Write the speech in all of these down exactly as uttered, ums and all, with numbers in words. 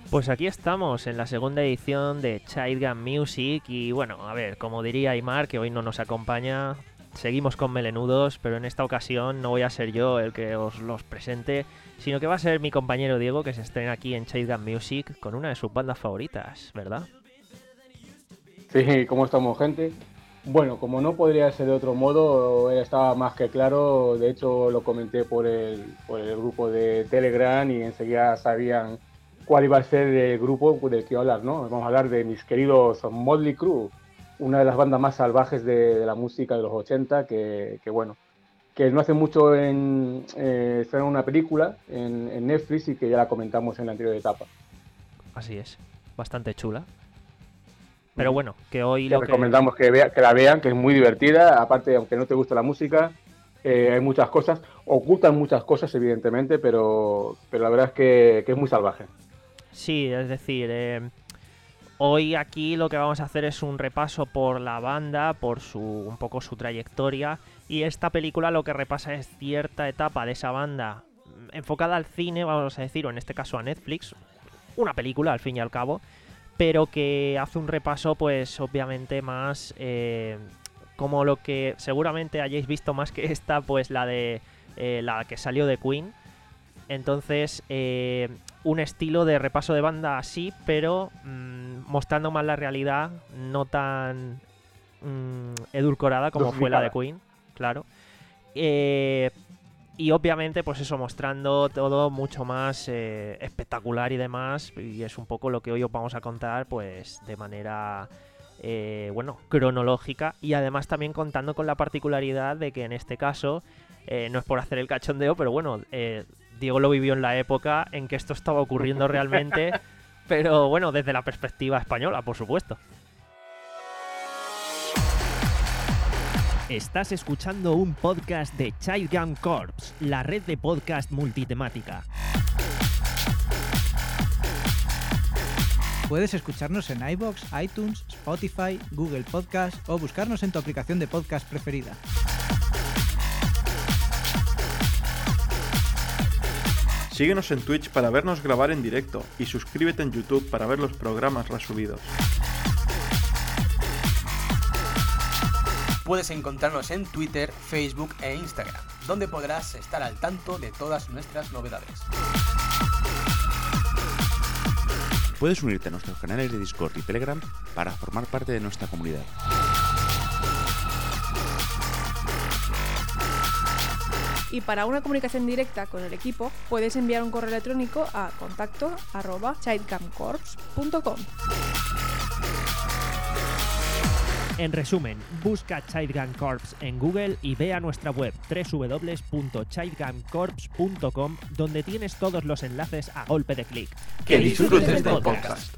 Pues aquí estamos en la segunda edición de Childgun Music y bueno, a ver, como diría Aymar, que hoy no nos acompaña, seguimos con melenudos, pero en esta ocasión no voy a ser yo el que os los presente, sino que va a ser mi compañero Diego, que se estrena aquí en Childgun Music con una de sus bandas favoritas, ¿verdad? Sí, ¿cómo estamos, gente? Bueno, como no podría ser de otro modo, estaba más que claro. De hecho, lo comenté por el, por el grupo de Telegram y enseguida sabían cuál iba a ser el grupo del que iba a hablar, ¿no? Vamos a hablar de mis queridos Motley Crue, una de las bandas más salvajes de, de la música de los ochenta, que, que bueno, que no hace mucho en eh, estrenaron una película en, en Netflix y que ya la comentamos en la anterior etapa. Así es, bastante chula. Pero bueno, que hoy Te lo recomendamos que... que, vea, que la vean, que es muy divertida. Aparte, aunque no te guste la música, eh, hay muchas cosas, ocultan muchas cosas, evidentemente, pero, pero la verdad es que, que es muy salvaje. Sí, es decir, eh, hoy aquí lo que vamos a hacer es un repaso por la banda, por su un poco su trayectoria, y esta película lo que repasa es cierta etapa de esa banda enfocada al cine, vamos a decir, o en este caso a Netflix, una película al fin y al cabo, pero que hace un repaso pues obviamente más eh, como lo que seguramente hayáis visto más que esta, pues la de eh, la que salió de Queen. Entonces, eh, un estilo de repaso de banda así, pero mmm, mostrando más la realidad, no tan mmm, edulcorada como fue la de Queen, claro. Eh, y obviamente, pues eso, mostrando todo mucho más eh, espectacular y demás. Y es un poco lo que hoy os vamos a contar, pues de manera, eh, bueno, cronológica. Y además también contando con la particularidad de que en este caso, eh, no es por hacer el cachondeo, pero bueno, eh, Diego lo vivió en la época en que esto estaba ocurriendo realmente, pero bueno, desde la perspectiva española, por supuesto. Estás escuchando un podcast de Childgun Corps, la red de podcast multitemática. Puedes escucharnos en iVoox, iTunes, Spotify, Google Podcast o buscarnos en tu aplicación de podcast preferida. Síguenos en Twitch para vernos grabar en directo y suscríbete en YouTube para ver los programas resubidos. Puedes encontrarnos en Twitter, Facebook e Instagram, donde podrás estar al tanto de todas nuestras novedades. Puedes unirte a nuestros canales de Discord y Telegram para formar parte de nuestra comunidad. Y para una comunicación directa con el equipo, puedes enviar un correo electrónico a contacto arroba childguncorps punto com. En resumen, busca Childgun Corps en Google y ve a nuestra web doble u doble u doble u punto childgun corps punto com, donde tienes todos los enlaces a golpe de clic. ¡Que disfrutes del podcast!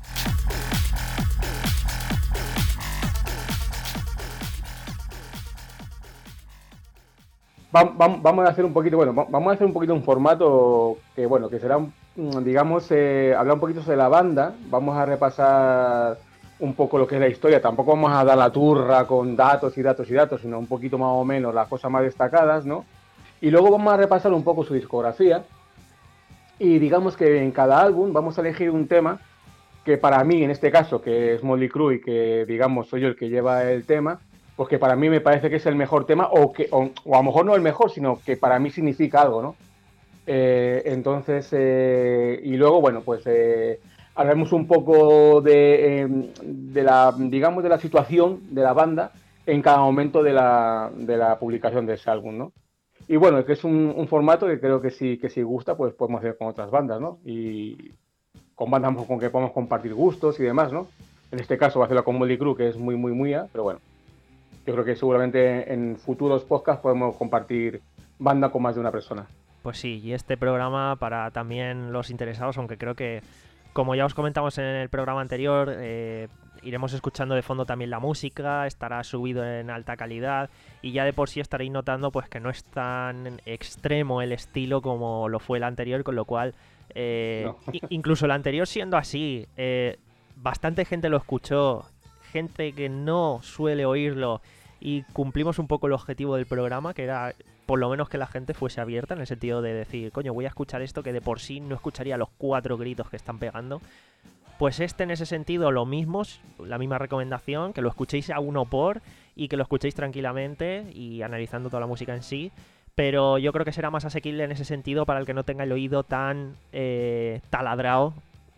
Vamos a hacer un poquito, bueno, vamos a hacer un poquito un formato que, bueno, que será, digamos, eh, hablar un poquito sobre la banda. Vamos a repasar un poco lo que es la historia. Tampoco vamos a dar la turra con datos y datos y datos, sino un poquito más o menos las cosas más destacadas, ¿no? Y luego vamos a repasar un poco su discografía. Y digamos que en cada álbum vamos a elegir un tema que para mí, en este caso, que es Motley Crue y que, digamos, soy yo el que lleva el tema, pues que para mí me parece que es el mejor tema, o que o, o a lo mejor no el mejor, sino que para mí significa algo, ¿no? Eh, entonces, eh, y luego, bueno, pues eh, hablaremos un poco de, eh, de la, digamos, de la situación de la banda en cada momento de la, de la publicación de ese álbum, ¿no? Y bueno, que es un, un formato que creo que si, que si gusta, pues podemos hacer con otras bandas, ¿no? Y con bandas con que podemos compartir gustos y demás, ¿no? En este caso va a hacerlo con Motley Crue, que es muy, muy, muy, pero bueno. Yo creo que seguramente en futuros podcasts podemos compartir banda con más de una persona. Pues sí, y este programa para también los interesados, aunque creo que, como ya os comentamos en el programa anterior, eh, iremos escuchando de fondo también la música, estará subido en alta calidad y ya de por sí estaréis notando pues que no es tan extremo el estilo como lo fue el anterior, con lo cual, eh, no. incluso el anterior siendo así, eh, bastante gente lo escuchó, gente que no suele oírlo, y cumplimos un poco el objetivo del programa, que era por lo menos que la gente fuese abierta en el sentido de decir, coño, voy a escuchar esto que de por sí no escucharía los cuatro gritos que están pegando. Pues este en ese sentido lo mismo, la misma recomendación, que lo escuchéis a uno por y que lo escuchéis tranquilamente y analizando toda la música en sí. Pero yo creo que será más asequible en ese sentido para el que no tenga el oído tan eh, taladrado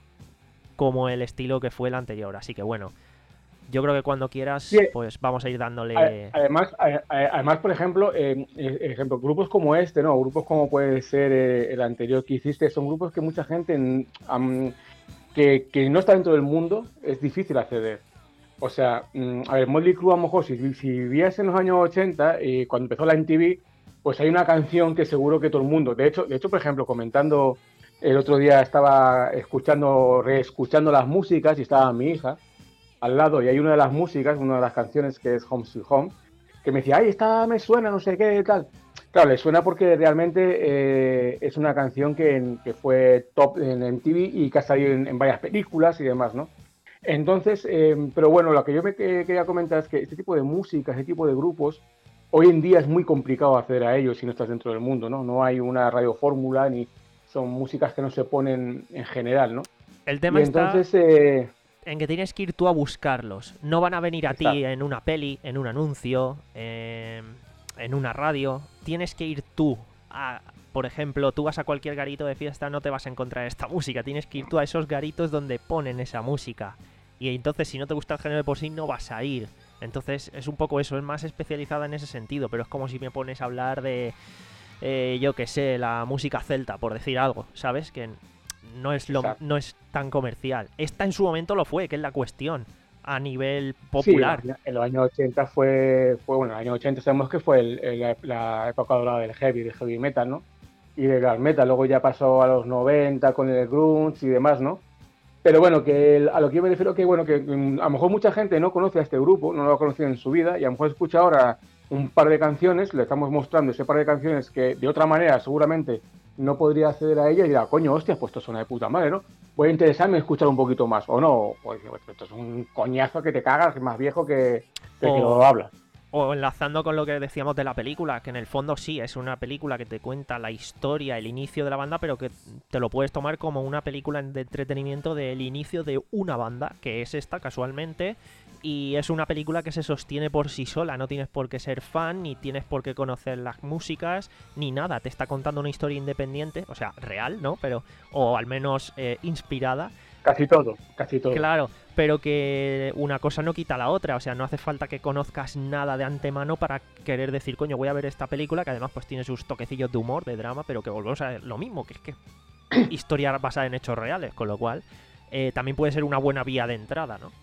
como el estilo que fue el anterior. Así que bueno, yo creo que cuando quieras, sí, pues vamos a ir dándole... Además, además por ejemplo, eh, ejemplo, grupos como este, ¿no? Grupos como puede ser eh, el anterior que hiciste, son grupos que mucha gente um, que, que no está dentro del mundo, es difícil acceder. O sea, um, a ver, Motley Crue a lo mejor, si, si vivías en los años ochenta, eh, cuando empezó la M T V, pues hay una canción que seguro que todo el mundo... De hecho, de hecho por ejemplo, comentando... El otro día estaba escuchando, reescuchando las músicas y estaba mi hija al lado y hay una de las músicas, una de las canciones que es Home Sweet Home, que me decía, ay, esta me suena, no sé qué, tal. Claro, le suena porque realmente eh, es una canción que, que fue top en M T V y que ha salido en, en varias películas y demás, ¿no? Entonces, eh, pero bueno, lo que yo me quería comentar es que este tipo de música, este tipo de grupos, hoy en día es muy complicado acceder a ellos si no estás dentro del mundo, ¿no? No hay una radiofórmula ni... Son músicas que no se ponen en general, ¿no? El tema y está entonces, eh... en que tienes que ir tú a buscarlos. No van a venir a Exacto. ti en una peli, en un anuncio, eh, en una radio. Tienes que ir tú a... Por ejemplo, tú vas a cualquier garito de fiesta, no te vas a encontrar esta música. Tienes que ir tú a esos garitos donde ponen esa música. Y entonces, si no te gusta el género de por sí, no vas a ir. Entonces, es un poco eso. Es más especializada en ese sentido. Pero es como si me pones a hablar de... Eh, yo que sé, la música celta, por decir algo, ¿sabes? Que no es, lo, no es tan comercial. Esta en su momento lo fue, que es la cuestión, a nivel popular. Sí, en los años ochenta fue, fue bueno, en los años ochenta sabemos que fue el, el, la época dorada del heavy, del heavy metal, ¿no? Y del glam metal, luego ya pasó a los noventa con el grunge y demás, ¿no? Pero bueno, que el, a lo que yo me refiero que, bueno, que um, a lo mejor mucha gente no conoce a este grupo, no lo ha conocido en su vida, y a lo mejor escucha ahora un par de canciones, le estamos mostrando ese par de canciones que de otra manera seguramente no podría acceder a ella y dirá, coño, hostia, pues esto suena de puta madre, ¿no? Voy a interesarme en escuchar un poquito más, o no, pues esto es un coñazo que te cagas, que es más viejo que, que, o, que lo habla. O enlazando con lo que decíamos de la película, que en el fondo sí, es una película que te cuenta la historia, el inicio de la banda, pero que te lo puedes tomar como una película de entretenimiento del inicio de una banda, que es esta casualmente, y es una película que se sostiene por sí sola, no tienes por qué ser fan, ni tienes por qué conocer las músicas, ni nada, te está contando una historia independiente, o sea, real, ¿no? Pero, o al menos eh, inspirada. Casi todo, casi todo. Claro, pero que una cosa no quita la otra, o sea, no hace falta que conozcas nada de antemano para querer decir, coño, voy a ver esta película, que además pues tiene sus toquecillos de humor, de drama, pero que volvemos a ver lo mismo, que es que historia basada en hechos reales, con lo cual eh, también puede ser una buena vía de entrada, ¿no?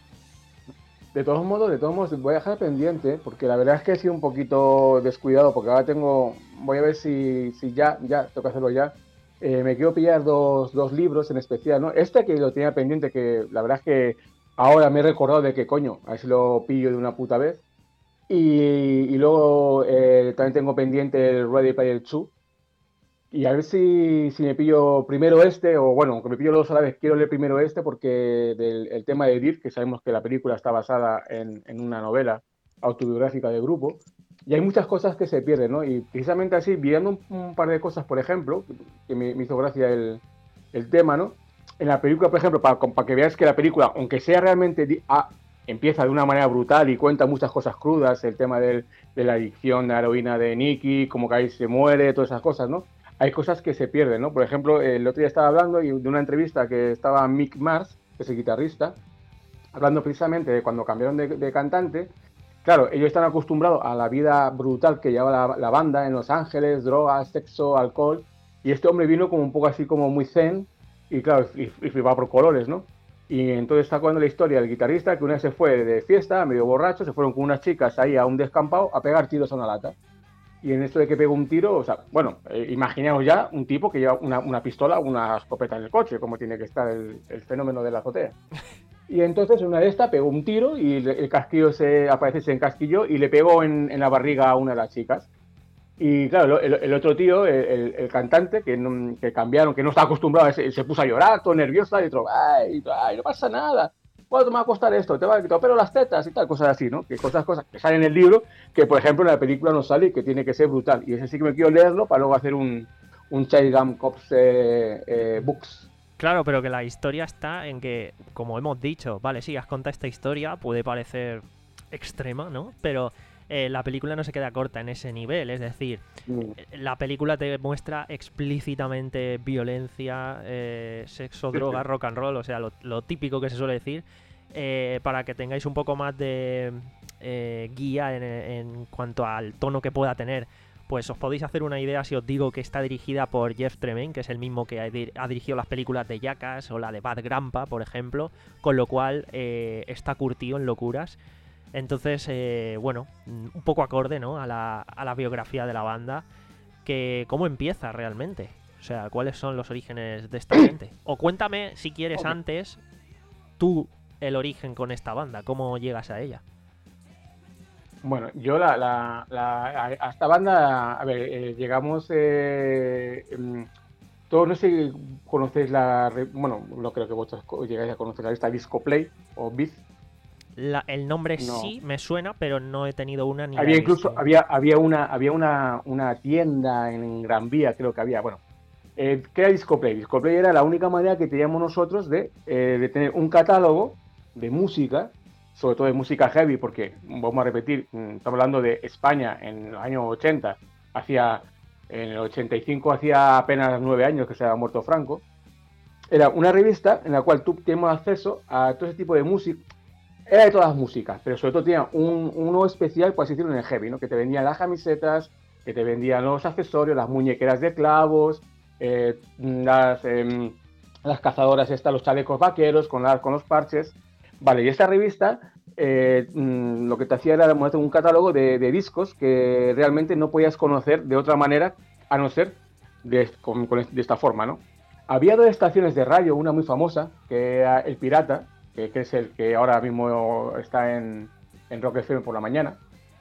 De todos modos, de todos modos, voy a dejar pendiente, porque la verdad es que he sido un poquito descuidado, porque ahora tengo, voy a ver si, si ya, ya, tengo que hacerlo ya. Eh, me quiero pillar dos, dos libros en especial, ¿no? Este que lo tenía pendiente, que la verdad es que ahora me he recordado de que, coño, a ver si lo pillo de una puta vez. Y, y luego eh, también tengo pendiente el Ready Player dos. Y a ver si, si me pillo primero este, o bueno, aunque me pillo los dos a la vez, quiero leer primero este, porque del el tema de Dirk, que sabemos que la película está basada en, en una novela autobiográfica del grupo, y hay muchas cosas que se pierden, ¿no? Y precisamente así, viendo un, un par de cosas, por ejemplo, que me, me hizo gracia el, el tema, ¿no? En la película, por ejemplo, para, para que veas que la película, aunque sea realmente... Ah, empieza de una manera brutal y cuenta muchas cosas crudas, el tema del, de la adicción de la heroína de Nicky, como que ahí se muere, todas esas cosas, ¿no? Hay cosas que se pierden, ¿no? Por ejemplo, el otro día estaba hablando de una entrevista que estaba Mick Mars, que es el guitarrista, hablando precisamente de cuando cambiaron de, de cantante. Claro, ellos están acostumbrados a la vida brutal que lleva la, la banda en Los Ángeles, drogas, sexo, alcohol, y este hombre vino como un poco así como muy zen, y claro, y, y flipaba por colores, ¿no? Y entonces está contando la historia del guitarrista que una vez se fue de fiesta, medio borracho, se fueron con unas chicas ahí a un descampado a pegar tiros a una lata. Y en esto de que pegó un tiro, o sea, bueno, eh, imaginaos ya un tipo que lleva una, una pistola, una escopeta en el coche, como tiene que estar el, el fenómeno de la azotea. Y entonces una de estas pegó un tiro y el, el casquillo se aparece, se encasquilló y le pegó en, en la barriga a una de las chicas. Y claro, el, el otro tío, el, el, el cantante, que, no, que cambiaron, que no estaba acostumbrado, se, se puso a llorar, todo nervioso, y otro, ay, ay, no pasa nada. ¿cuánto me va a costar esto? Te va a quitar pero las tetas y tal, cosas así, ¿no? Que cosas, cosas que salen en el libro, que por ejemplo en la película no sale y que tiene que ser brutal. Y ese sí que me quiero leerlo para luego hacer un, un Child Gam Corps eh, eh, Books. Claro, pero que la historia está en que, como hemos dicho, vale, sí, has contado esta historia, puede parecer extrema, ¿no? Pero eh, la película no se queda corta en ese nivel, es decir, Mm. la película te muestra explícitamente violencia, eh, sexo, Sí, droga, sí. rock and roll, o sea, lo, lo típico que se suele decir, eh, para que tengáis un poco más de eh, guía en, en cuanto al tono que pueda tener. Pues os podéis hacer una idea si os digo que está dirigida por Jeff Tremaine, que es el mismo que ha, dir- ha dirigido las películas de Jackass o la de Bad Grandpa, por ejemplo, con lo cual eh, está curtido en locuras. Entonces, eh, bueno, un poco acorde, ¿no? a la, a la biografía de la banda, que cómo empieza realmente. O sea, cuáles son los orígenes de esta gente. O cuéntame, si quieres, Hombre. antes, tú el origen con esta banda, cómo llegas a ella. Bueno, yo la, la, la- a, a esta banda, a ver, eh, llegamos, eh, em, todos no sé si conocéis la, re- bueno, no creo que vosotros co- llegáis a conocer la lista Discoplay o Biz. La- el nombre No. sí me suena, pero no he tenido una ni la Había he incluso, visto. había, había una, había una, una tienda en Gran Vía, creo que había, bueno, eh, ¿qué era Discoplay? Discoplay era la única manera que teníamos nosotros de, eh, de tener un catálogo de música, sobre todo de música heavy, porque, vamos a repetir, mm, estamos hablando de España en los años ochenta, hacía, en el ochenta y cinco hacía apenas nueve años que se había muerto Franco. Era una revista en la cual tú tenías acceso a todo ese tipo de música. Era de todas las músicas, pero sobre todo tenía un, uno especial, por así decirlo, en el heavy, ¿no? Que te vendían las camisetas, que te vendían los accesorios, las muñequeras de clavos, eh, las, em, las cazadoras estas, los chalecos vaqueros con, las, con los parches. Vale, y esta revista eh, mm, lo que te hacía era mostrarte un catálogo de, de discos que realmente no podías conocer de otra manera, a no ser de, con, con- de esta forma, ¿no? Había dos estaciones de radio, una muy famosa, que era El Pirata, que, que es el que ahora mismo está en, en Rock F M por la mañana,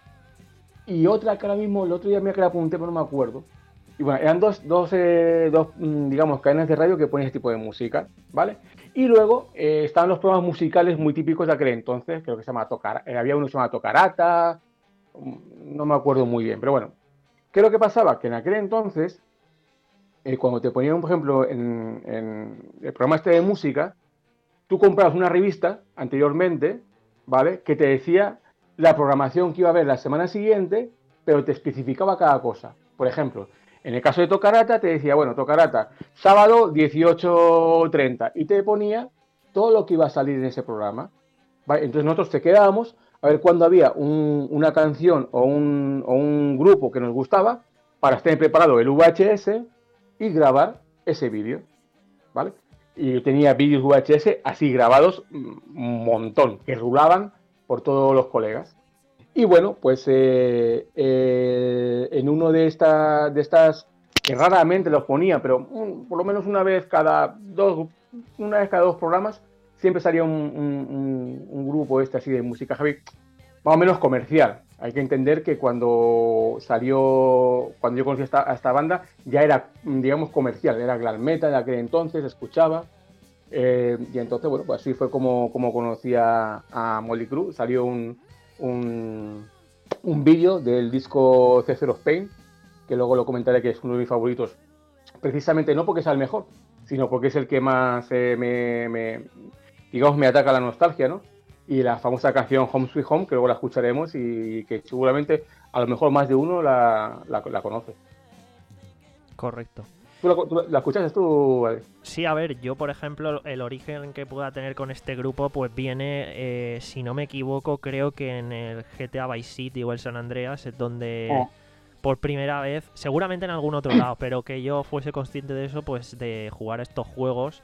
y otra que ahora mismo, el otro día me que la apunté, pero no me acuerdo. Y bueno, eran dos, dos, eh, dos mm, digamos, cadenas de radio que ponían ese tipo de música, ¿vale? Y luego eh, estaban los programas musicales muy típicos de aquel entonces, creo que se llama Tocar, eh, había uno que se llama Tocarata, mm, no me acuerdo muy bien, pero bueno. ¿Qué es lo que pasaba? Que en aquel entonces, eh, cuando te ponían, por ejemplo, en, en el programa este de música, tú comprabas una revista anteriormente, ¿vale? Que te decía la programación que iba a haber la semana siguiente, pero te especificaba cada cosa. Por ejemplo, en el caso de Tocarata te decía, bueno, Tocarata, sábado dieciocho treinta, y te ponía todo lo que iba a salir en ese programa. ¿Vale? Entonces nosotros te quedábamos a ver cuándo había un- una canción o un, o un grupo que nos gustaba para tener preparado el V H S y grabar ese vídeo, ¿vale? Y yo tenía vídeos V H S así grabados, mm, un montón, que rulaban por todos los colegas. Y bueno, pues eh, eh, en uno de, esta, de estas, que raramente los ponía, pero mm, por lo menos una vez cada dos, una vez cada dos programas, siempre salía un, un- un- un grupo este así de música heavy, más o menos comercial. Hay que entender que cuando salió, cuando yo conocí a esta, a esta banda, ya era, digamos, comercial, era glam metal de aquel entonces, escuchaba. Eh, y entonces, bueno, pues así fue como, como conocí a, a Motley Crue. Salió un, un, un vídeo del disco Caesar of Pain, que luego lo comentaré, que es uno de mis favoritos, precisamente no porque sea el mejor, sino porque es el que más eh, me, me, digamos, me ataca la nostalgia, ¿no? Y la famosa canción Home Sweet Home, que luego la escucharemos y que seguramente a lo mejor más de uno la, la, la conoce. Correcto. ¿Tú la, tú la escuchaste tú, Alex? Sí, a ver, yo por ejemplo, el origen que pueda tener con este grupo, pues viene, eh, si no me equivoco, creo que en el G T A Vice City o el San Andreas, es donde Oh. por primera vez, seguramente en algún otro lado, pero que yo fuese consciente de eso, pues de jugar estos juegos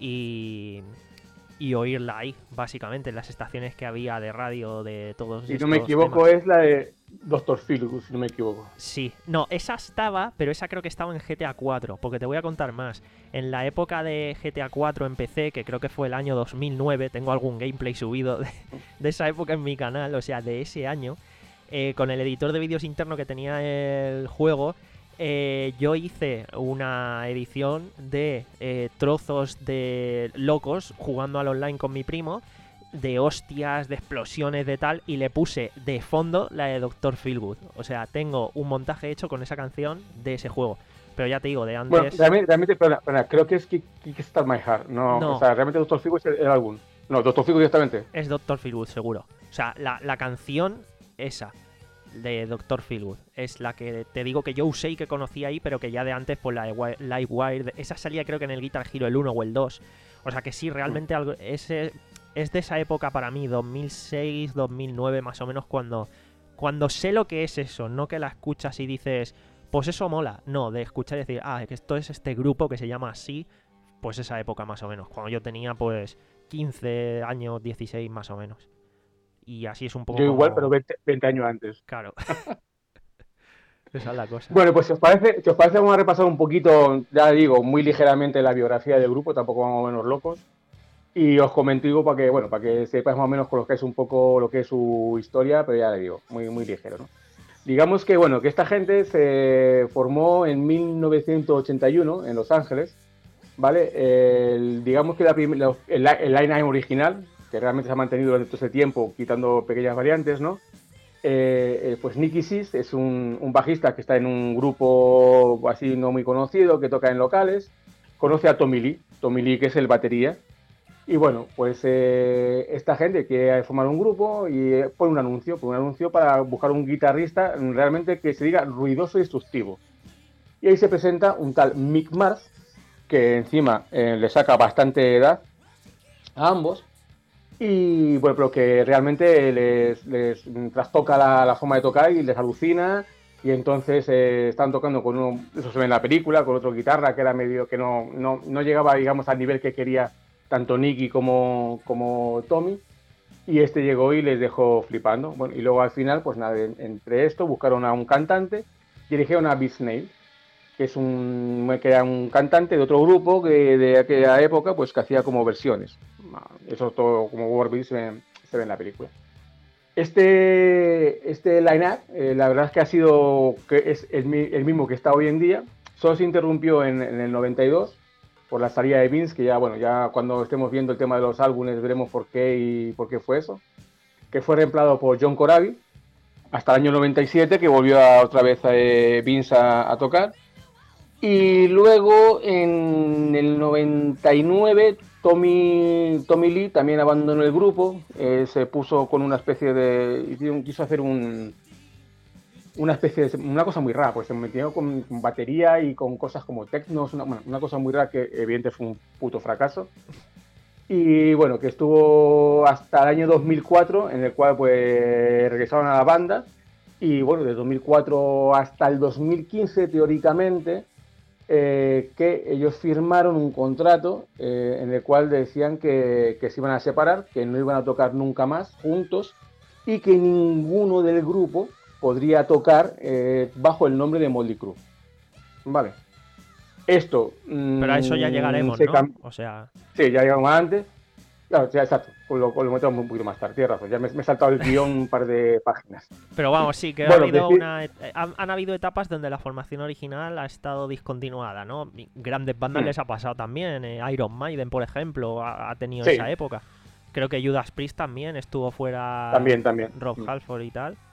y, y oírla ahí, básicamente, en las estaciones que había de radio de todos Si estos no me equivoco, temas. es la de Doctor Phil, si no me equivoco. Sí, no, esa estaba, pero esa creo que estaba en G T A cuatro, porque te voy a contar más. En la época de G T A cuatro en P C, que creo que fue el año dos mil nueve, tengo algún gameplay subido de, de esa época en mi canal, o sea, de ese año, eh, con el editor de vídeos interno que tenía el juego, eh, yo hice una edición de eh, trozos de locos jugando al online con mi primo, de hostias, de explosiones, de tal, y le puse de fondo la de doctor Feelgood. O sea, tengo un montaje hecho con esa canción de ese juego. Pero ya te digo, de antes... Bueno, realmente, realmente perdona, perdona, creo que es Kick, Kickstart My Heart. No, No. O sea, realmente doctor Feelgood es el, el álbum. No, doctor Feelgood directamente. Es doctor Feelgood, seguro. O sea, la, la canción esa de doctor Feelgood es la que te digo que yo usé y que conocí ahí, pero que ya de antes, pues la de Wi- Livewire, esa salía creo que en el Guitar Hero el uno o el dos. O sea que sí, realmente algo, ese, es de esa época para mí, dos mil seis, dos mil nueve más o menos, cuando, cuando sé lo que es eso, no que la escuchas y dices, pues eso mola. No, de escuchar y decir, ah, que esto es este grupo que se llama así, pues esa época más o menos, cuando yo tenía pues quince años, dieciséis más o menos. Y así es un poco Yo igual, como- pero veinte, veinte años antes. Claro. Esa es la cosa. Bueno, pues si os parece, si os parece vamos a repasar un poquito, ya digo, muy ligeramente la biografía del grupo, tampoco vamos a vernos locos. Y os comento digo, para que, bueno, para que sepáis más o menos conozcáis un poco lo que es su historia, pero ya le digo, muy, muy ligero, ¿no? Digamos que, bueno, que esta gente se formó en mil novecientos ochenta y uno en Los Ángeles, ¿vale? El, digamos que la prim- la- el, el line-up original, que realmente se ha mantenido durante todo ese tiempo, quitando pequeñas variantes, ¿no? Eh, eh, pues Nicky Six es un, un bajista que está en un grupo así no muy conocido, que toca en locales. Conoce a Tommy Lee, Tommy Lee que es el batería. Y bueno, pues eh, esta gente quiere formar un grupo y eh, pone un anuncio, pone un anuncio para buscar un guitarrista realmente que se diga ruidoso y destructivo. Y ahí se presenta un tal Mick Mars, que encima eh, le saca bastante edad a ambos. Y bueno, pero que realmente les, les trastoca la, la forma de tocar y les alucina. Y entonces eh, están tocando con uno, eso se ve en la película, con otro guitarra que era medio que no, no, no llegaba, digamos, al nivel que quería tanto Nicky como, como Tommy. Y este llegó y les dejó flipando. Bueno, y luego al final, pues nada, en- entre esto buscaron a un cantante y eligieron a Beat Snail, que es un, que era un cantante de otro grupo que de aquella época, pues que hacía como versiones. Eso todo como Warbeat se, ve- se ve en la película. Este, este line-up, eh, la verdad es que ha sido, que es el, mi- el mismo que está hoy en día. Solo se interrumpió en, en el noventa y dos por la salida de Vince, que ya, bueno, ya cuando estemos viendo el tema de los álbumes veremos por qué y por qué fue eso. Que fue reemplazado por John Corabi hasta el año noventa y siete, que volvió a, otra vez a, eh, Vince a, a tocar. Y luego en el noventa y nueve Tommy, Tommy Lee también abandonó el grupo, eh, se puso con una especie de... quiso hacer un, una especie de... una cosa muy rara, pues se metió con, con batería y con cosas como technos, una, bueno, una cosa muy rara que evidentemente fue un puto fracaso. Y bueno, que estuvo hasta el año dos mil cuatro, en el cual pues regresaron a la banda. Y bueno, desde dos mil cuatro hasta el dos mil quince, teóricamente, eh, que ellos firmaron un contrato eh, en el cual decían que, que se iban a separar, que no iban a tocar nunca más juntos y que ninguno del grupo podría tocar eh, bajo el nombre de Motley Crue. Vale. Esto... Pero a eso ya mm, llegaremos, se ¿no? cam- O sea, Sí, ya llegamos antes. Claro, ya, exacto. Con lo, con lo metemos un poquito más tarde. Tienes razón. Ya me, me he saltado el guión un par de páginas. pero vamos, sí, que Bueno, ha habido decir- una, et- eh, han, han habido etapas donde la formación original ha estado discontinuada, ¿no? Y grandes bandas Hmm. les ha pasado también. eh, Iron Maiden, por ejemplo, ha, ha tenido Sí. esa época. Creo que Judas Priest también estuvo fuera. También, también. Rob Mm. Halford y tal.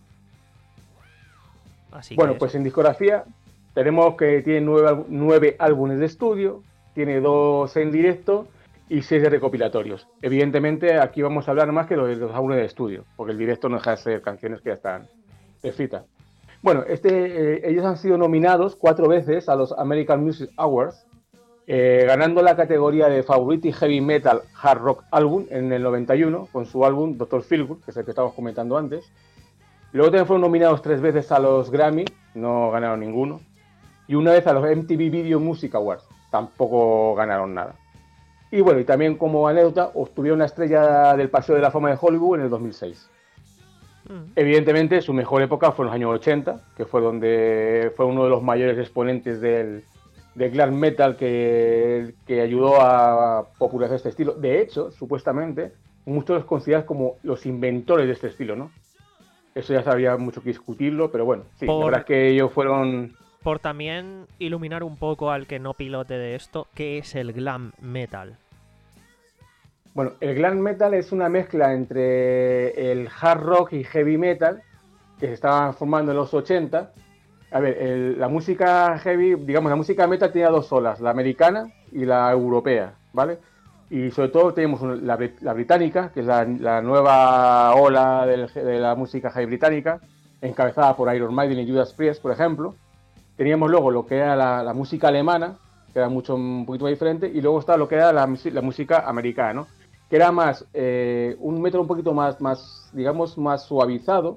Así Bueno, que pues eso. en discografía tenemos que tiene nueve, álbu- nueve álbumes de estudio, tiene dos en directo y seis de recopilatorios. Evidentemente aquí vamos a hablar más que de los álbumes de estudio, porque el directo no deja de ser canciones que ya están escritas. Bueno, este, eh, ellos han sido nominados cuatro veces a los American Music Awards, eh, ganando la categoría de Favorite Heavy Metal Hard Rock Album en el noventa y uno con su álbum doctor Feelgood, que es el que estábamos comentando antes. Luego también fueron nominados tres veces a los Grammy, no ganaron ninguno. Y una vez a los M T V Video Music Awards, tampoco ganaron nada. Y bueno, y también como anécdota, obtuvieron la estrella del Paseo de la Fama de Hollywood en el dos mil seis. Mm. Evidentemente, su mejor época fue en los años ochenta, que fue donde fue uno de los mayores exponentes del, del glam metal que, que ayudó a popularizar este estilo. De hecho, supuestamente, muchos los consideran como los inventores de este estilo, ¿no? Eso ya sabría mucho que discutirlo, pero bueno, sí, Por- la verdad es que ellos fueron... Por también iluminar un poco al que no pilote de esto, ¿qué es el glam metal? Bueno, el glam metal es una mezcla entre el hard rock y heavy metal que se estaba formando en los ochenta. A ver, el, la música heavy, digamos, la música metal tenía dos olas, la americana y la europea, ¿vale? Y sobre todo tenemos un, la, la británica, que es la, la nueva ola del, de la música heavy británica, encabezada por Iron Maiden y Judas Priest, por ejemplo. Teníamos luego lo que era la, la música alemana, que era mucho, un poquito más diferente, y luego está lo que era la, la música americana, ¿no? Que era más, eh, un método un poquito más, más, digamos, más suavizado,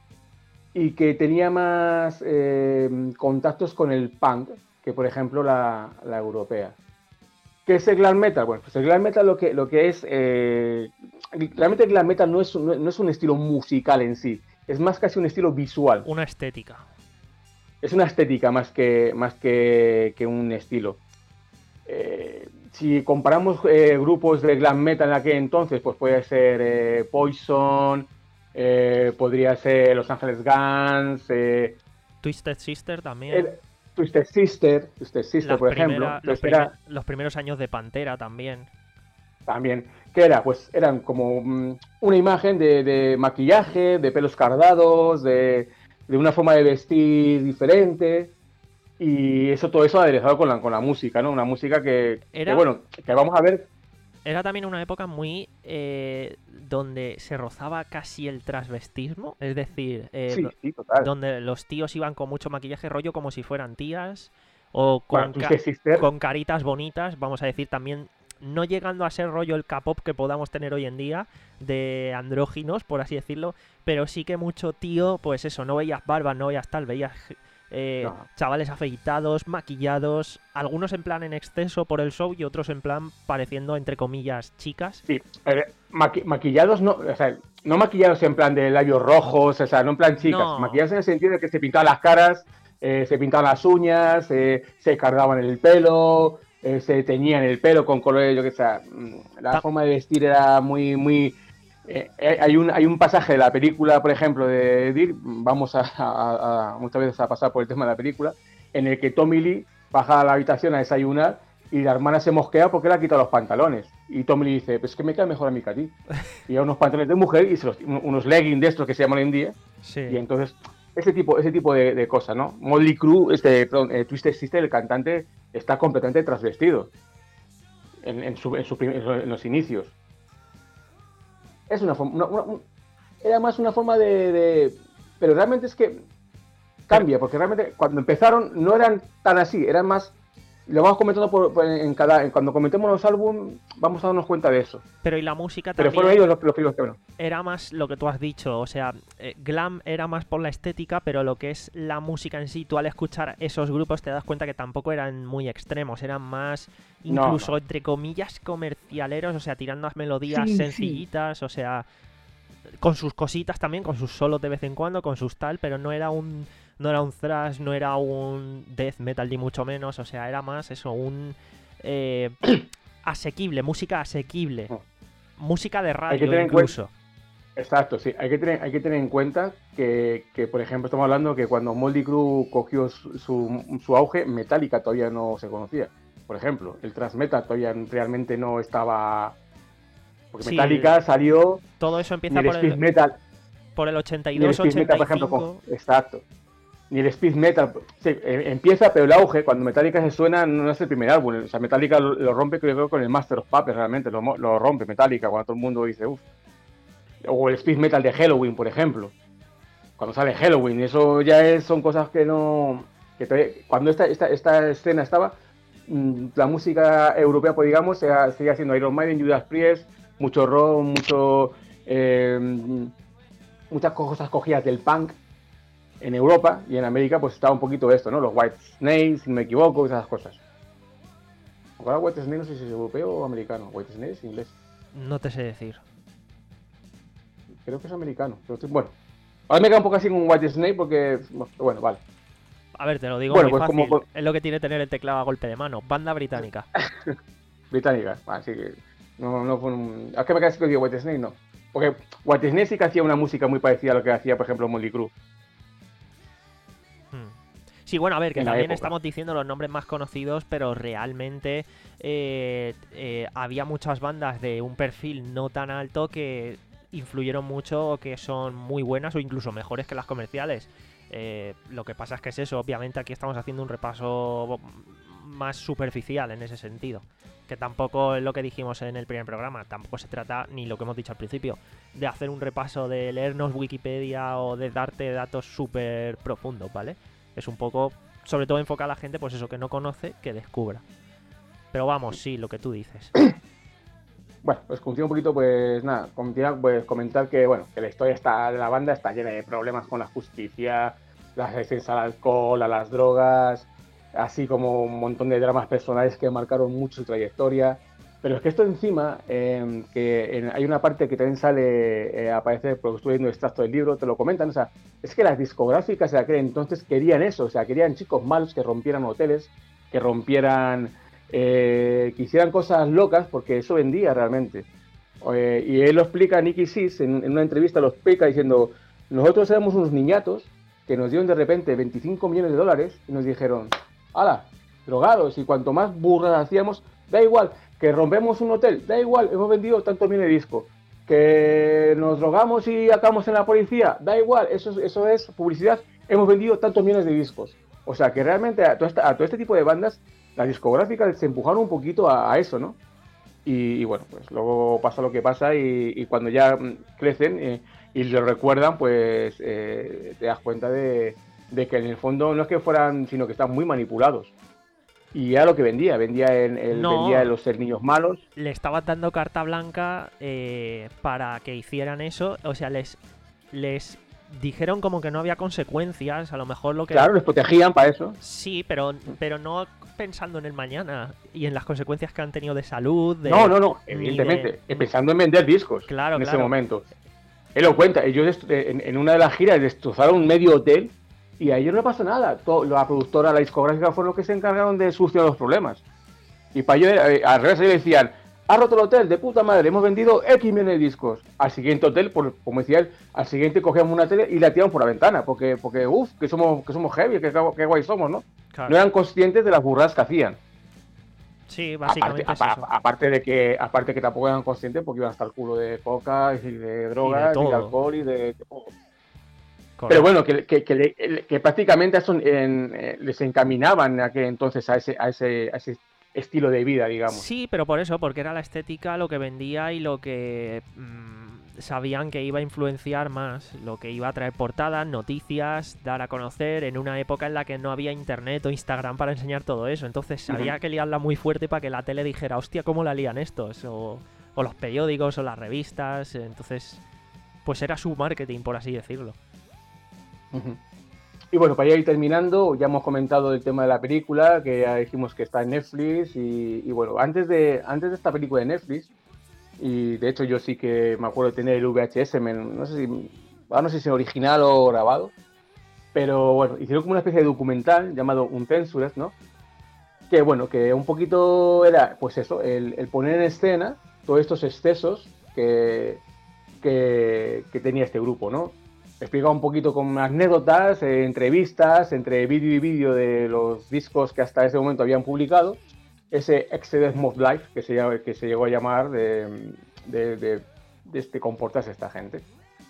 y que tenía más eh, contactos con el punk que, por ejemplo, la, la europea. ¿Qué es el glam metal? Bueno, pues el glam metal lo que, lo que es... Eh, realmente el glam metal no es, no, no es un estilo musical en sí, es más casi un estilo visual. Una estética. Es una estética más que, más que, que un estilo. Eh, si comparamos eh, grupos de glam metal en aquel entonces, pues puede ser eh, Poison... Eh, podría ser Los Ángeles Guns, eh, Twisted Sister también. el, Twisted Sister, Twisted Sister, Las por primera- ejemplo. los, Era, primer- los primeros años de Pantera también. también, ¿qué era? Pues eran como mm, una imagen de, de maquillaje, de pelos cardados, de, de una forma de vestir diferente. Y eso, todo eso aderezado con la, con la música, ¿no? Una música que, Era- que, bueno, que vamos a ver. Era también una época muy eh, donde se rozaba casi el transvestismo, es decir, eh, Sí, sí, total. donde los tíos iban con mucho maquillaje rollo como si fueran tías o con, Bueno, ca- Twisted Sister, con caritas bonitas, vamos a decir también, no llegando a ser rollo el K-pop que podamos tener hoy en día de andróginos, por así decirlo, pero sí que mucho tío, pues eso, no veías barbas, no veías tal, veías eh, No. chavales afeitados, maquillados, algunos en plan en exceso por el show y otros en plan pareciendo, entre comillas, chicas. sí, eh, maqui- maquillados no, o sea, no maquillados en plan de labios rojos, o sea, no en plan chicas, No. maquillados en el sentido de que se pintaban las caras, eh, se pintaban las uñas, eh, se cargaban el pelo, eh, se teñían el pelo con colores, yo que sé, mm, la Ta- forma de vestir era muy, muy... eh, eh, hay, un, hay un pasaje de la película, por ejemplo, de Dirk, vamos a, a- a- muchas veces a pasar por el tema de la película, en el que Tommy Lee baja a la habitación a desayunar y la hermana se mosquea porque le ha quitado los pantalones. Y Tommy Lee dice, pues que me queda mejor a mí que a ti. Y a unos pantalones de mujer y se los- unos leggings de estos que se llaman hoy en día. Sí. Y entonces, ese tipo, ese tipo de, de cosas, ¿no? Motley Crue, este, perdón, eh, Twisted Sister, el cantante, está completamente transvestido en, en, su, en, su prim- en los inicios. Es una forma... una- una- un- era más una forma de, de... Pero realmente es que cambia, porque realmente cuando empezaron no eran tan así, eran más... Lo vamos comentando por, por- en cada... en- cuando comentemos los álbumes, vamos a darnos cuenta de eso. Pero y la música Pero también fueron ellos los, los primeros que... Bueno, era más lo que tú has dicho, o sea, eh, glam era más por la estética, pero lo que es la música en sí, tú al escuchar esos grupos te das cuenta que tampoco eran muy extremos, eran más No, incluso no. entre comillas comercialeros, o sea, tirando a melodías Sí, sí. sencillitas, o sea, con sus cositas también, con sus solos de vez en cuando, con sus tal, pero no era un no era un thrash, no era un death metal ni mucho menos, o sea, era más eso, un eh, asequible, música asequible, No. música de Hay que radio tener en incluso. exacto, sí. Hay que tener, hay que tener en cuenta que, que, por ejemplo, estamos hablando que cuando Motley Crue cogió su, su, su auge, Metallica todavía no se conocía. Por ejemplo, el thrash metal todavía realmente no estaba... Porque Sí, Metallica salió... Todo eso Ni empieza el por speed el, metal, por el ochenta y ni el dos, speed metal, ochenta por y ejemplo, cinco. con- exacto. Ni el speed metal, sí, eh, empieza, pero el auge, cuando Metallica se suena, no es el primer álbum. O sea, Metallica lo, lo rompe, creo, con el Master of Puppets, realmente, lo, mo- lo rompe Metallica, cuando todo el mundo dice, uff. O el speed metal de Halloween, por ejemplo. Cuando sale Halloween, eso ya es, son cosas que no... Que todavía- cuando esta, esta, esta escena estaba, mm, la música europea, pues digamos, se- seguía siendo Iron Maiden, Judas Priest, mucho rock, mucho... eh, muchas cosas cogidas del punk en Europa, y en América pues estaba un poquito esto, ¿no? Los White Snake, si no me equivoco, esas cosas. Ahora White Snake no sé si es europeo o americano. White Snake es inglés. No te sé decir. Creo que es americano. Pero estoy- bueno, ahora me queda un poco así con White Snake porque, bueno, vale. A ver, te lo digo Bueno, muy pues fácil. como- Es lo que tiene tener el teclado a golpe de mano. Banda británica. Británica, así que no, no fue un... Es que me queda así que digo White Snake, no. Porque White Snake sí que hacía una música muy parecida a lo que hacía, por ejemplo, Motley Crue. Hmm. Sí, bueno, a ver, que en la también época. estamos diciendo los nombres más conocidos, pero realmente eh, eh, había muchas bandas de un perfil no tan alto que influyeron mucho, que son muy buenas o incluso mejores que las comerciales. Eh, lo que pasa es que es eso, obviamente aquí estamos haciendo un repaso más superficial en ese sentido, que tampoco es lo que dijimos en el primer programa, tampoco se trata, ni lo que hemos dicho al principio, de hacer un repaso de leernos Wikipedia o de darte datos súper profundos, ¿vale? Es un poco, sobre todo enfocar a la gente, pues eso, que no conoce, que descubra. Pero vamos, sí, lo que tú dices. Bueno, pues continúo un poquito, pues nada, continúa, pues comentar que, bueno, que la historia está de la banda está llena de problemas con la justicia, la resistencia al alcohol, a las drogas, así como un montón de dramas personales que marcaron mucho su trayectoria. Pero es que esto encima, eh, que en, hay una parte que también sale, eh, aparece, porque estuve viendo el extracto del libro, te lo comentan, o sea, es que las discográficas de aquel entonces querían eso, o sea, querían chicos malos que rompieran hoteles, que rompieran... Eh, que hicieran cosas locas porque eso vendía realmente. Eh, y él lo explica, Nicky Six, en, en una entrevista lo explica diciendo: nosotros éramos unos niñatos que nos dieron de repente veinticinco millones de dólares y nos dijeron, ¡hala! Drogados, y cuanto más burras hacíamos, da igual, que rompemos un hotel, da igual, hemos vendido tantos millones de discos, que nos drogamos y acabamos en la policía, da igual, eso, eso es publicidad, hemos vendido tantos millones de discos. O sea que realmente a todo, esta, a todo este tipo de bandas las discográficas se empujaron un poquito a, a eso, ¿no? Y, y bueno, pues luego pasa lo que pasa y, y cuando ya crecen eh, y lo recuerdan, pues eh, te das cuenta de, de que en el fondo no es que fueran, sino que están muy manipulados. Y era lo que vendía, vendía el, el No. vendía los ser niños malos. Le estabas dando carta blanca eh, para que hicieran eso, o sea, les, les dijeron como que no había consecuencias, a lo mejor lo que... Claro, les protegían para eso. Sí, pero, pero no pensando en el mañana y en las consecuencias que han tenido de salud. De, no, no, no, ni evidentemente, de- pensando en vender discos Claro, en claro. ese momento. Él lo cuenta, ellos en, en una de las giras destrozaron un medio hotel y a ellos no pasó nada. Todo, la productora, la discográfica fueron los que se encargaron de solucionar los problemas. Y para ellos, eh, al revés, ellos decían, ha roto el hotel, de puta madre, hemos vendido X millones de discos. Al siguiente hotel, por, como decía él, al siguiente cogíamos una tele y la tiramos por la ventana, porque, porque uff, que somos, que somos heavy, que, que guay somos, ¿no? Claro. No eran conscientes de las burradas que hacían. Sí, Aparte, básicamente es apa- eso. aparte de que aparte que tampoco eran conscientes porque iban hasta el culo de coca y de drogas y de, todo. alcohol y de, de todo. Correcto. Pero bueno, que, que, que, le- que prácticamente eso, en- eh, les encaminaban a que entonces a ese, a ese, a ese estilo de vida, digamos. Sí, pero por eso, porque era la estética lo que vendía y lo que mm, sabían que iba a influenciar más, lo que iba a traer portadas, noticias, dar a conocer en una época en la que no había internet o Instagram para enseñar todo eso. Entonces había Ujú. que liarla muy fuerte para que la tele dijera, hostia, ¿cómo la lían estos? O, o los periódicos o las revistas. Entonces, pues era su marketing, por así decirlo. Ujú. Y bueno, para ir terminando, ya hemos comentado el tema de la película, que ya dijimos que está en Netflix. Y, y bueno, antes de, antes de esta película de Netflix, y de hecho yo sí que me acuerdo de tener el V H S, me- no sé si, ahora no sé si es original o grabado, pero bueno, hicieron como una especie de documental llamado Uncensored, ¿no? Que bueno, que un poquito era, pues eso, el, el poner en escena todos estos excesos que, que, que tenía este grupo, ¿no? Explicaba un poquito con anécdotas, eh, entrevistas, entre vídeo y vídeo de los discos que hasta ese momento habían publicado, ese Exodus Mod Life que se, llama- que se llegó a llamar de, de, de, de este comportarse esta gente.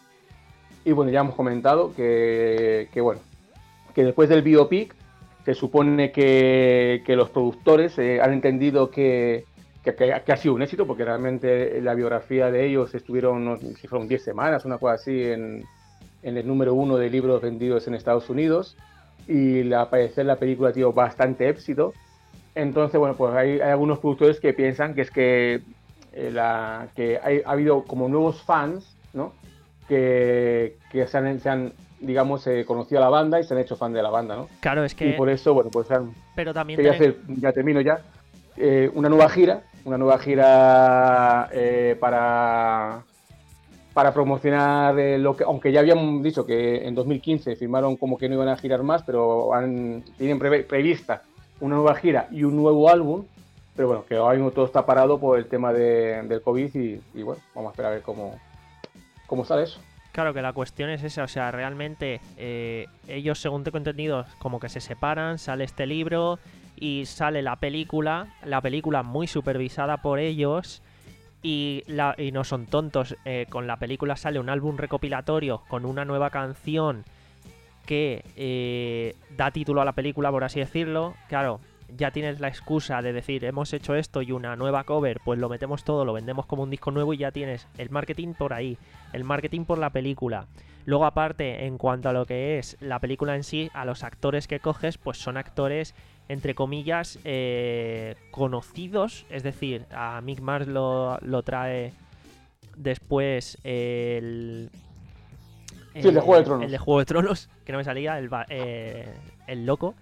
Y bueno, ya hemos comentado que, que bueno, que después del biopic se supone que, que los productores eh, han entendido que, que, que ha- que ha sido un éxito, porque realmente la biografía de ellos estuvieron, no sé si fueron diez semanas, una cosa así, en, en el número uno de libros vendidos en Estados Unidos, y la, al parecer la película ha tenido bastante éxito. Entonces, bueno, pues hay, hay algunos productores que piensan que es que, eh, la, que hay, ha habido como nuevos fans, ¿no? Que, que se, han, se han, digamos, eh, conocido a la banda y se han hecho fan de la banda, ¿no? Claro, es Y que... por eso, bueno, pues han Pero también... quería ten en- hacer, ya termino ya, eh, una nueva gira, una nueva gira eh, para, para promocionar eh, lo que, aunque ya habían dicho que en dos mil quince firmaron como que no iban a girar más, pero han, tienen preve- prevista una nueva gira y un nuevo álbum, pero bueno, que ahora mismo todo está parado por el tema de, del COVID y, y bueno, vamos a esperar a ver cómo, cómo sale eso. Claro que la cuestión es esa, o sea, realmente eh, ellos, según tengo entendido, como que se separan, sale este libro y sale la película, la película muy supervisada por ellos y, la, y no son tontos, eh, con la película sale un álbum recopilatorio con una nueva canción que eh, da título a la película, por así decirlo. Claro, ya tienes la excusa de decir, hemos hecho esto y una nueva cover, pues lo metemos todo, lo vendemos como un disco nuevo y ya tienes el marketing por ahí, el marketing por la película. Luego aparte, en cuanto a lo que es la película en sí, a los actores que coges, pues son actores, entre comillas, eh, conocidos, es decir, a Mick Mars lo, lo trae después el... Sí, el de Juego de Tronos. El de Juego de Tronos, que no me salía, el, eh, el loco.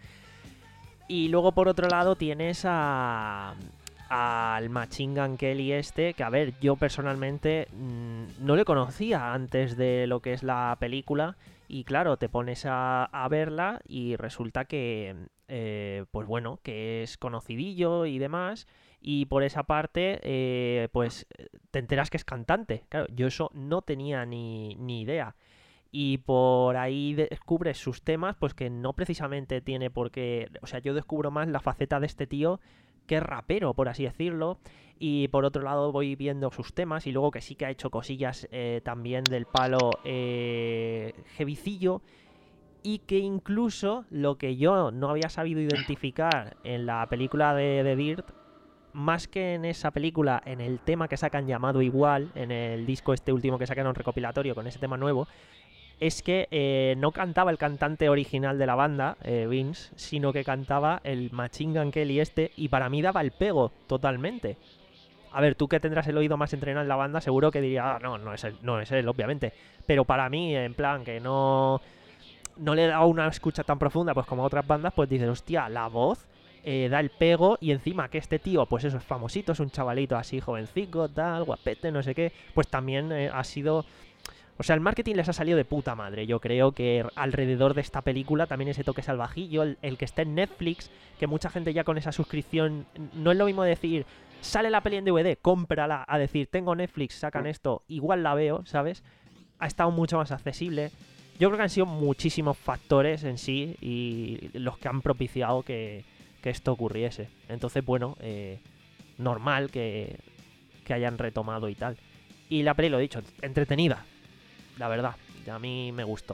Y luego por otro lado tienes a al Machine Gun Kelly este, que a ver, yo personalmente mmm, no le conocía antes de lo que es la película. Y claro, te pones a, a verla y resulta que, eh, pues bueno, que es conocidillo y demás. Y por esa parte, eh, pues te enteras que es cantante. Claro, yo eso no tenía ni, ni idea. Y por ahí descubres sus temas, pues que no precisamente tiene por qué... O sea, yo descubro más la faceta de este tío que es rapero, por así decirlo. Y por otro lado voy viendo sus temas y luego que sí que ha hecho cosillas eh, también del palo eh, heavycillo. Y que incluso lo que yo no había sabido identificar en la película de The Dirt, más que en esa película, en el tema que sacan llamado igual, en el disco este último que sacaron recopilatorio con ese tema nuevo, es que eh, no cantaba el cantante original de la banda, eh, Vince, sino que cantaba el Machine Gun Kelly este, y para mí daba el pego totalmente. A ver, tú que tendrás el oído más entrenado en la banda, seguro que dirías, ah, no, no es él, no es él, obviamente. Pero para mí, en plan, que no, no le he dado una escucha tan profunda pues como a otras bandas, pues dices, hostia, la voz eh, da el pego, y encima que este tío, pues eso, es famosito, es un chavalito así jovencico, tal, guapete, no sé qué, pues también eh, ha sido... O sea, el marketing les ha salido de puta madre. Yo creo que alrededor de esta película también ese toque salvajillo, el, el que está en Netflix, que mucha gente ya con esa suscripción, no es lo mismo decir, sale la peli en D V D, cómprala, a decir, tengo Netflix, sacan esto, igual la veo, ¿sabes? Ha estado mucho más accesible. Yo creo que han sido muchísimos factores en sí y los que han propiciado que, que esto ocurriese. Entonces, bueno, eh, normal que, que hayan retomado y tal. Y la peli, lo he dicho, entretenida. La verdad, a mí me gustó.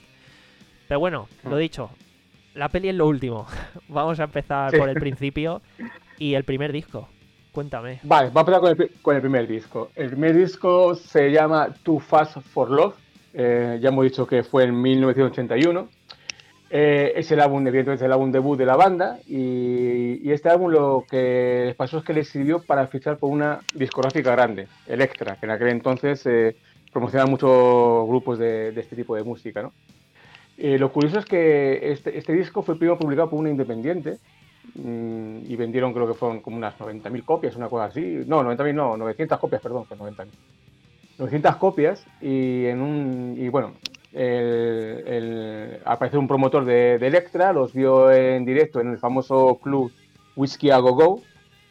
Pero bueno, lo dicho, la peli es lo último. Vamos a empezar sí. por el principio y el primer disco. Cuéntame. Vale, vamos a empezar con el, con el primer disco. El primer disco se llama Too Fast for Love. Eh, ya hemos dicho que fue en mil novecientos ochenta y uno. Eh, es el álbum, evidentemente, es el álbum debut de la banda. Y, y este álbum lo que les pasó es que les sirvió para fichar por una discográfica grande, Elektra, que en aquel entonces... Eh, promocionan muchos grupos de, de este tipo de música, ¿no? Eh, lo curioso es que este, este disco fue primero publicado por una independiente mmm, y vendieron, creo que fueron como unas noventa mil copias, una cosa así. No, noventa mil no, novecientas copias, perdón, que noventa mil. novecientas copias y en un... Y bueno, el, el, apareció un promotor de, de Elektra, los vio en directo en el famoso club Whiskey a Go Go.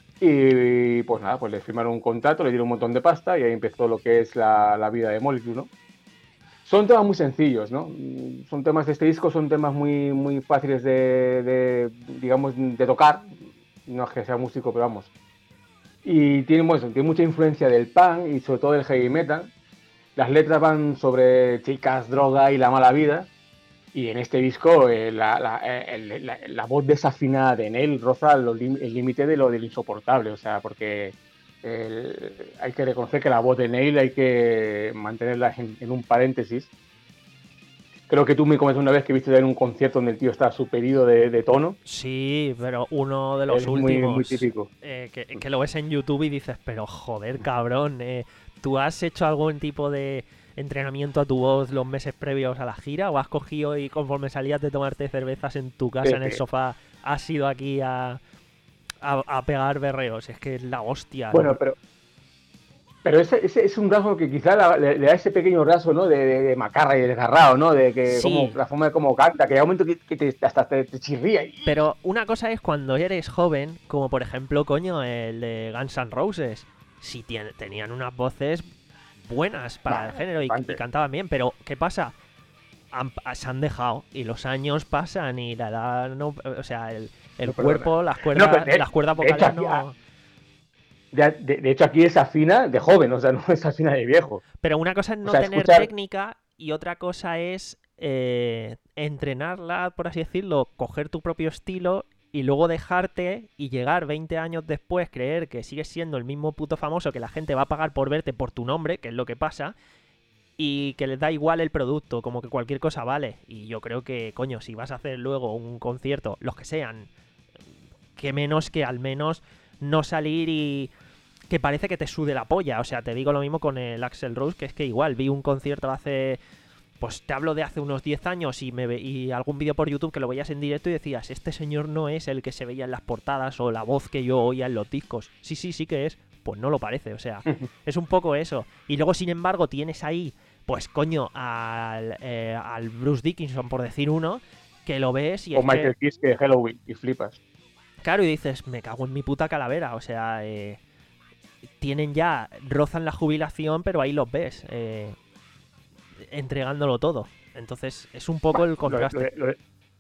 Y pues nada, pues le firmaron un contrato, le dieron un montón de pasta y ahí empezó lo que es la, la vida de Molecule, ¿no? Son temas muy sencillos, ¿no? Son temas de este disco, son temas muy, muy fáciles de, de, digamos, de tocar. No es que sea músico, pero vamos. Y tiene, bueno, tiene mucha influencia del punk y sobre todo del heavy metal. Las letras van sobre chicas, droga y la mala vida. Y en este disco eh, la, la, el, la, la voz desafinada de Neil roza el límite de lo del insoportable, o sea, porque el, hay que reconocer que la voz de Neil hay que mantenerla en, en un paréntesis. Creo que tú me comentaste una vez que viste en un concierto donde el tío estaba superido de, de tono. Sí, pero uno de los es últimos. Muy, muy típico. Eh, que, que lo ves en YouTube y dices, pero joder, cabrón, eh, ¿tú has hecho algún tipo de entrenamiento a tu voz los meses previos a la gira? ¿O has cogido y conforme salías de tomarte cervezas en tu casa, sí, en el sofá, has ido aquí a, a, a pegar berreos? Es que es la hostia. Bueno, ¿no? pero pero ese, ese es un rasgo que quizá la, le, le da ese pequeño rasgo, ¿no? De, de, de macarra y desgarrado, ¿no? De que sí. como, la forma de cómo canta, que hay un momento que, que te, hasta te, te chirría. Y... Pero una cosa es cuando eres joven, como por ejemplo, coño, el de Guns N' Roses. Si tiene, tenían unas voces buenas para Vale, el género y, bastante. y cantaban bien, pero ¿qué pasa? Han- se han dejado y los años pasan y la edad no, o sea, el, el No, perdona. cuerpo, las cuerdas, No, pero de- las cuerdas de hecho, vocales aquí- no. De, de- de hecho, aquí es afina de joven, o sea, no es afina de viejo. Pero una cosa es no sea, tener escuchar- técnica y otra cosa es eh, entrenarla, por así decirlo, coger tu propio estilo y luego dejarte y llegar veinte años después, creer que sigues siendo el mismo puto famoso, que la gente va a pagar por verte por tu nombre, que es lo que pasa, y que les da igual el producto, como que cualquier cosa vale. Y yo creo que, coño, si vas a hacer luego un concierto, los que sean, que menos que al menos no salir y que parece que te sude la polla. O sea, te digo lo mismo con el Axl Rose, que es que igual vi un concierto hace, pues te hablo de hace unos diez años y me ve, y algún vídeo por YouTube que lo veías en directo y decías, este señor no es el que se veía en las portadas o la voz que yo oía en los discos. Sí, sí, sí que es. Pues no lo parece, o sea, es un poco eso. Y luego, sin embargo, tienes ahí, pues coño, al, eh, al Bruce Dickinson, por decir uno, que lo ves y O es Michael que, Kiske de Halloween y flipas. claro, y dices, me cago en mi puta calavera, o sea, eh, tienen ya, rozan la jubilación, pero ahí los ves, eh, entregándolo todo. Entonces, es un poco el Lo de, contraste. lo de- lo de-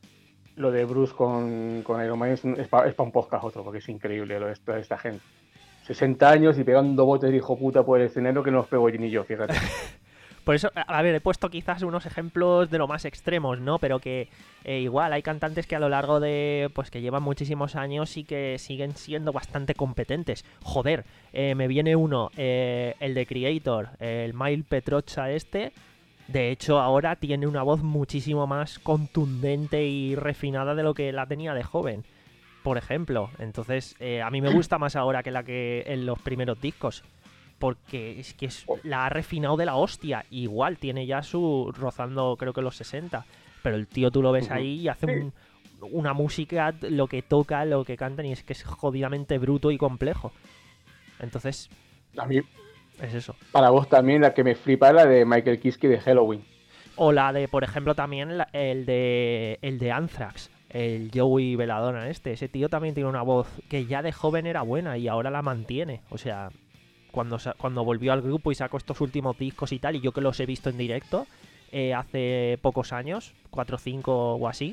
lo de Bruce con, con Iron Man es, para un podcast otro, porque es increíble lo de esta, de esta gente. sesenta años y pegando botes de hijo puta por el escenario que no los pego yo ni yo, fíjate. Por eso, a a ver, he puesto quizás unos ejemplos de lo más extremos, ¿no? Pero que eh, igual hay cantantes que a lo largo de, pues que llevan muchísimos años y que siguen siendo bastante competentes. Joder, eh, me viene uno, eh, el de Creator, el Mile Petrocha este. De hecho, ahora tiene una voz muchísimo más contundente y refinada de lo que la tenía de joven, por ejemplo. Entonces, eh, a mí me gusta más ahora que la que en los primeros discos. Porque es que es- la ha refinado de la hostia. Igual tiene ya su rozando, creo que los sesenta. Pero el tío tú lo ves Ujú. ahí y hace un- una música, lo que toca, lo que cantan, y es que es jodidamente bruto y complejo. Entonces, A mí, es eso. para vos también, la que me flipa es la de Michael Kiske de Halloween. O la de, por ejemplo, también la- el de el de Anthrax, el Joey Belladonna este. Ese tío también tiene una voz que ya de joven era buena y ahora la mantiene. O sea, cuando, sa- cuando volvió al grupo y sacó estos últimos discos y tal, y yo que los he visto en directo eh, hace pocos años, cuatro o cinco o así,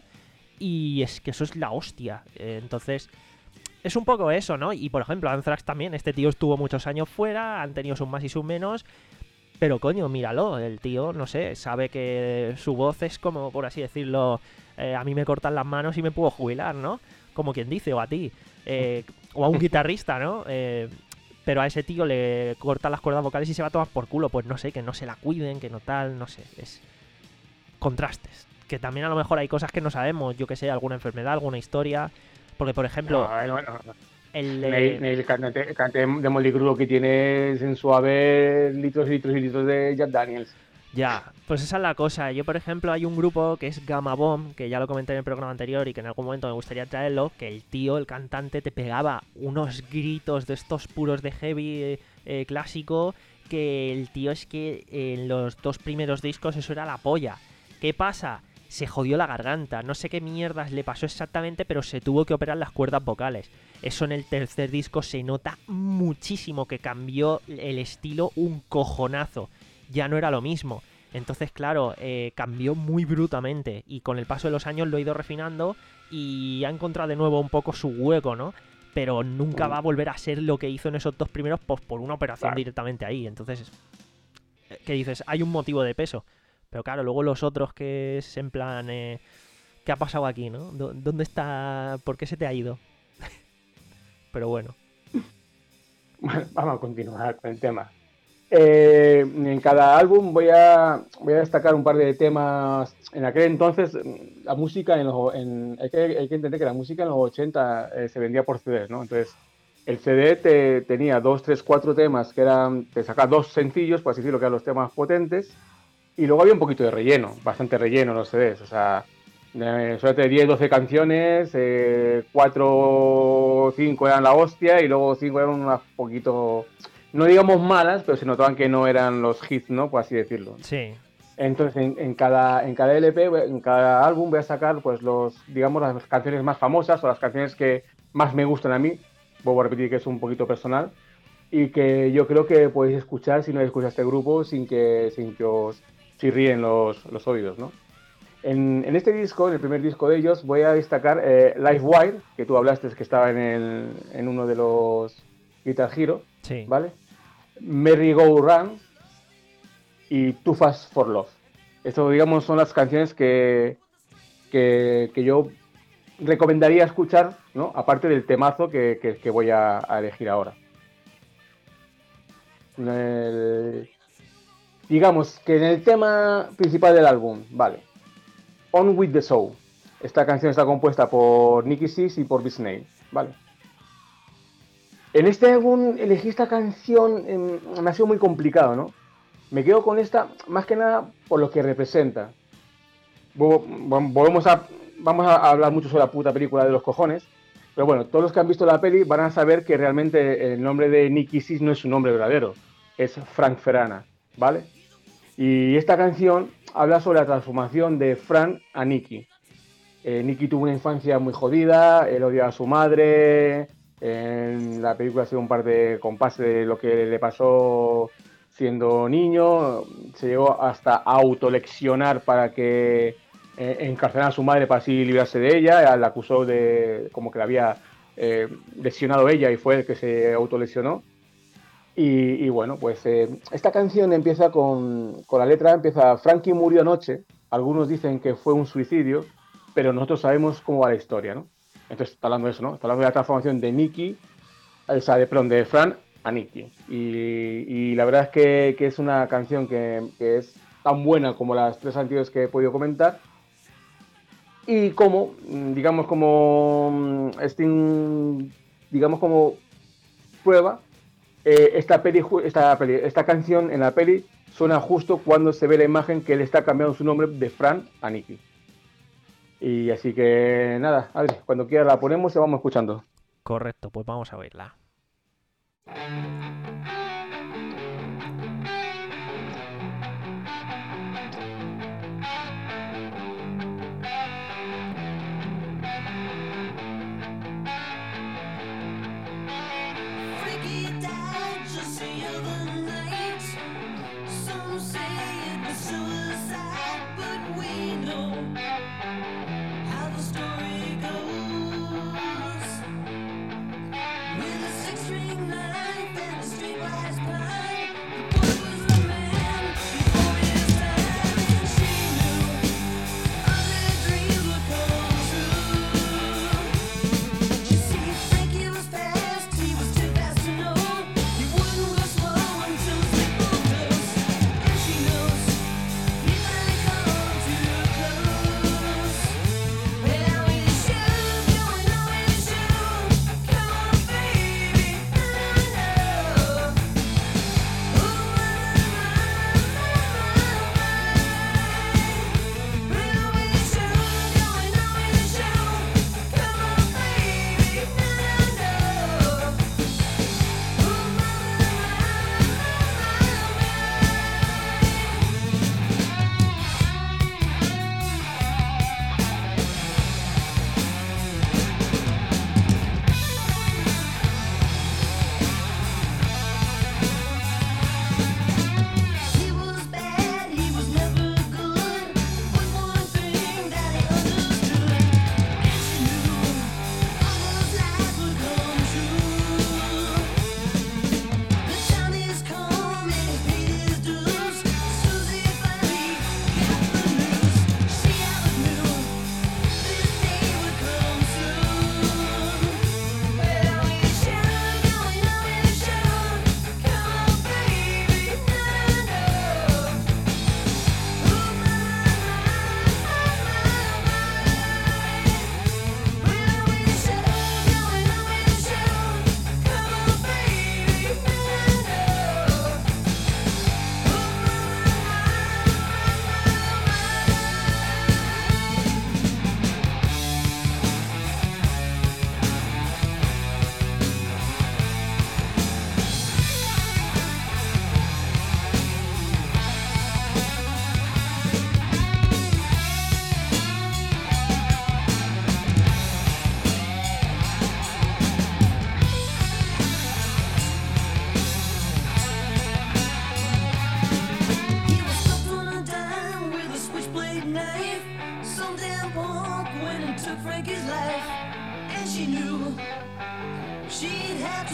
y es que eso es la hostia. Eh, entonces, es un poco eso, ¿no? Y por ejemplo, Anthrax también, este tío estuvo muchos años fuera, han tenido sus más y sus menos, pero coño, míralo, el tío, no sé, sabe que su voz es como, por así decirlo, eh, a mí me cortan las manos y me puedo jubilar, ¿no? Como quien dice, o a ti, eh, o a un guitarrista, ¿no? Eh, pero a ese tío le cortan las cuerdas vocales y se va a tomar por culo, pues no sé, que no se la cuiden, que no tal, no sé, es contrastes. Que también a lo mejor hay cosas que no sabemos, yo que sé, alguna enfermedad, alguna historia, porque por ejemplo, No, no, no, no. el... Neil, eh, Neil, el cantante, el cantante de Motley Crue que tiene en su haber litros y litros y litros de Jack Daniels. Ya, pues esa es la cosa. Yo, por ejemplo, hay un grupo que es Gamma Bomb, que ya lo comenté en el programa anterior y que en algún momento me gustaría traerlo, que el tío, el cantante, te pegaba unos gritos de estos puros de heavy eh, eh, clásico, que el tío es que en los dos primeros discos eso era la polla. ¿Qué pasa? Se jodió la garganta. No sé qué mierdas le pasó exactamente, pero se tuvo que operar las cuerdas vocales. Eso en el tercer disco se nota muchísimo, que cambió el estilo un cojonazo. Ya no era lo mismo. Entonces, claro, eh, cambió muy brutamente y con el paso de los años lo ha ido refinando y ha encontrado de nuevo un poco su hueco, ¿no? Pero nunca va a volver a ser lo que hizo en esos dos primeros, pues por una operación Claro. directamente ahí. Entonces, ¿qué dices? Hay un motivo de peso. Pero claro, luego los otros que es en plan, eh, ¿qué ha pasado aquí, no? ¿Dó- ¿Dónde está? ¿Por qué se te ha ido? Pero bueno. Bueno, vamos a continuar con el tema. Eh, en cada álbum voy a, voy a destacar un par de temas. En aquel entonces, la música, en los, en, hay, que, hay que entender que la música en los ochenta eh, se vendía por C Ds, ¿no? Entonces, el C D te, tenía dos, tres, cuatro temas que eran, te sacaba dos sencillos, por así decirlo, que eran los temas potentes, y luego había un poquito de relleno, bastante relleno en los C Ds, o sea, eh, solamente diez, doce canciones, eh, cuatro o cinco eran la hostia, y luego cinco eran unas poquito, no digamos malas, pero se notaban que no eran los hits, ¿no? Por así decirlo. Sí. Entonces, en, en, cada, en cada L P, en cada álbum voy a sacar, pues, los, digamos, las canciones más famosas o las canciones que más me gustan a mí. Vuelvo a repetir que es un poquito personal. y que yo creo que podéis escuchar si no escucháis este grupo sin que, sin que os chirríen los, los oídos, ¿no? En, en este disco, en el primer disco de ellos, voy a destacar eh, Livewire, que tú hablaste que estaba en, el, en uno de los Guitar Hero, Sí. ¿vale? Merry Go Round y Too Fast for Love. Esto, digamos, son las canciones que, que, que yo recomendaría escuchar, ¿no? Aparte del temazo que, que, que voy a, a elegir ahora. El, digamos que en el tema principal del álbum, vale. On With The Soul. Esta canción está compuesta por Nicky Six y por Bisnay, ¿vale? En este álbum elegí esta canción, eh, me ha sido muy complicado, ¿no? Me quedo con esta, más que nada, por lo que representa. Volvemos a, vamos a hablar mucho sobre la puta película de los cojones, pero bueno, todos los que han visto la peli van a saber que realmente el nombre de Nicky Six no es su nombre verdadero, es Frank Ferrana, ¿vale? Y esta canción habla sobre la transformación de Frank a Nicky. Eh, Nicky tuvo una infancia muy jodida, él odiaba a su madre, en la película ha sido un par de compases de lo que le pasó siendo niño, se llegó hasta a autoleccionar para que eh, encarcelara a su madre para así librarse de ella, la acusó de como que la había eh, lesionado ella y fue el que se autolesionó. Y, y bueno, pues eh, esta canción empieza con, con la letra, empieza: Frankie murió anoche, algunos dicen que fue un suicidio, pero nosotros sabemos cómo va la historia, ¿no? Entonces está hablando de eso, ¿no? Está hablando de la transformación de Nicky, o sea, de, perdón, de Fran a Nicky. Y, y la verdad es que, que es una canción que, que es tan buena como las tres anteriores que he podido comentar. Y como, digamos, como este, digamos, como prueba, eh, esta, peli, esta, peli, esta canción en la peli suena justo cuando se ve la imagen que él está cambiando su nombre de Fran a Nicky. Y así que nada, a ver, cuando quiera la ponemos y vamos escuchando. Correcto, pues vamos a oírla. With a six-string knife and a streetlight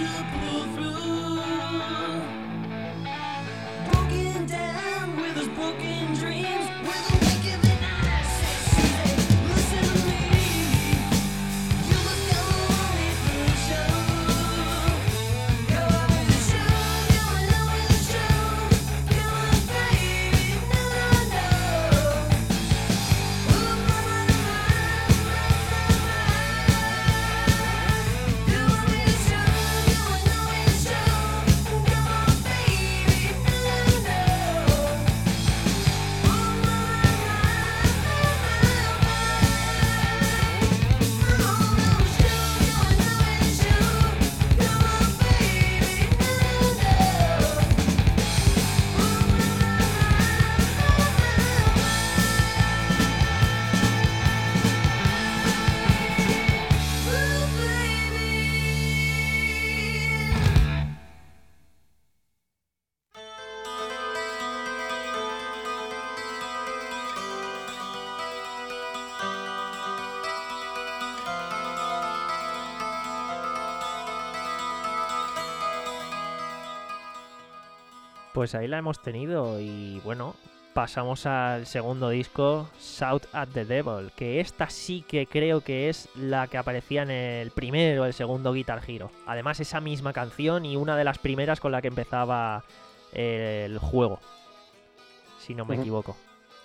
Pues ahí la hemos tenido y bueno, pasamos al segundo disco, Shout at the Devil, que esta sí que creo que es la que aparecía en el primero o el segundo Guitar Hero. Además, esa misma canción y una de las primeras con la que empezaba el juego, si no me uh-huh. equivoco.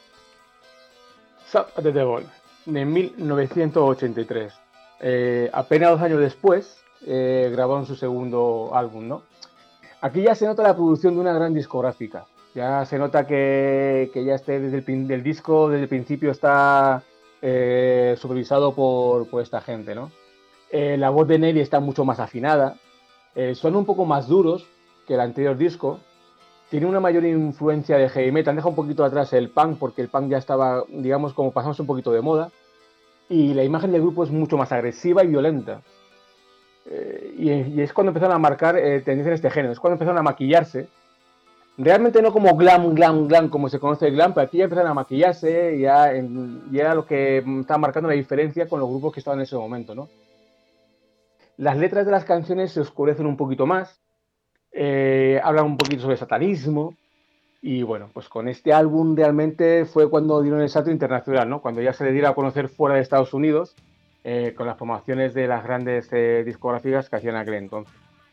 Shout at the Devil, de mil novecientos ochenta y tres. Eh, apenas dos años después eh, grabaron su segundo álbum, ¿no? Aquí ya se nota la producción de una gran discográfica. Ya se nota que, que ya este, desde el del disco, desde el principio está eh, supervisado por, por esta gente, ¿no? Eh, la voz de Nelly está mucho más afinada. Eh, son un poco más duros que el anterior disco. Tiene una mayor influencia de heavy metal. Han dejado un poquito atrás el punk, porque el punk ya estaba, digamos, como pasamos un poquito de moda. Y la imagen del grupo es mucho más agresiva y violenta. Eh, y, y es cuando empezaron a marcar eh, tendencia en este género, es cuando empezaron a maquillarse, realmente no como glam, glam, glam, como se conoce el glam, pero aquí ya empezaron a maquillarse y ya, en, ya era lo que estaba marcando la diferencia con los grupos que estaban en ese momento, ¿no? Las letras de las canciones se oscurecen un poquito más, eh, hablan un poquito sobre satanismo, y bueno, pues con este álbum realmente fue cuando dieron el salto internacional, ¿no? Cuando ya se le diera a conocer fuera de Estados Unidos, Eh, con las promociones de las grandes eh, discográficas que hacían aquel entonces.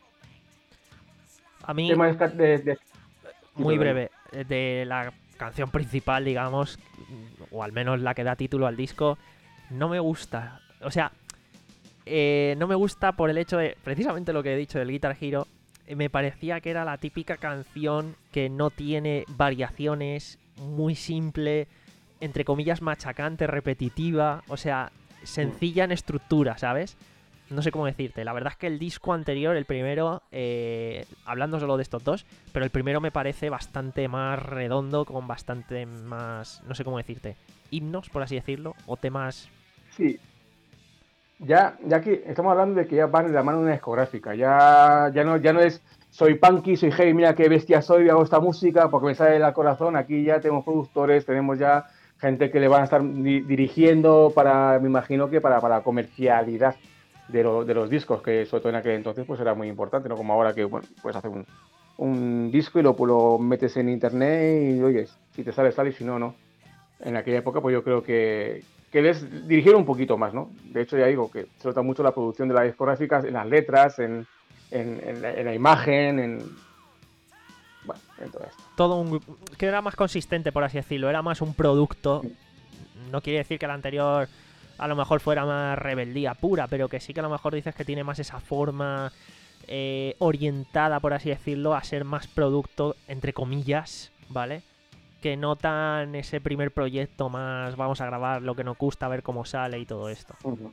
A mí, Tema de, de, de... muy breve, de la canción principal, digamos, o al menos la que da título al disco, no me gusta. O sea, eh, no me gusta por el hecho de, precisamente lo que he dicho del Guitar Hero, eh, me parecía que era la típica canción que no tiene variaciones, muy simple, entre comillas machacante, repetitiva, o sea, sencilla en estructura, ¿sabes? No sé cómo decirte. La verdad es que el disco anterior, el primero, eh, hablando solo de estos dos, pero el primero me parece bastante más redondo, con bastante más, no sé cómo decirte, himnos, por así decirlo, o temas... Sí. Ya, ya que estamos hablando de que ya van de la mano de una discográfica. Ya, ya, no, ya no es soy punky, soy heavy, mira qué bestia soy, hago esta música porque me sale del corazón. Aquí ya tenemos productores, tenemos ya gente que le van a estar di- dirigiendo para, me imagino que para, para comercialidad de, lo, de los discos, que sobre todo en aquel entonces pues era muy importante, no como ahora que bueno, puedes hacer un, un disco y lo, lo metes en internet y oye, si te sale, sale y si no, no. En aquella época pues yo creo que, que les dirigieron un poquito más, ¿no? De hecho ya digo que se nota mucho la producción de las discográficas en las letras, en, en, en, la, en la imagen, en... Bueno, en todo esto. Todo un... que era más consistente, por así decirlo, era más un producto. No quiere decir que el anterior a lo mejor fuera más rebeldía pura, pero que sí que a lo mejor dices que tiene más esa forma eh, orientada, por así decirlo, a ser más producto, entre comillas, ¿vale? Que no tan ese primer proyecto más vamos a grabar lo que nos gusta, a ver cómo sale y todo esto. Uh-huh.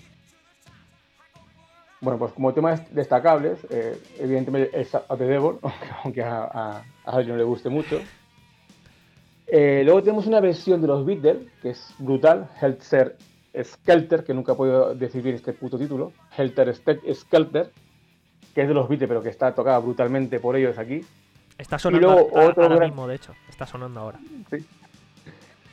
Bueno, pues como temas destacables, eh, evidentemente es A The Devil, aunque a, a, a alguien no le guste mucho. Eh, luego tenemos una versión de los Beatles, que es brutal, Helter Skelter, que nunca he podido decir bien este puto título, Helter Skelter, que es de los Beatles, pero que está tocada brutalmente por ellos aquí. Está sonando luego, a, a, otro ahora gran... mismo, de hecho, está sonando ahora. Sí.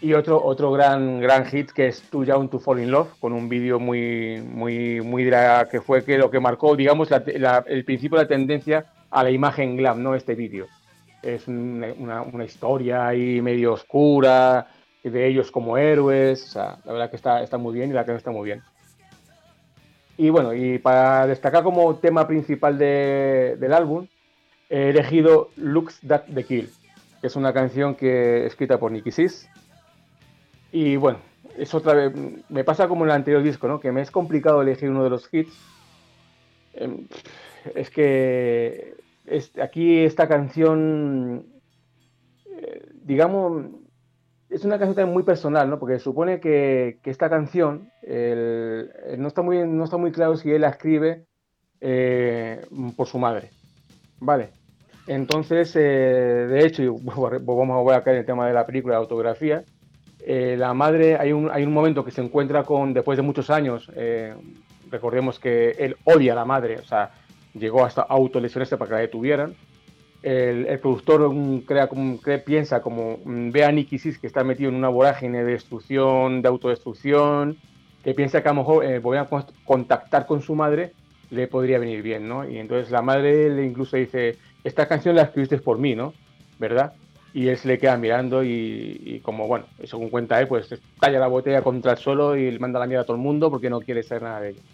Y otro, otro gran, gran hit que es Too Young to Fall in Love, con un vídeo muy, muy, muy dra- que fue que lo que marcó, digamos, la, la, el principio de la tendencia a la imagen glam, ¿no? Este vídeo. Es una, una, una historia ahí medio oscura, de ellos como héroes, o sea, la verdad que está, está muy bien y la canción está muy bien. Y bueno, y para destacar como tema principal de, del álbum, he elegido Looks That The Kill, que es una canción que escrita por Nicky Six. Y bueno, es otra vez, me pasa como en el anterior disco, ¿no? Que me es complicado elegir uno de los hits. Eh, es que es, aquí esta canción, eh, digamos, es una canción también muy personal, ¿no? Porque supone que, que esta canción, el, el no, está muy, no está muy claro si él la escribe eh, por su madre, ¿vale? Entonces, eh, de hecho, y vamos a, voy a caer en el tema de la película, de la autografía. Eh, la madre, hay un, hay un momento que se encuentra con, después de muchos años, eh, recordemos que él odia a la madre, o sea, llegó hasta autolesionarse para que la detuvieran. El, el productor um, crea, um, crea, piensa como, um, ve a Nicky Six que está metido en una vorágine de destrucción, de autodestrucción, que piensa que a lo mejor eh, volver a contactar con su madre le podría venir bien, ¿no? Y entonces la madre le incluso dice, esta canción la escribiste por mí, ¿no? ¿Verdad? Y él se le queda mirando y, y como, bueno, según cuenta él, pues talla la botella contra el suelo y le manda la mierda a todo el mundo porque no quiere saber nada de ella.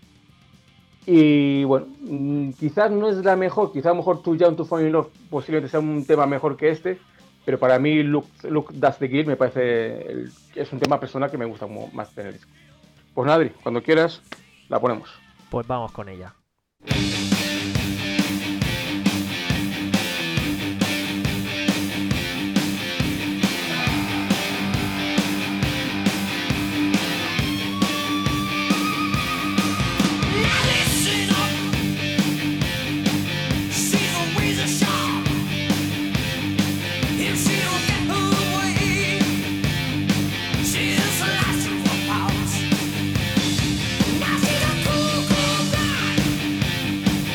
Y bueno, quizás no es la mejor, quizás a lo mejor Too Young to Fall in Love posiblemente sea un tema mejor que este, pero para mí Look, Look That's The Kill me parece, el, es un tema personal que me gusta como más en el disco. Pues nada, Adri, cuando quieras, la ponemos. Pues vamos con ella. Now she's a cool, cool guy.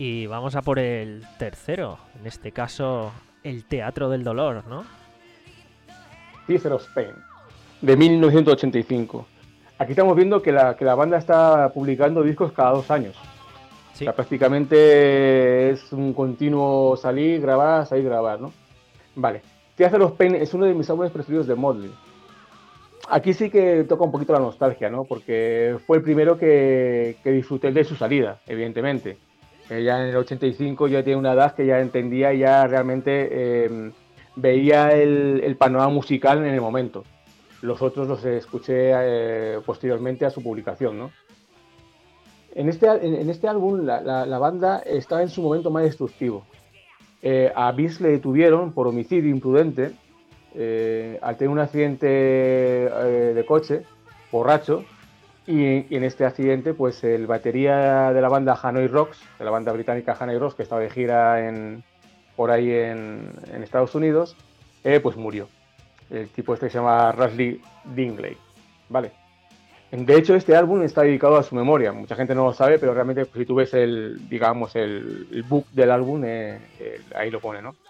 Y vamos a por el tercero, en este caso, El Teatro del Dolor, ¿no? Theatre of Pain, de mil novecientos ochenta y cinco. Aquí estamos viendo que la, que la banda está publicando discos cada dos años. Sí. O sea, prácticamente es un continuo salir, grabar, salir, grabar, ¿no? Vale. Theatre of Pain es uno de mis álbumes preferidos de Motley. Aquí sí que toca un poquito la nostalgia, ¿no? Porque fue el primero que, que disfruté de su salida, evidentemente. Eh, ya en el ochenta y cinco ya tenía una edad que ya entendía y ya realmente eh, veía el, el panorama musical en el momento. Los otros los escuché eh, posteriormente a su publicación, ¿no? En este, en, en este álbum la, la, la banda estaba en su momento más destructivo. Eh, a Bis le detuvieron por homicidio imprudente eh, al tener un accidente eh, de coche, borracho, y, y en este accidente pues el batería de la banda Hanoi Rocks, de la banda británica Hanoi Rocks, que estaba de gira en, por ahí en, en Estados Unidos, eh, pues murió. El tipo este se llama Russell Dingley, ¿vale? De hecho, este álbum está dedicado a su memoria. Mucha gente no lo sabe, pero realmente pues, si tú ves el, digamos, el, el book del álbum, eh, eh, ahí lo pone, ¿no?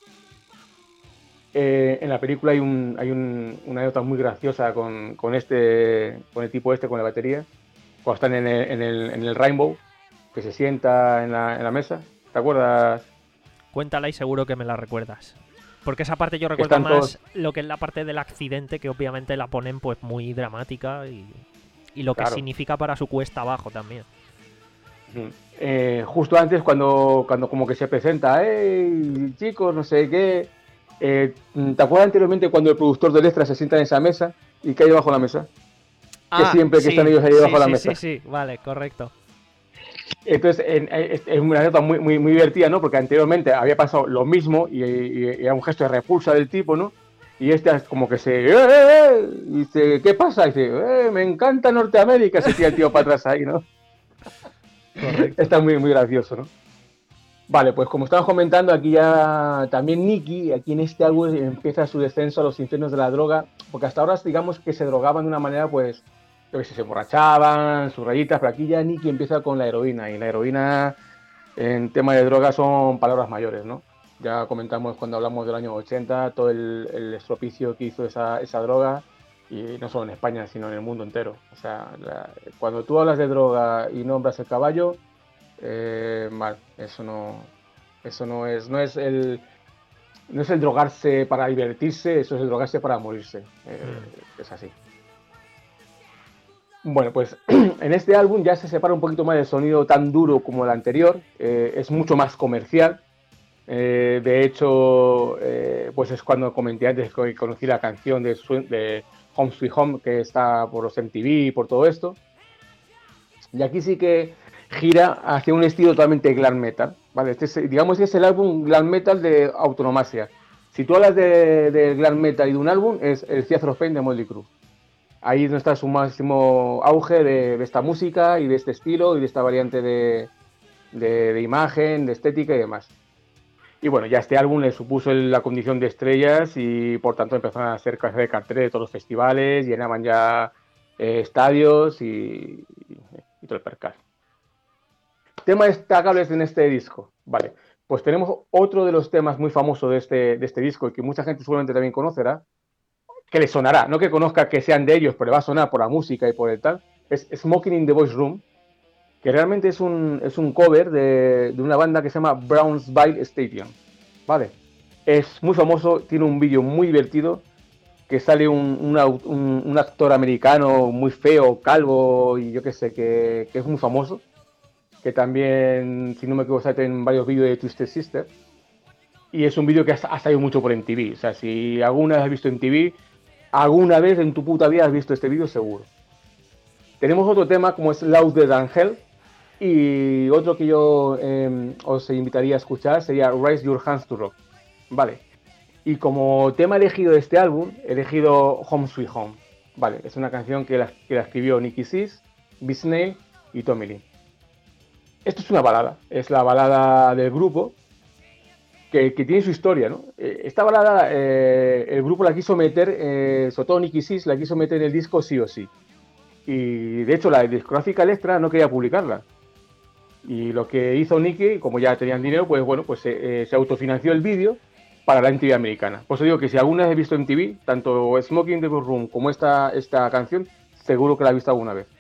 Eh, en la película hay, un, hay un, una anécdota muy graciosa con, con este, con el tipo este, con la batería, cuando están en el, en el, en el Rainbow, que se sienta en la, en la mesa. ¿Te acuerdas? Cuéntala y seguro que me la recuerdas. Porque esa parte yo recuerdo más todos... lo que es la parte del accidente, que obviamente la ponen pues muy dramática y, y lo que claro. significa para su cuesta abajo también. Eh, justo antes, cuando, cuando como que se presenta, hey, chicos, no sé qué, eh, ¿te acuerdas anteriormente cuando el productor del extra se sienta en esa mesa y que hay debajo de la mesa? Ah, que siempre que sí, están ellos ahí debajo sí, de la sí, mesa. Sí, sí, vale, correcto. Entonces, es una anécdota muy, muy, muy divertida, ¿no? Porque anteriormente había pasado lo mismo y, y, y era un gesto de repulsa del tipo, ¿no? Y este como que se... ¡Eh, eh, eh! Y dice, ¿qué pasa? Y dice, eh, me encanta Norteamérica. Se tira el tío para atrás ahí, ¿no? Correcto. Está muy, muy gracioso, ¿no? Vale, pues como estamos comentando, aquí ya también Nicky, aquí en este álbum empieza su descenso a los infiernos de la droga, porque hasta ahora digamos que se drogaban de una manera, pues, yo que sé, se emborrachaban, sus rayitas, pero aquí ya Nicky empieza con la heroína, y la heroína en tema de drogas son palabras mayores, ¿no? Ya comentamos cuando hablamos del año ochenta, todo el, el estropicio que hizo esa, esa droga, y no solo en España, sino en el mundo entero. O sea, la, cuando tú hablas de droga y nombras el caballo, eh, mal, eso no, eso no es, no es el, no es el drogarse para divertirse, eso es el drogarse para morirse, eh, mm. es así. Bueno, pues en este álbum ya se separa un poquito más del sonido tan duro como el anterior, eh, es mucho más comercial. Eh, de hecho, eh, pues es cuando comenté antes que conocí la canción de, de Home Sweet Home, que está por los M T V y por todo esto. Y aquí sí que gira hacia un estilo totalmente glam metal, ¿vale? Este es, digamos que es el álbum glam metal de Autonomasia. Si tú hablas de, de glam metal y de un álbum, es el Theatre of Pain de Motley Crue. Ahí es donde está su máximo auge de, de esta música y de este estilo y de esta variante de, de, de imagen, de estética y demás. Y bueno, ya este álbum le supuso la condición de estrellas y por tanto empezaron a hacer de carteles de todos los festivales, llenaban ya eh, estadios y, y, y todo el percal. Temas destacables en este disco. Vale, pues tenemos otro de los temas muy famosos de este, de este disco y que mucha gente seguramente también conocerá, que le sonará, no que conozca que sean de ellos, pero le va a sonar por la música y por el tal, es Smoking in the Boys Room, que realmente es un, es un cover de, de una banda que se llama Brownsville Stadium, ¿vale? Es muy famoso, tiene un vídeo muy divertido, que sale un, una, un, un actor americano muy feo, calvo, y yo qué sé, que, que es muy famoso, que también, si no me equivoco, sale en varios vídeos de Twisted Sister, y es un vídeo que ha, ha salido mucho por M T V, o sea, si alguna vez has visto M T V, alguna vez en tu puta vida has visto este vídeo seguro. Tenemos otro tema como es Louder Than Hell, y otro que yo eh, os invitaría a escuchar sería Raise Your Hands to Rock. Vale. Y como tema elegido de este álbum, he elegido Home Sweet Home. Vale, es una canción que la, que la escribió Nicky Six, Bisnay y Tommy Lee. Esto es una balada, es la balada del grupo que, que tiene su historia, ¿no? Esta balada eh, el grupo la quiso meter, eh, sobre todo Nicky Six, la quiso meter en el disco sí o sí. Y de hecho la discográfica Elektra no quería publicarla. Y lo que hizo Nicky, como ya tenían dinero, pues bueno, pues eh, se autofinanció el vídeo para la M T V americana. Por eso digo que si alguna vez he visto M T V, tanto Smoking the Room como esta, esta canción, seguro que la he visto alguna vez.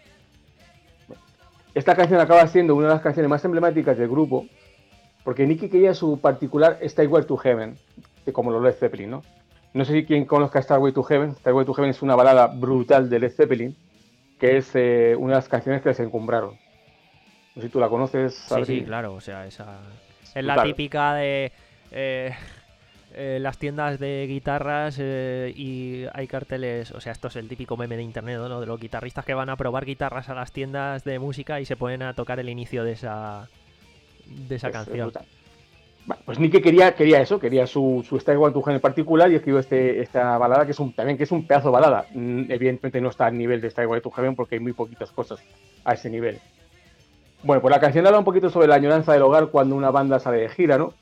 Esta canción acaba siendo una de las canciones más emblemáticas del grupo, porque Nicky quería su particular Stairway to Heaven, como los Led Zeppelin, ¿no? No sé si quien conozca Stairway to Heaven. Stairway to Heaven es una balada brutal de Led Zeppelin, que es eh, una de las canciones que les encumbraron. No sé si tú la conoces, Sí, sí, claro, o sea, esa es la Claro. típica de eh, eh, las tiendas de guitarras eh, y hay carteles, o sea, esto es el típico meme de internet, ¿no? De los guitarristas que van a probar guitarras a las tiendas de música y se ponen a tocar el inicio de esa de esa Es- es canción. brutal. Bueno, pues Nicky quería, quería eso, quería su, su Stairway to Heaven en particular y escribió este, esta balada que es un, también que es un pedazo de balada. Mm, Evidentemente no está al nivel de Stairway to Heaven porque hay muy poquitas cosas a ese nivel. Bueno, pues la canción habla un poquito sobre la añoranza del hogar cuando una banda sale de gira, ¿no?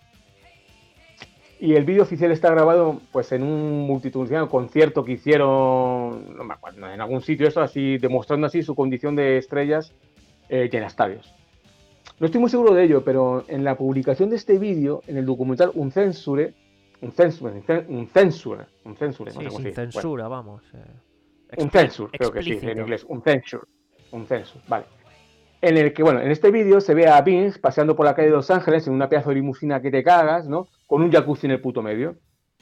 Y el vídeo oficial está grabado pues en un multitudinario concierto que hicieron, no me acuerdo, en algún sitio, eso así, demostrando así su condición de estrellas eh, llena estadios. No estoy muy seguro de ello, pero en la publicación de este vídeo, en el documental Un Censure, un censure, un cen- un censure, un censure, no Sí, sé cómo sin se dice. Bueno, censura, vamos. eh. un Expli- censure, creo que sí, en explícito. inglés, un censure, un censure, vale. En el que, bueno, en este vídeo se ve a Vince paseando por la calle de Los Ángeles en una pedazo de limusina que te cagas, ¿no? Con un jacuzzi en el puto medio.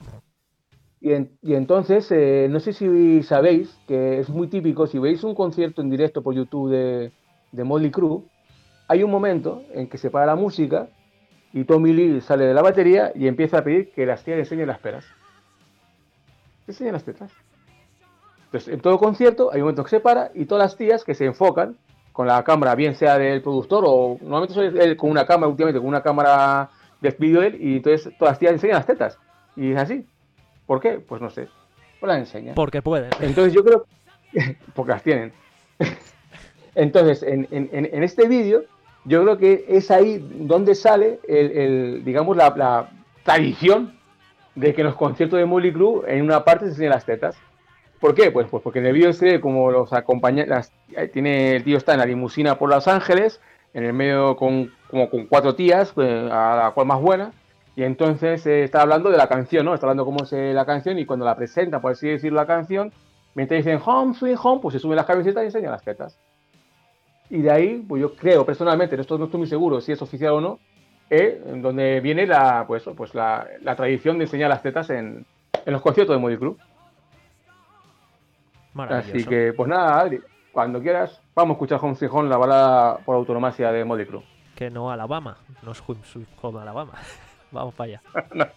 Y, en- y entonces, eh, no sé si sabéis que es muy típico, si veis un concierto en directo por YouTube de, de Motley Crue, hay un momento en que se para la música y Tommy Lee sale de la batería y empieza a pedir que las tías le enseñen las peras. Le enseñen las tetas. Entonces, en todo concierto hay un momento que se para y todas las tías que se enfocan con la cámara, bien sea del productor o normalmente suele ser con una cámara, últimamente con una cámara de vídeo de él, y entonces todas las tías enseñan las tetas. Y es así. ¿Por qué? Pues no sé. Pues las enseñan. Porque pueden. Entonces yo creo porque las tienen. Entonces, en, en- en- en este vídeo, yo creo que es ahí donde sale el, el, digamos, la, la tradición de que en los conciertos de Motley Crue en una parte se enseñan las tetas. ¿Por qué? Pues, pues porque en el vídeo se ve como los acompaña, las, tiene, el tío está en la limusina por Los Ángeles, en el medio con, como con cuatro tías, pues, a la cual más buena, y entonces eh, está hablando de la canción, ¿no? Está hablando cómo es eh, la canción, y cuando la presenta, por así decirlo, la canción, mientras dicen Home, Sweet Home, pues se suben las camisetas y enseñan las tetas. Y de ahí, pues yo creo personalmente, esto no estoy muy seguro si es oficial o no, eh, en donde viene la, pues, pues la, la tradición de enseñar las tetas en, en los conciertos de Motley Crue. Maravilloso. Así que, pues nada, Adri, cuando quieras, vamos a escuchar Home Sweet Home, la balada por autonomasia de Motley Crue. Que no Alabama, no es Home Sweet Home Alabama. Vamos para allá.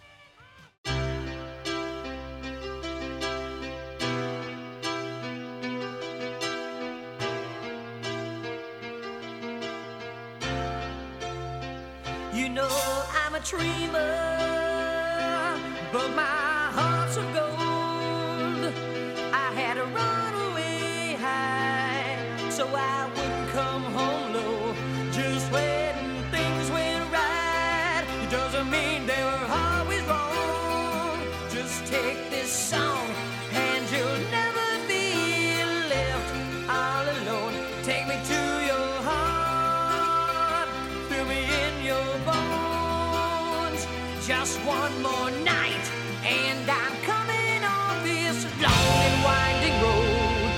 You know I'm a dreamer, but my heart's of gold. I had to run away high, so I wouldn't come home low. Just when things went right, it doesn't mean they were always wrong. Just take this song, and you'll never be left all alone. Take me to your heart, fill me in your bones. Just one more night, and I'm coming on this long and winding road.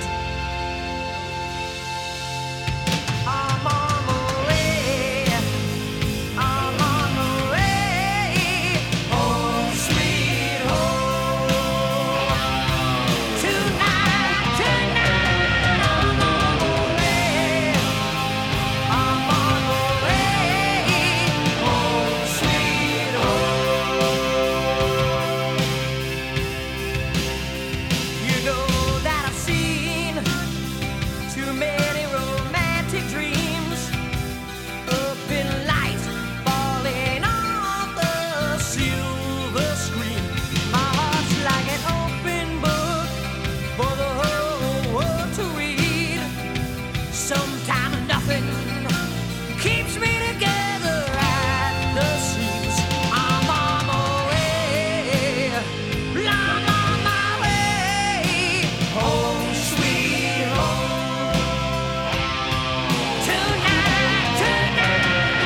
I'm on my way, I'm on my way, home sweet home. Tonight, tonight, I'm on my way, I'm on my way, home sweet home. You know that I've seen too many romantic dreams up in lights falling off the silver screen. My heart's like an open book for the whole world to read. Sometimes nothing keeps me together at the seams. I'm on my way, I'm on my way, home sweet home. Tonight, tonight,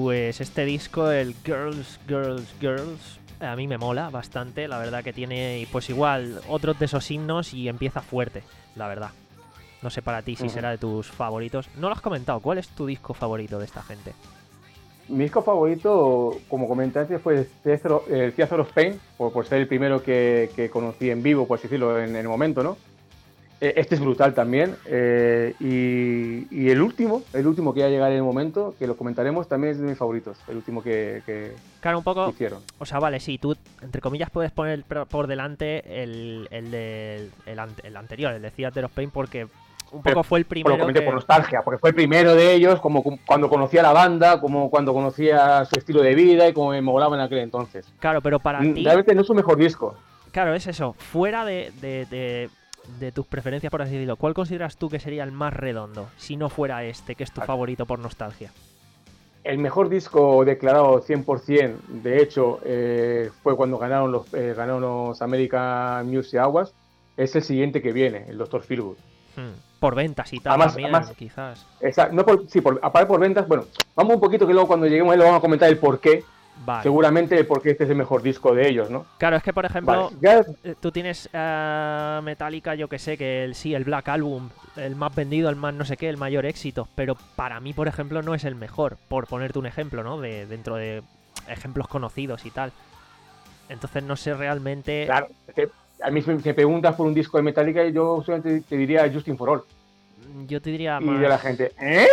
Pues este disco, el Girls, Girls, Girls, a mí me mola bastante, la verdad que tiene, pues igual, otros de esos himnos y empieza fuerte, la verdad. No sé para ti si Ujú. será de tus favoritos. No lo has comentado, ¿cuál es tu disco favorito de esta gente? Mi disco favorito, como comenté antes, fue Theater of- el Theater of Pain, por, por ser el primero que, que conocí en vivo, por así decirlo, en, en el momento, ¿no? Eh, Este es brutal también. eh, y, y el último, el último que ya llegará en el momento, que lo comentaremos, también es de mis favoritos. El último que, que Claro, un poco... hicieron. O sea, vale, sí, tú, entre comillas, puedes poner por por delante el, el, del- el, ante- el anterior, el de Theater of Pain, porque un Pero poco fue el Por primero lo comenté que... por nostalgia, porque fue el primero de ellos, como cu- cuando conocía la banda, como cuando conocía su estilo de vida y como me molaba en aquel entonces. Claro, pero para Mm, ti... Realmente no es su mejor disco. Claro, es eso. Fuera de, de, de, de tus preferencias, por así decirlo, ¿cuál consideras tú que sería el más redondo? Si no fuera este, que es tu Vale. favorito por nostalgia. El mejor disco declarado cien por ciento, de hecho, eh, fue cuando ganaron los, eh, ganaron los American Music Awards. Es el siguiente que viene, el doctor Feelgood. Hmm. Por ventas y tal Además- también, además- quizás. Esa- no por, sí, por, aparte por ventas. Bueno, vamos un poquito que luego cuando lleguemos ahí lo vamos a comentar el por qué. Vale. Seguramente el por qué este es el mejor disco de ellos, ¿no? Claro, es que por ejemplo, Vale, ya- eh, tú tienes eh, Metallica, yo que sé, que el, sí, el Black Album, el más vendido, el más no sé qué, el mayor éxito, pero para mí, por ejemplo, no es el mejor, por ponerte un ejemplo, ¿no? De dentro de ejemplos conocidos y tal. Entonces no sé realmente... Claro, es que a mí si me preguntas por un disco de Metallica, yo solamente te diría Justin for All. Yo te diría Y más... de la gente, ¿eh?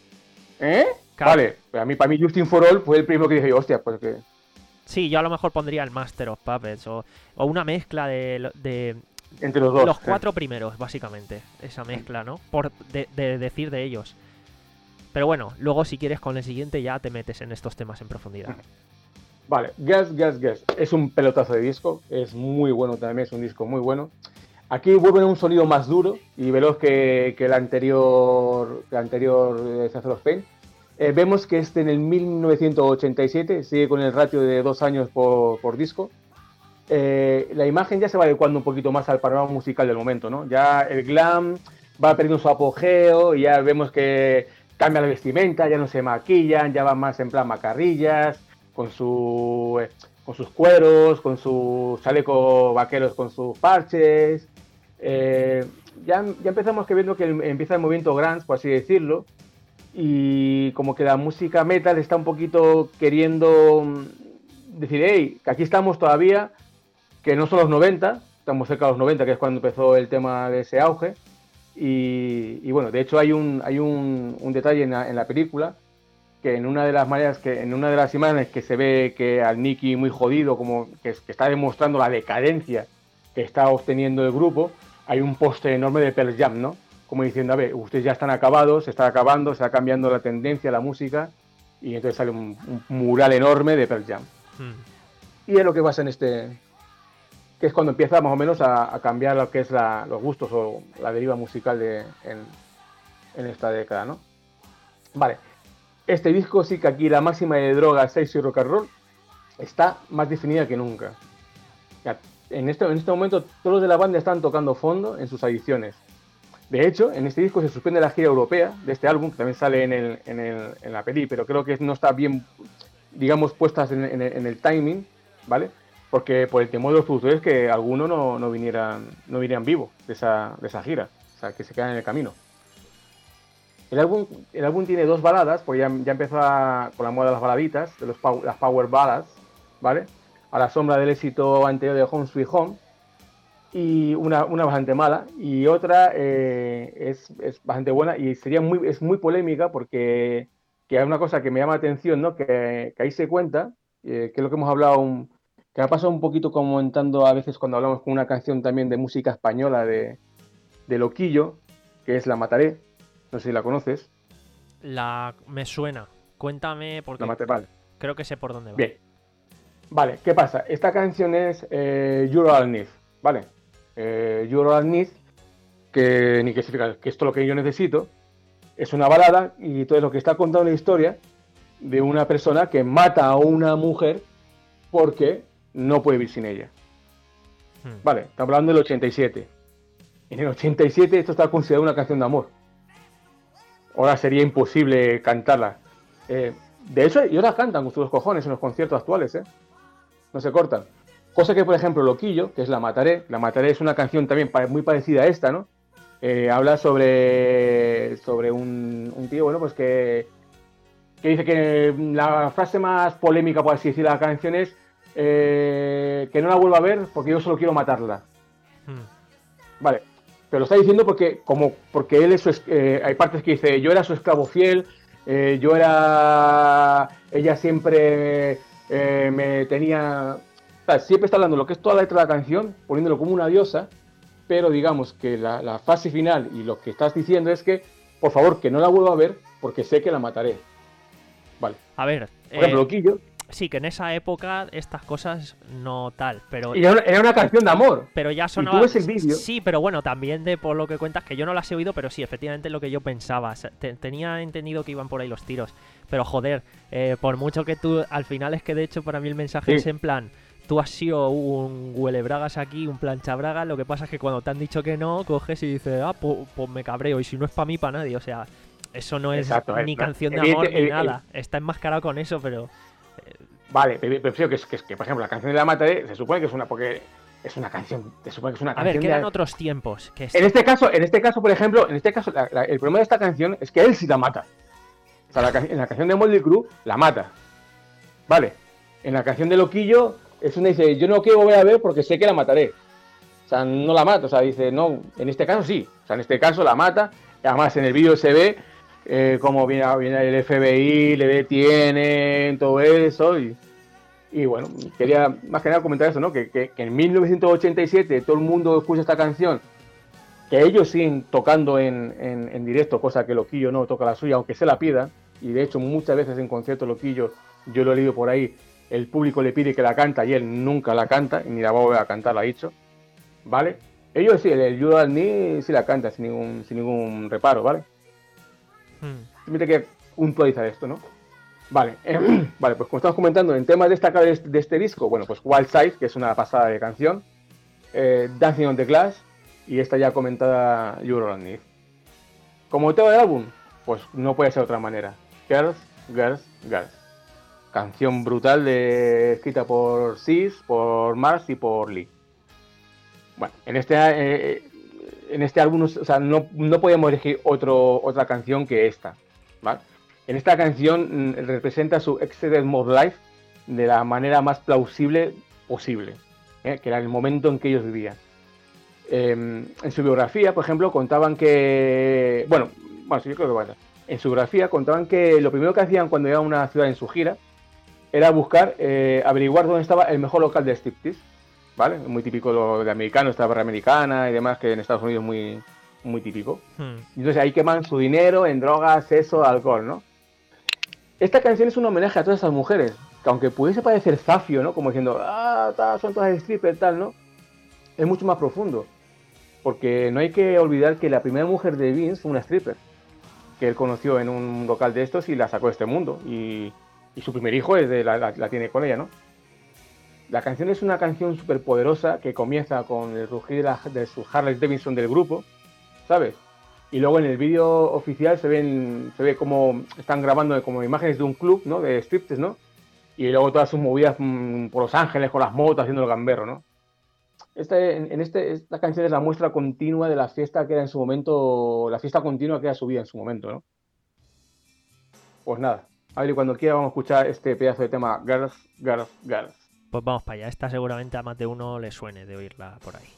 ¿Eh? Claro. Vale, pero a mí, para mí Justin for All fue el primero que dije, hostia, pues que... Sí, yo a lo mejor pondría el Master of Puppets o, o una mezcla de, lo- de Entre los dos. los ¿eh? cuatro primeros, básicamente. Esa mezcla, ¿no? Por de, de decir de ellos. Pero bueno, luego si quieres con el siguiente ya te metes en estos temas en profundidad. Vale, Guess, Guess, Guess. Es un pelotazo de disco, es muy bueno también, es un disco muy bueno. Aquí vuelven a un sonido más duro y veloz que, que el anterior, que el anterior eh, Theater of Pain. Eh, vemos que este en el mil novecientos ochenta y siete sigue con el ratio de dos años por, por disco. Eh, la imagen ya se va adecuando un poquito más al panorama musical del momento, ¿no? Ya el glam va perdiendo su apogeo y ya vemos que cambia la vestimenta, ya no se maquillan, ya van más en plan macarrillas, con su eh, con sus cueros, con sus chalecos vaqueros, con sus parches. Eh, ya, ya empezamos que viendo que el- empieza el movimiento grunge, por así decirlo, y como que la música metal está un poquito queriendo mm, decir, hey, que aquí estamos todavía, que no son los noventa, estamos cerca de los noventa, que es cuando empezó el tema de ese auge. Y, y bueno, de hecho hay un, hay un, un detalle en la, en la película, que en una de las maneras que en una de las imágenes que se ve que al Nicky muy jodido, como que, que está demostrando la decadencia que está obteniendo el grupo, hay un póster enorme de Pearl Jam, ¿no? Como diciendo, a ver, ustedes ya están acabados, se está acabando, se está cambiando la tendencia, la música, y entonces sale un, un mural enorme de Pearl Jam. Hmm. Y es lo que pasa en este, que es cuando empieza más o menos a, a cambiar lo que es la, los gustos o la deriva musical de, en, en esta década, ¿no? Vale, este disco sí que aquí la máxima de droga, sexo y rock and roll está más definida que nunca. Ya, en, este, en este momento todos los de la banda están tocando fondo en sus adiciones. De hecho, en este disco se suspende la gira europea de este álbum, que también sale en, el, en, el, en la peli, pero creo que no está bien, digamos, puestas en, en, el, en el timing, ¿vale? Porque por el temor de los productores que algunos no, no vinieran no vinieran vivos de esa, de esa gira, o sea, que se quedan en el camino. El álbum, el álbum tiene dos baladas, porque ya, ya empezó a- con la moda de las baladitas, de los, pow- las power ballads, ¿vale? A la sombra del éxito anterior de Home Sweet Home, y una, una bastante mala, y otra eh, es, es bastante buena, y sería muy, es muy polémica, porque que hay una cosa que me llama la atención, ¿no? Que, que ahí se cuenta, eh, que es lo que hemos hablado, un- que me ha pasado un poquito comentando a veces cuando hablamos con una canción también de música española de, de Loquillo, que es La Mataré, no sé si la conoces. La... Me suena. Cuéntame porque La Mataré, vale. creo que sé por dónde va. Bien. Vale, ¿qué pasa? Esta canción es eh, You're All I Need, ¿vale? Eh, You're All I Need, que ni que significa que esto es lo que yo necesito, es una balada y todo lo que está contando la historia de una persona que mata a una mujer porque no puede vivir sin ella. Hmm. Vale, estamos hablando del ochenta y siete. En el ochenta y siete esto está considerado una canción de amor. Ahora sería imposible cantarla. Eh, De hecho, ellos la cantan con sus cojones en los conciertos actuales, ¿eh? No se cortan. Cosa que, por ejemplo, Loquillo, que es La Mataré. La Mataré es una canción también muy parecida a esta, ¿no? Eh, habla sobre, sobre un, un tío, bueno, pues que, que dice que la frase más polémica, por así decir, de la canción es eh, que no la vuelva a ver porque yo solo quiero matarla. Hmm. Vale, pero lo está diciendo porque como porque él es su, eh, hay partes que dice yo era su esclavo fiel, eh, yo era, ella siempre eh, me tenía, o sea, siempre está hablando lo que es toda la letra de la canción, poniéndolo como una diosa, pero digamos que la, la fase final y lo que estás diciendo es que por favor que no la vuelva a ver porque sé que la mataré. Vale. A ver, por ejemplo, eh... Loquillo. Sí, que en esa época estas cosas no tal, pero... Y era una, era una canción de amor. Pero ya sonaba... ¿Y tú ves el vídeo? Sí, pero bueno, también de por lo que cuentas, que yo no las he oído, pero sí, efectivamente es lo que yo pensaba. Tenía entendido que iban por ahí los tiros. Pero joder, eh, por mucho que tú... Al final es que de hecho para mí el mensaje sí. es en plan... Tú has sido un huelebragas aquí, un planchabragas, lo que pasa es que cuando te han dicho que no, coges y dices, ah, pues, pues me cabreo, y si no es para mí, para nadie, o sea... Eso no es Exacto, ni es, canción de amor el, el, ni nada. El, Está enmascarado con eso, pero... Vale, pero, pero que, es, que, que, por ejemplo, la canción de La Mataré se supone que es una... Porque es una canción... Se supone que es una a canción... ver, que de, eran otros tiempos. Que en este caso, en este caso, por ejemplo, en este caso, la, la, el problema de esta canción es que él sí la mata. O sea, la, en la canción de Motley Crue, la mata. Vale. En la canción de Loquillo, es una dice, yo no quiero volver a ver porque sé que la mataré. O sea, no la mata. O sea, dice, no, en este caso sí. O sea, en este caso la mata. Y además en el vídeo se ve... Eh, como viene, viene el F B I, le detienen, todo eso, y, y bueno, quería más que nada comentar eso, ¿no? Que, que, que en mil novecientos ochenta y siete todo el mundo escucha esta canción, que ellos siguen tocando en, en, en directo, cosa que Loquillo no toca la suya, aunque se la pida, y de hecho muchas veces en conciertos Loquillo, yo lo he leído por ahí, el público le pide que la canta y él nunca la canta, ni la va a volver a cantar, lo ha dicho, ¿vale? Ellos sí, el You Don't Need sí la canta sin ningún, sin ningún reparo, ¿vale? Simplemente que puntualizar esto, ¿no? Vale, eh, vale, pues como estamos comentando en temas destacados de este, de este disco, bueno, pues Wild Side, que es una pasada de canción, eh, Dancing on the Glass y esta ya comentada You Don't Need. Como tema del álbum, pues no puede ser de otra manera. Girls, Girls, Girls. Canción brutal de, escrita por Sis, por Mars y por Lee. Bueno, en este... Eh, en este álbum, o sea, no, no podíamos elegir otro, otra canción que esta, ¿vale? En esta canción mm, representa su Extended Mod Life de la manera más plausible posible, ¿eh? Que era el momento en que ellos vivían. Eh, en su biografía, por ejemplo, contaban que... Bueno, bueno, sí, yo creo que bueno. En su biografía contaban que lo primero que hacían cuando iban a una ciudad en su gira era buscar, eh, averiguar dónde estaba el mejor local de striptease. ¿Vale? Muy típico lo de americano, esta barra americana y demás, que en Estados Unidos es muy, muy típico. Hmm. Entonces ahí queman su dinero en drogas, sexo, alcohol, ¿no? Esta canción es un homenaje a todas esas mujeres, que aunque pudiese parecer zafio, ¿no? Como diciendo, ah, ta, son todas strippers, tal, ¿no? Es mucho más profundo. Porque no hay que olvidar que la primera mujer de Vince fue una stripper, que él conoció en un local de estos y la sacó de este mundo. Y, y su primer hijo es de la, la, la tiene con ella, ¿no? La canción es una canción súper poderosa que comienza con el rugir de, la, de su Harley Davidson del grupo, ¿sabes? Y luego en el vídeo oficial se ven se ve como están grabando como imágenes de un club, ¿no? De striptease, ¿no? Y luego todas sus movidas mmm, por Los Ángeles con las motos haciendo el gamberro, ¿no? Este, en, en este, esta canción es la muestra continua de la fiesta que era en su momento, la fiesta continua que era su vida en su momento, ¿no? Pues nada, a ver, cuando quiera vamos a escuchar este pedazo de tema Girls, Girls, Girls. Pues vamos para allá, esta seguramente a más de uno le suene de oírla por ahí.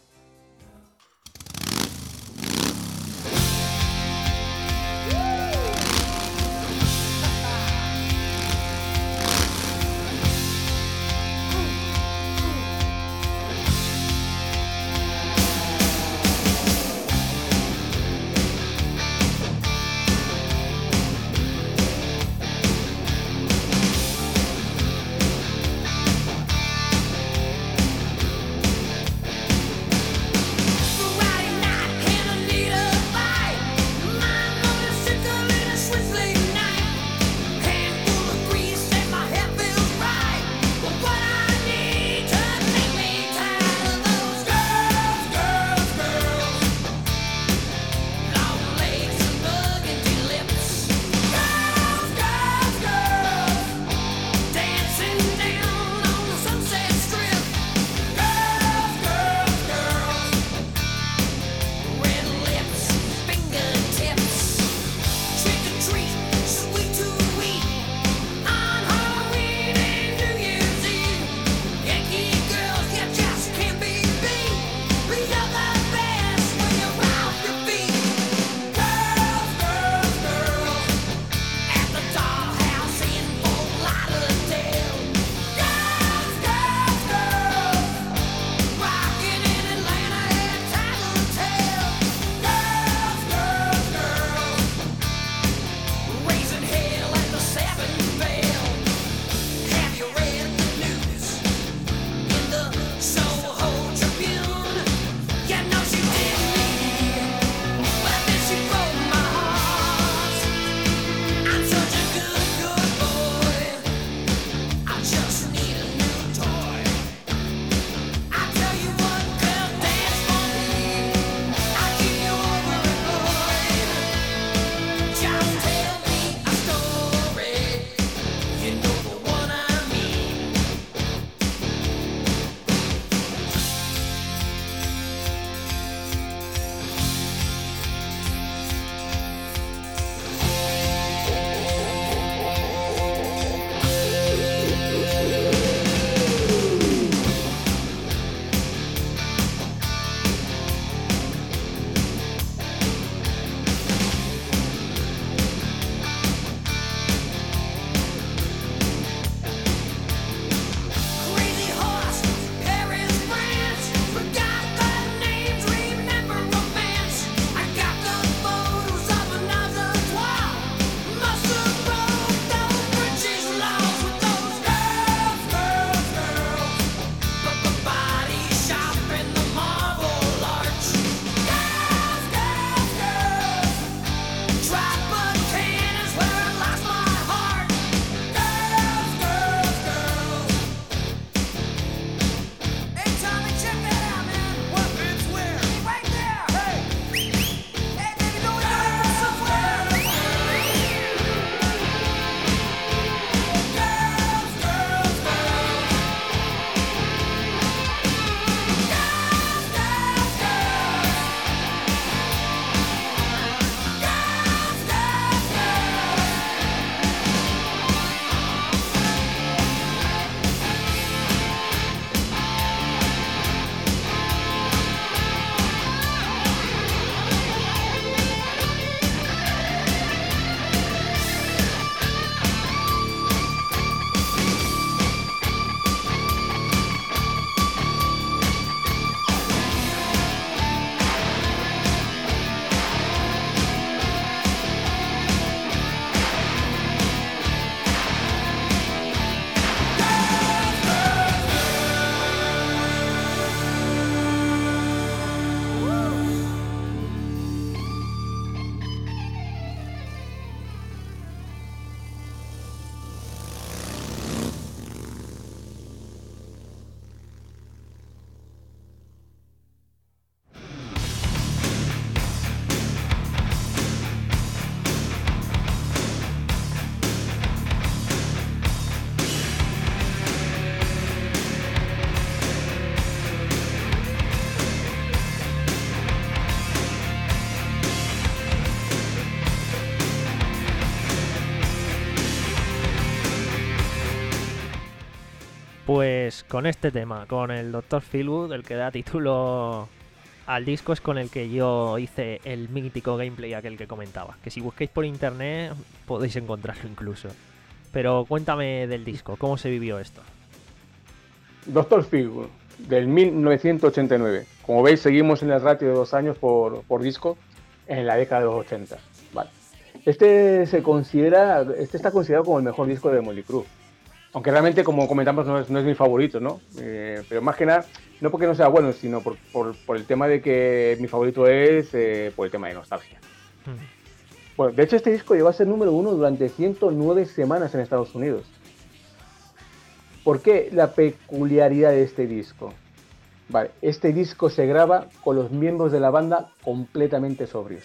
Pues con este tema, con el doctor Philwood, el que da título al disco, es con el que yo hice el mítico gameplay aquel que comentaba. Que si busquéis por internet podéis encontrarlo incluso. Pero cuéntame del disco, ¿cómo se vivió esto? doctor Philwood, del mil novecientos ochenta y nueve. Como veis, seguimos en el ratio de dos años por, por disco en la década de los ochenta. Vale. Este se considera, este está considerado como el mejor disco de Mötley Crüe. Aunque realmente, como comentamos, no es, no es mi favorito, ¿no? Eh, pero más que nada, no porque no sea bueno, sino por, por, por el tema de que mi favorito es eh, por el tema de nostalgia. Mm. Bueno, de hecho este disco llegó a ser número uno durante ciento nueve semanas en Estados Unidos. ¿Por qué la peculiaridad de este disco? Vale, este disco se graba con los miembros de la banda completamente sobrios.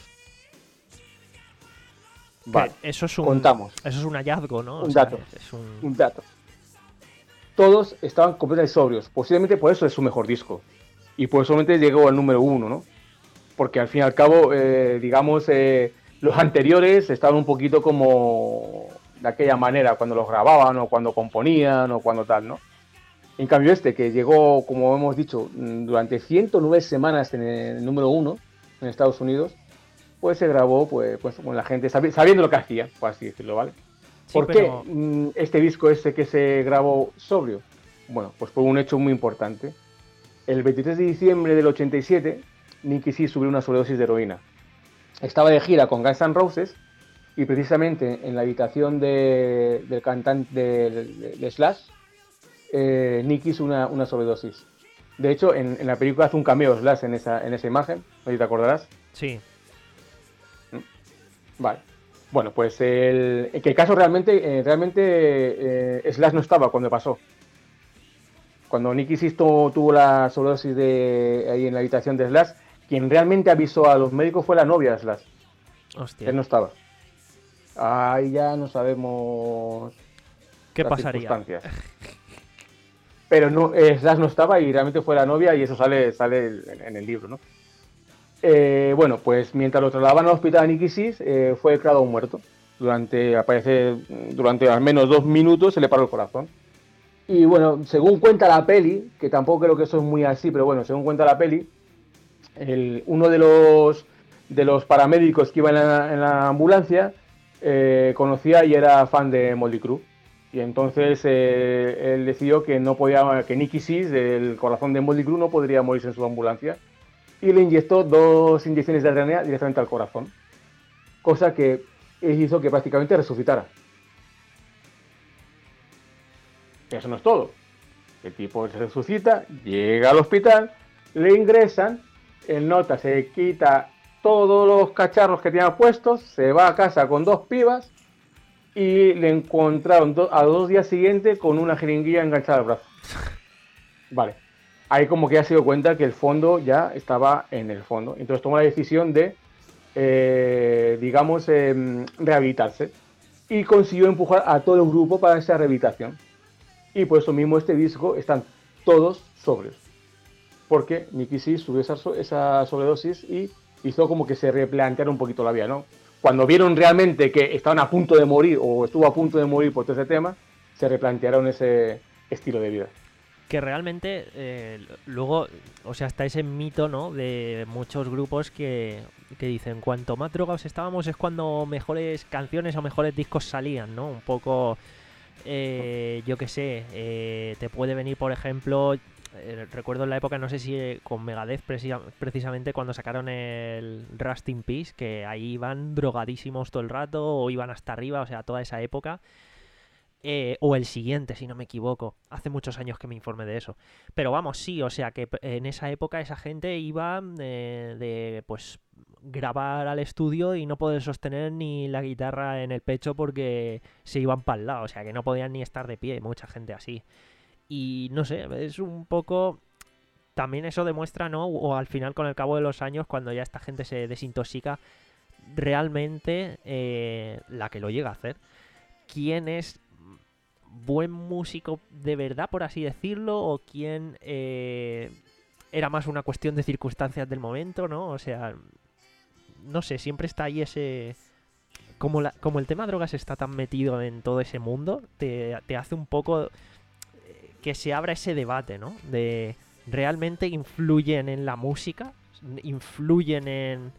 Vale, eso es un, contamos. Eso es un hallazgo, ¿no? Un o sea, dato. Es un... un dato. Todos estaban completamente sobrios. Posiblemente por eso es su mejor disco. Y por eso llegó al número uno, ¿no? Porque al fin y al cabo, eh, digamos, eh, los anteriores estaban un poquito como de aquella manera, cuando los grababan o cuando componían o cuando tal, ¿no? En cambio este, que llegó, como hemos dicho, durante ciento nueve semanas en el número uno en Estados Unidos, pues se grabó pues, pues con la gente sabiendo lo que hacía, por así decirlo, ¿vale? Sí, ¿Por pero... qué este disco ese que se grabó sobrio? Bueno, pues por un hecho muy importante. El veintitrés de diciembre del ochenta y siete, Nicky Six sufrió una sobredosis de heroína. Estaba de gira con Guns N' Roses y precisamente en la habitación de, del cantante de, de, de Slash, eh, Nicky hizo una, una sobredosis. De hecho, en, en la película hace un cameo Slash en esa, en esa imagen, no sé si te acordarás. Sí. Vale. Bueno, pues el, que el caso realmente, eh, realmente eh, Slash no estaba cuando pasó. Cuando Nicky Six tuvo la sobredosis de ahí en la habitación de Slash, quien realmente avisó a los médicos fue la novia de Slash. Hostia. Él no estaba. Ahí ya no sabemos qué las pasaría. Circunstancias. Pero no, eh, Slash no estaba y realmente fue la novia y eso sale, sale en, en el libro, ¿no? Eh, bueno, pues mientras lo trasladaban al hospital a Nicky Six, eh, fue declarado muerto. Durante, aparece, durante al menos dos minutos se le paró el corazón. Y bueno, según cuenta la peli, que tampoco creo que eso es muy así, pero bueno, según cuenta la peli, el, uno de los, de los paramédicos que iba en la, en la ambulancia eh, conocía y era fan de Mötley Crüe. Y entonces eh, él decidió que no podía, que Nicky Six, el corazón de Mötley Crüe, no podría morirse en su ambulancia. Y le inyectó dos inyecciones de adrenalina directamente al corazón. Cosa que hizo que prácticamente resucitara. Eso no es todo. El tipo se resucita, llega al hospital, le ingresan, él nota, se quita todos los cacharros que tenía puestos, se va a casa con dos pibas y le encontraron do- a los dos días siguientes con una jeringuilla enganchada al brazo. Vale. Ahí como que ya se dio cuenta que el fondo ya estaba en el fondo. Entonces tomó la decisión de, eh, digamos, eh, rehabilitarse. Y consiguió empujar a todo el grupo para esa rehabilitación. Y por eso mismo este disco están todos sobrios. Porque Nicky Six tuvo esa, esa sobredosis y hizo como que se replanteara un poquito la vida, ¿no? Cuando vieron realmente que estaban a punto de morir o estuvo a punto de morir por todo ese tema, se replantearon ese estilo de vida. Que realmente eh, luego, o sea, está ese mito, ¿no? De muchos grupos que, que dicen cuanto más drogados estábamos es cuando mejores canciones o mejores discos salían, ¿no? Un poco, eh, yo qué sé, eh, te puede venir, por ejemplo, eh, recuerdo en la época, no sé si eh, con Megadeth precisa, precisamente cuando sacaron el Rust in Peace, que ahí iban drogadísimos todo el rato o iban hasta arriba, o sea, toda esa época. Eh, o el siguiente, si no me equivoco. Hace muchos años que me informé de eso. Pero vamos, sí, o sea que en esa época esa gente iba eh, de, pues, grabar al estudio y no poder sostener ni la guitarra en el pecho porque se iban para el lado. O sea que no podían ni estar de pie, mucha gente así. Y no sé, es un poco... También eso demuestra, ¿no? O al final, con el cabo de los años, cuando ya esta gente se desintoxica, realmente eh, la que lo llega a hacer. ¿Quién es buen músico de verdad, por así decirlo? ¿O quién eh, era más una cuestión de circunstancias del momento, ¿no? O sea, no sé, siempre está ahí ese... Como, la, como el tema drogas está tan metido en todo ese mundo, te, te hace un poco... que se abra ese debate, ¿no? De realmente influyen en la música, influyen en,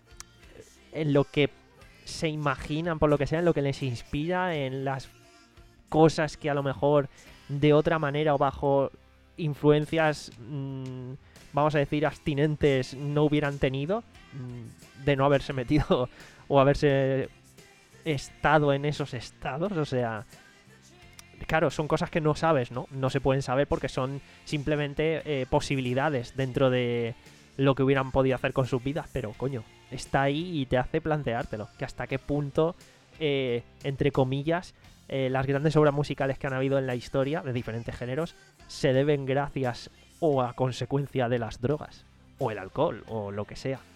en lo que se imaginan, por lo que sea, en lo que les inspira, en las cosas que a lo mejor de otra manera o bajo influencias, mmm, vamos a decir, abstinentes no hubieran tenido, mmm, de no haberse metido o haberse estado en esos estados. O sea, claro, son cosas que no sabes, ¿no? No se pueden saber porque son simplemente eh, posibilidades dentro de lo que hubieran podido hacer con sus vidas, pero coño, está ahí y te hace planteártelo, que hasta qué punto, eh, entre comillas, eh, las grandes obras musicales que han habido en la historia de diferentes géneros se deben gracias o a consecuencia de las drogas o el alcohol o lo que sea.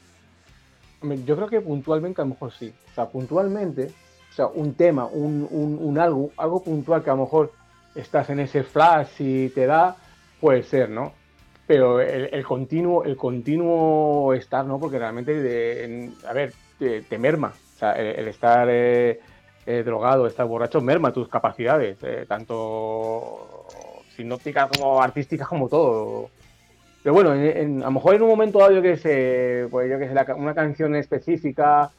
Yo creo que puntualmente a lo mejor sí. O sea, puntualmente, o sea, un tema, un, un, un algo, algo puntual que a lo mejor estás en ese flash y te da, puede ser, ¿no? Pero el, el continuo, el continuo estar, ¿no? Porque realmente, de, en, a ver, te, te merma. O sea, el, el estar eh, eh, drogado, estar borracho, merma tus capacidades, eh, tanto sinópticas como artísticas como todo. Pero bueno, en, en, a lo mejor en un momento dado, yo que sé, pues yo que sé, la, una canción específica,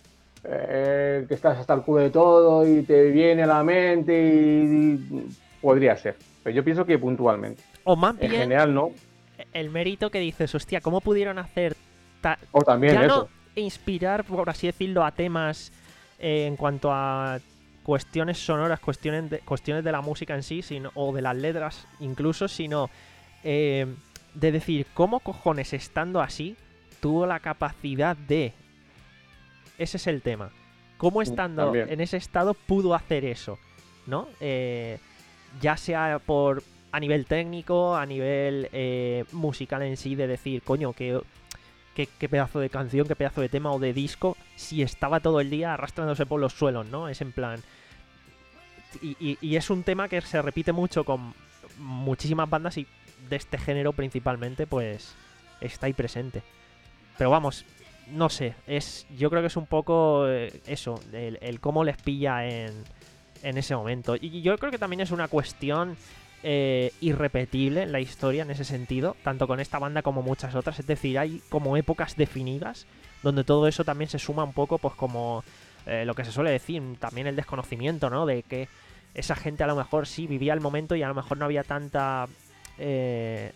eh, que estás hasta el culo de todo y te viene a la mente y, y podría ser. Pero yo pienso que puntualmente. O más bien, en general no. El mérito que dices, hostia, ¿cómo pudieron hacer ta- o también ya eso. no inspirar, por así decirlo, a temas eh, en cuanto a cuestiones sonoras, cuestiones de, cuestiones de la música en sí, sino, o de las letras incluso, sino eh, de decir, ¿cómo cojones estando así tuvo la capacidad de... Ese es el tema. ¿Cómo estando También. en ese estado pudo hacer eso? ¿No? Eh, ya sea por... a nivel técnico, a nivel eh, musical en sí, de decir, coño, qué, qué, qué pedazo de canción, qué pedazo de tema o de disco, si estaba todo el día arrastrándose por los suelos, ¿no? Es en plan... Y, y, y es un tema que se repite mucho con muchísimas bandas y de este género principalmente, pues está ahí presente. Pero vamos, no sé, es yo creo que es un poco eh, eso, el, el cómo les pilla en, en ese momento. Y yo creo que también es una cuestión... Eh, irrepetible en la historia en ese sentido, tanto con esta banda como muchas otras. Es decir, hay como épocas definidas donde todo eso también se suma un poco, pues como eh, lo que se suele decir, también el desconocimiento, ¿no? De que esa gente a lo mejor sí vivía el momento y a lo mejor no había tanta eh,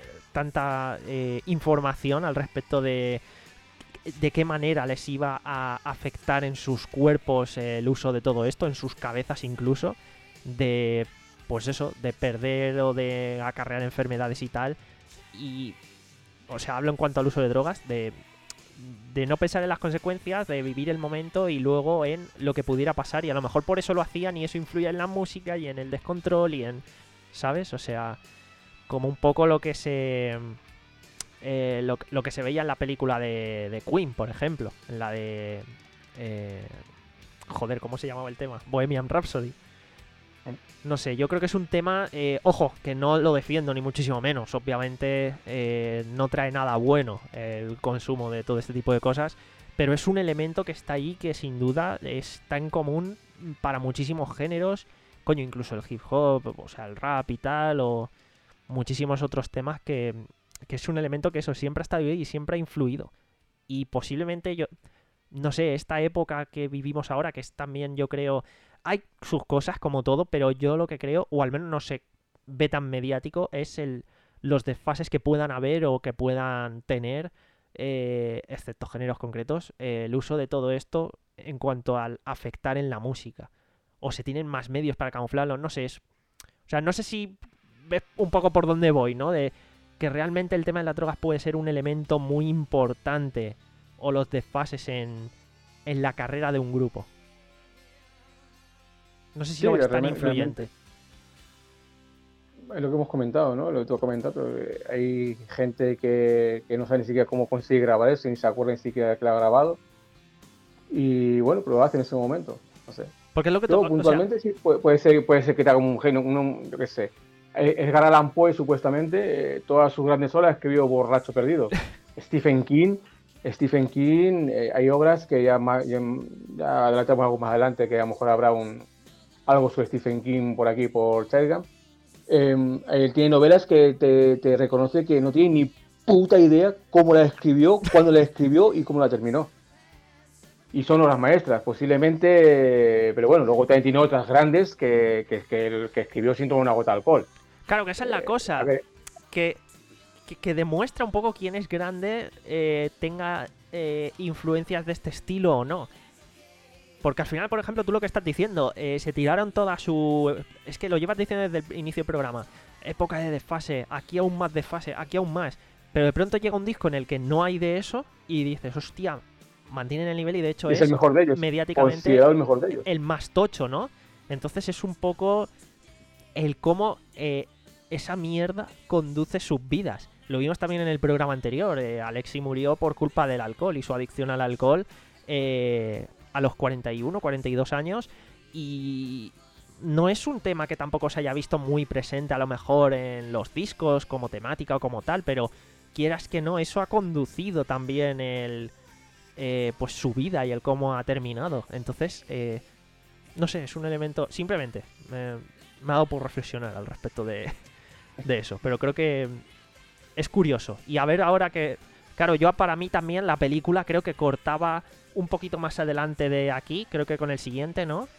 tanta eh, información al respecto de de qué manera les iba a afectar en sus cuerpos eh, el uso de todo esto, en sus cabezas incluso, de pues eso, de perder o de acarrear enfermedades y tal. Y, o sea, hablo en cuanto al uso de drogas, de, de no pensar en las consecuencias, de vivir el momento y luego en lo que pudiera pasar. Y a lo mejor por eso lo hacían y eso influye en la música y en el descontrol y en, ¿sabes? O sea, como un poco lo que se... Eh, lo, lo que se veía en la película de, de Queen, por ejemplo. En la de... Eh, joder, ¿cómo se llamaba el tema? Bohemian Rhapsody. No sé, yo creo que es un tema, eh, ojo, que no lo defiendo ni muchísimo menos. Obviamente eh, no trae nada bueno el consumo de todo este tipo de cosas, pero es un elemento que está ahí, que sin duda está en común para muchísimos géneros. Coño, incluso el hip hop, o sea, el rap y tal, o muchísimos otros temas que, que es un elemento que eso siempre ha estado ahí y siempre ha influido. Y posiblemente yo, no sé, esta época que vivimos ahora, que es también, yo creo... Hay sus cosas como todo, pero yo lo que creo, o al menos no se ve tan mediático, es el los desfases que puedan haber o que puedan tener, eh, excepto géneros concretos, eh, el uso de todo esto en cuanto al afectar en la música. O se tienen más medios para camuflarlo, no sé. Es, o sea, no sé si ves un poco por dónde voy, ¿no? De que realmente el tema de las drogas puede ser un elemento muy importante, o los desfases en, en la carrera de un grupo. No sé si Sí, lo ves tan realmente- influyente. Es lo que hemos comentado, ¿no? Lo que tú has comentado. eh, Hay gente que, que no sabe ni siquiera cómo consigue grabar eso, ni se acuerda ni siquiera que lo ha grabado. Y bueno, pero lo hace en ese momento. No sé. Porque es lo que Luego, to- o sea, puntualmente, sí, puede, puede ser, puede ser que te haga un genio, uno, yo qué sé. Eh, Edgar Allan Poe, supuestamente, eh, todas sus grandes obras escribió Borracho Perdido. Stephen King, Stephen King, eh, hay obras que ya, ma- ya, ya adelantamos algo más adelante, que a lo mejor habrá un algo sobre Stephen King por aquí, por Childgam. Eh, él tiene novelas que te, te reconoce que no tiene ni puta idea cómo la escribió, cuándo la escribió y cómo la terminó. Y son obras maestras, posiblemente, pero bueno, luego también tiene otras grandes que, que, que, que escribió sin tomar una gota de alcohol. Claro, que esa es la cosa, Eh, que, que, que demuestra un poco quién es grande, eh, tenga eh, influencias de este estilo o no. Porque al final, por ejemplo, tú lo que estás diciendo, eh, se tiraron toda su... Es que lo llevas diciendo desde el inicio del programa. Época de desfase, aquí aún más desfase, aquí aún más. Pero de pronto llega un disco en el que no hay de eso y dices, hostia, mantienen el nivel y de hecho es es, el mejor de ellos, mediáticamente considerado el mejor de ellos. el más tocho, ¿no? Entonces es un poco el cómo eh, esa mierda conduce sus vidas. Lo vimos también en el programa anterior. Eh, Alexi murió por culpa del alcohol y su adicción al alcohol eh, a los cuarenta y uno, cuarenta y dos años. Y no es un tema que tampoco se haya visto muy presente a lo mejor en los discos como temática o como tal, pero quieras que no, eso ha conducido también el... Eh, pues su vida y el cómo ha terminado. Entonces, eh, no sé, es un elemento... Simplemente, eh, me ha dado por reflexionar al respecto de, de eso. Pero creo que es curioso. Y a ver ahora que... Claro, yo para mí también la película creo que cortaba un poquito más adelante de aquí. Creo que con el siguiente, ¿no?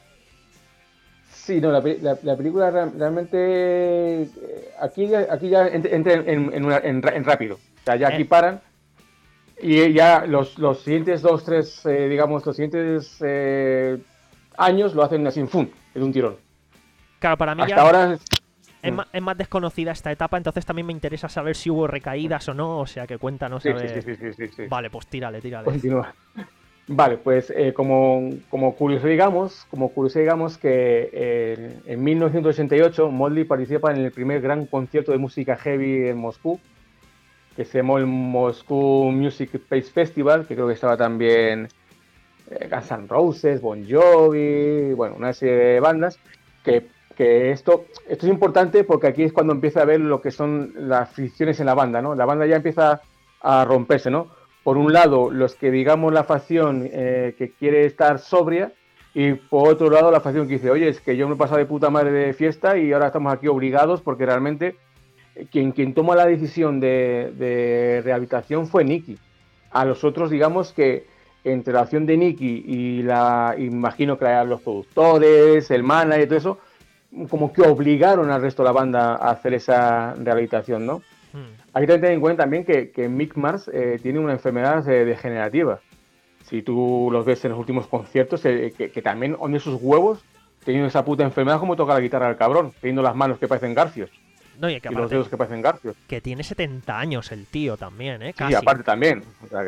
Sí, no, la, la, la película realmente... Aquí, aquí ya entra en, en, en, una, en, en rápido. O sea, ya aquí Eh. paran. Y ya los, los siguientes dos, tres, eh, digamos, los siguientes eh, años lo hacen así, ¡fum!, en un tirón. Claro, para mí Hasta ya ahora es, es, más, es más desconocida esta etapa, entonces también me interesa saber si hubo recaídas o no, o sea que cuéntanos. sí, a ver... sí, sí, sí, sí, sí. Vale, pues tírale, tírale. Continúa. Vale, pues eh, como, como curioso digamos, como curioso digamos que eh, en mil novecientos ochenta y ocho Motley participa en el primer gran concierto de música heavy en Moscú, que se llamó el Moscow Music Space Festival, que creo que estaba también eh, Guns N' Roses, Bon Jovi, bueno, una serie de bandas, que, que esto, esto es importante porque aquí es cuando empieza a ver lo que son las fricciones en la banda, ¿no? La banda ya empieza a romperse, ¿no? Por un lado, los que digamos la facción eh, que quiere estar sobria, y por otro lado la facción que dice, oye, es que yo me he pasado de puta madre de fiesta y ahora estamos aquí obligados porque realmente... Quien, quien toma la decisión de, de rehabilitación fue Nicky. A los otros, digamos que entre la acción de Nicky y la, imagino que la, los productores, el manager y todo eso, como que obligaron al resto de la banda a hacer esa rehabilitación, ¿no? Hmm. Hay que tener en cuenta también que, que Mick Mars eh, tiene una enfermedad eh, degenerativa. Si tú los ves en los últimos conciertos, eh, que, que también honde sus huevos teniendo esa puta enfermedad como toca la guitarra del cabrón, teniendo las manos que parecen garfios. No, y, que y los dedos que parecen garfios. Que tiene setenta años el tío también, ¿eh? Casi. Sí, aparte también. O sea que...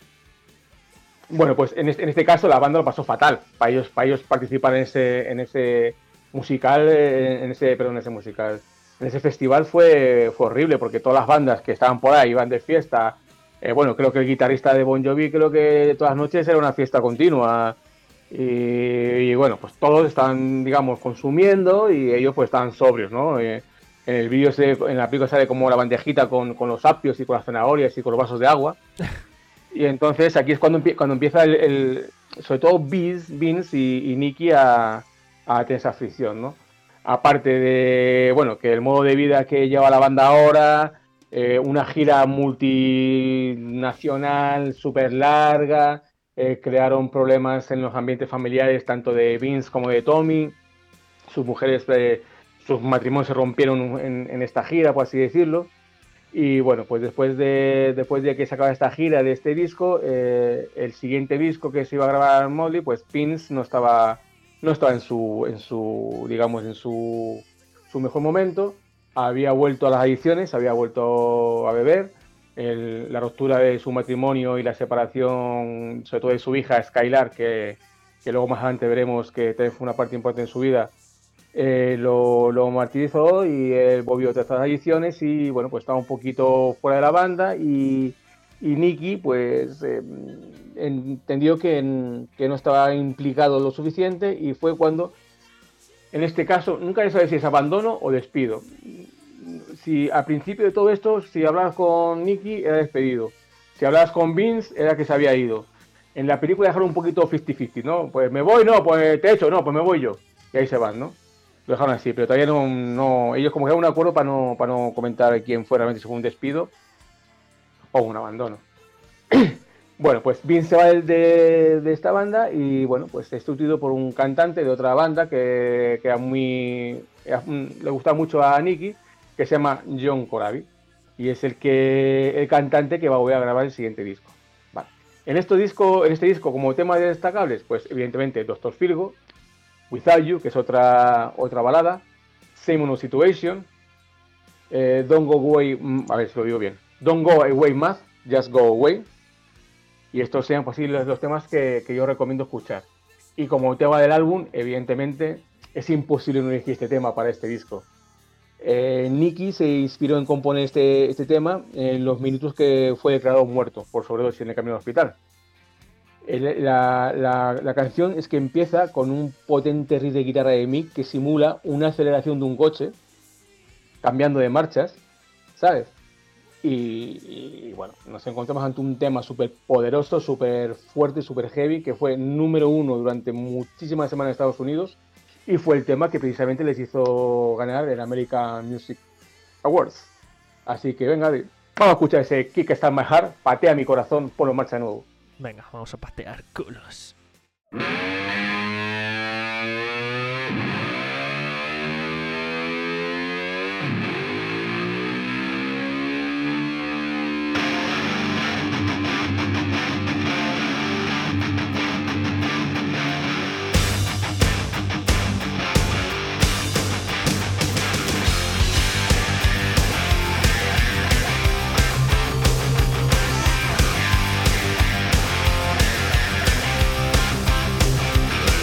Bueno, pues en este, en este caso la banda lo pasó fatal. Para ellos, para ellos participar en ese, en ese musical, en ese, perdón, en ese musical, en ese festival fue, fue horrible porque todas las bandas que estaban por ahí iban de fiesta. Eh, bueno, creo que el guitarrista de Bon Jovi creo que todas las noches era una fiesta continua. Y, y bueno, pues todos estaban, digamos, consumiendo y ellos pues estaban sobrios, ¿no? Eh, En el vídeo, en la película sale como la bandejita con, con los apios y con las zanahorias y con los vasos de agua. Y entonces aquí es cuando, empie cuando empieza el, el, sobre todo Vince, Vince y, y Nicky a, a tener esa fricción, ¿no? Aparte de, bueno, que el modo de vida que lleva la banda ahora, eh, una gira multinacional súper larga, eh, crearon problemas en los ambientes familiares tanto de Vince como de Tommy, sus mujeres... Eh, sus matrimonios se rompieron en, en esta gira, por así decirlo. Y bueno, pues después de, después de que se acaba esta gira de este disco, eh, el siguiente disco que se iba a grabar Motley, pues Vince no estaba, no estaba en su, en su, digamos, en su, su mejor momento. Había vuelto a las adicciones, había vuelto a beber. El, la ruptura de su matrimonio y la separación, sobre todo de su hija Skylar, que, que luego más adelante veremos que también fue una parte importante en su vida, Eh, lo, lo martirizó y él volvió a otras adicciones y bueno, pues estaba un poquito fuera de la banda y, y Nicky pues eh, entendió que, en, que no estaba implicado lo suficiente y fue cuando, en este caso, nunca se sabe si es abandono o despido. Si al principio de todo esto, si hablabas con Nicky era despedido, si hablabas con Vince era que se había ido. En la película dejaron un poquito cincuenta cincuenta, ¿no? Pues me voy, no, pues te echo, no, pues me voy yo. Y ahí se van, ¿no? Lo dejaron así, pero todavía no, no ellos como que era un acuerdo para no, para no comentar quién fue realmente, si fue un despido o un abandono. Bueno, pues Vince se va de, de esta banda y bueno, pues es sustituido por un cantante de otra banda que, que era muy, era, le gusta mucho a Nicky, que se llama John Corabi, y es el que el cantante que va a volver a grabar el siguiente disco. Vale. En este disco, en este disco como temas destacables, pues evidentemente doctor Firgo, Without You, que es otra otra balada, Same No Situation, eh, Don't Go Away, a ver si lo digo bien, Don't Go Away Más, Just Go Away. Y estos sean posibles los temas que, que yo recomiendo escuchar. Y como tema del álbum, evidentemente, es imposible no elegir este tema para este disco. Eh, Nicky se inspiró en componer este, este tema en los minutos que fue declarado muerto por sobredosis en el camino al hospital. El, la, la, la canción es que empieza con un potente riff de guitarra de Mick que simula una aceleración de un coche, cambiando de marchas, ¿sabes? Y, y bueno, nos encontramos ante un tema súper poderoso, súper fuerte, súper heavy, que fue número uno durante muchísimas semanas en Estados Unidos y fue el tema que precisamente les hizo ganar el American Music Awards. Así que venga, vamos a escuchar ese Kickstart My Heart, patea mi corazón, ponlo en marcha de nuevo. Venga, vamos a patear culos. Thank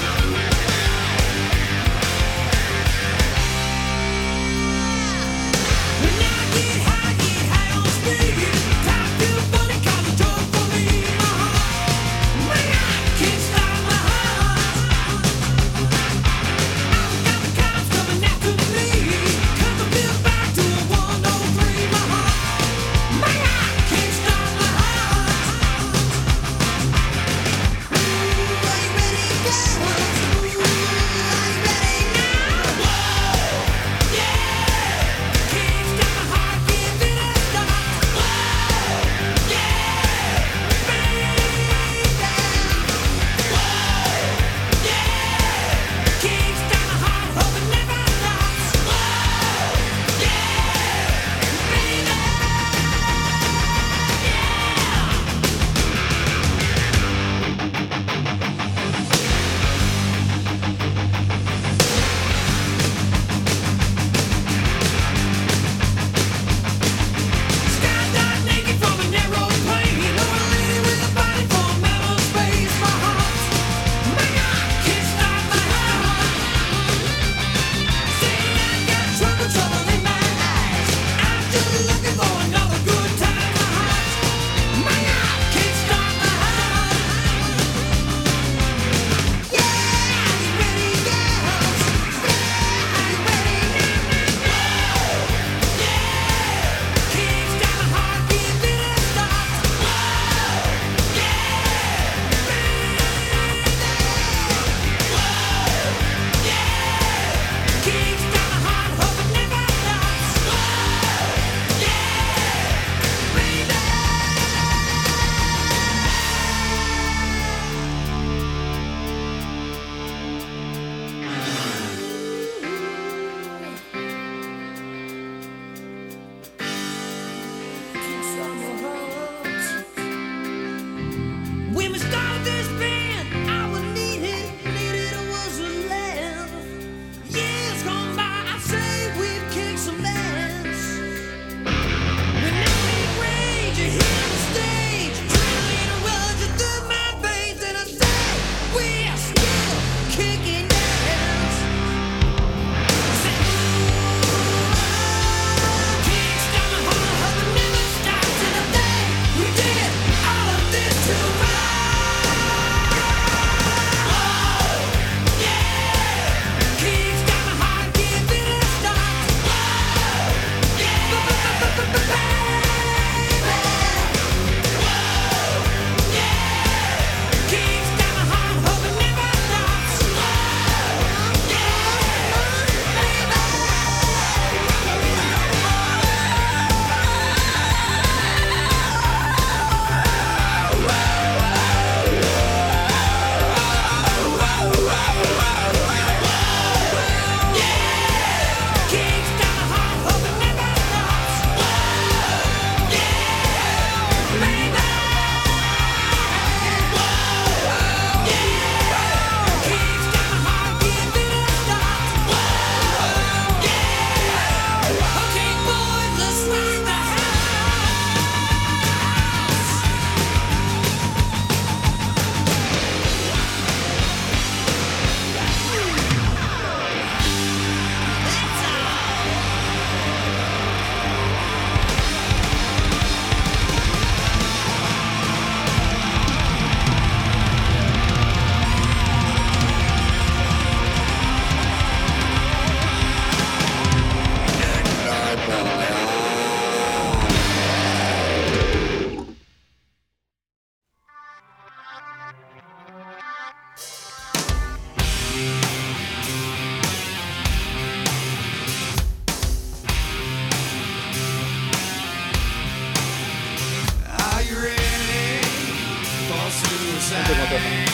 siempre con otra.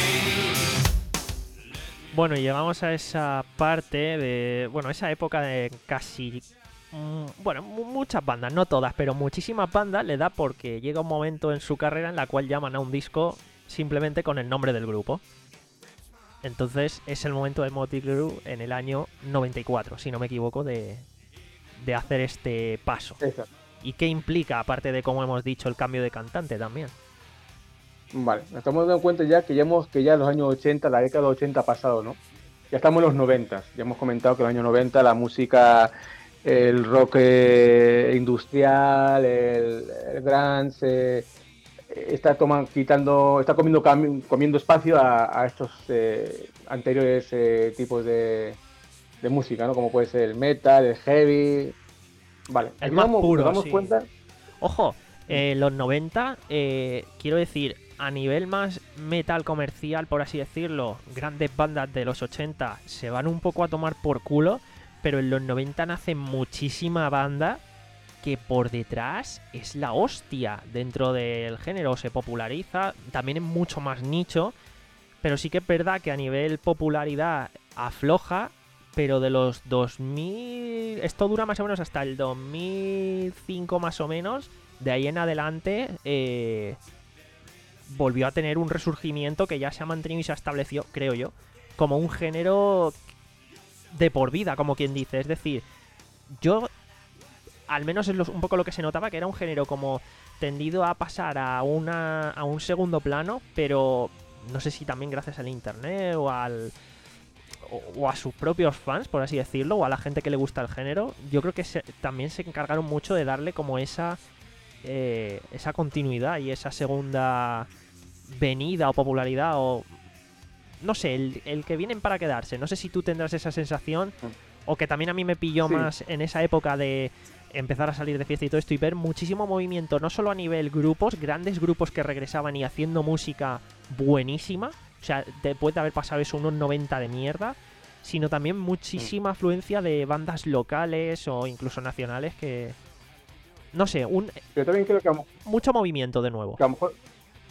Bueno, y llegamos a esa parte de... Bueno, esa época de casi... Mmm, bueno, muchas bandas, no todas, pero muchísimas bandas le da porque llega un momento en su carrera en la cual llaman a un disco simplemente con el nombre del grupo. Entonces es el momento de Motley Crue en el año noventa y cuatro, si no me equivoco, de, de hacer este paso. Exacto. ¿Y qué implica, aparte de, como hemos dicho, el cambio de cantante también? Vale, nos estamos dando cuenta ya que ya hemos, que ya los años ochenta, la década ochenta ha pasado, ¿no? Ya estamos en los noventa. Ya hemos comentado que en los años noventa la música, el rock eh, industrial, el, el grunge, eh, está tomando, quitando, está comiendo cami- comiendo espacio a, a estos eh, anteriores eh, tipos de, de música, ¿no? Como puede ser el metal, el heavy. Vale, El aquí más damos, puro, nos damos sí. cuenta. Ojo, eh, los noventa, eh, quiero decir, a nivel más metal comercial, por así decirlo, grandes bandas de los ochenta se van un poco a tomar por culo, pero en los noventa nace muchísima banda que por detrás es la hostia dentro del género, se populariza, también es mucho más nicho, pero sí que es verdad que a nivel popularidad afloja, pero de los dos mil... Esto dura más o menos hasta el dos mil cinco más o menos, de ahí en adelante... Eh, volvió a tener un resurgimiento que ya se ha mantenido y se ha establecido, creo yo, como un género de por vida, como quien dice. Es decir, yo, al menos es lo, un poco lo que se notaba, que era un género como tendido a pasar a, una, a un segundo plano, pero no sé si también gracias al internet o al... O, o a sus propios fans, por así decirlo, o a la gente que le gusta el género, yo creo que se, también se encargaron mucho de darle como esa... Eh, esa continuidad y esa segunda venida o popularidad o no sé, el, el que vienen para quedarse. No sé si tú tendrás esa sensación o que también a mí me pilló Sí. más en esa época de empezar a salir de fiesta y todo esto y ver muchísimo movimiento, no solo a nivel grupos, grandes grupos que regresaban y haciendo música buenísima, o sea, después de haber pasado eso unos noventa de mierda, sino también muchísima afluencia de bandas locales o incluso nacionales que... No sé, un Yo también creo que a lo, mucho movimiento de nuevo. que a lo mejor,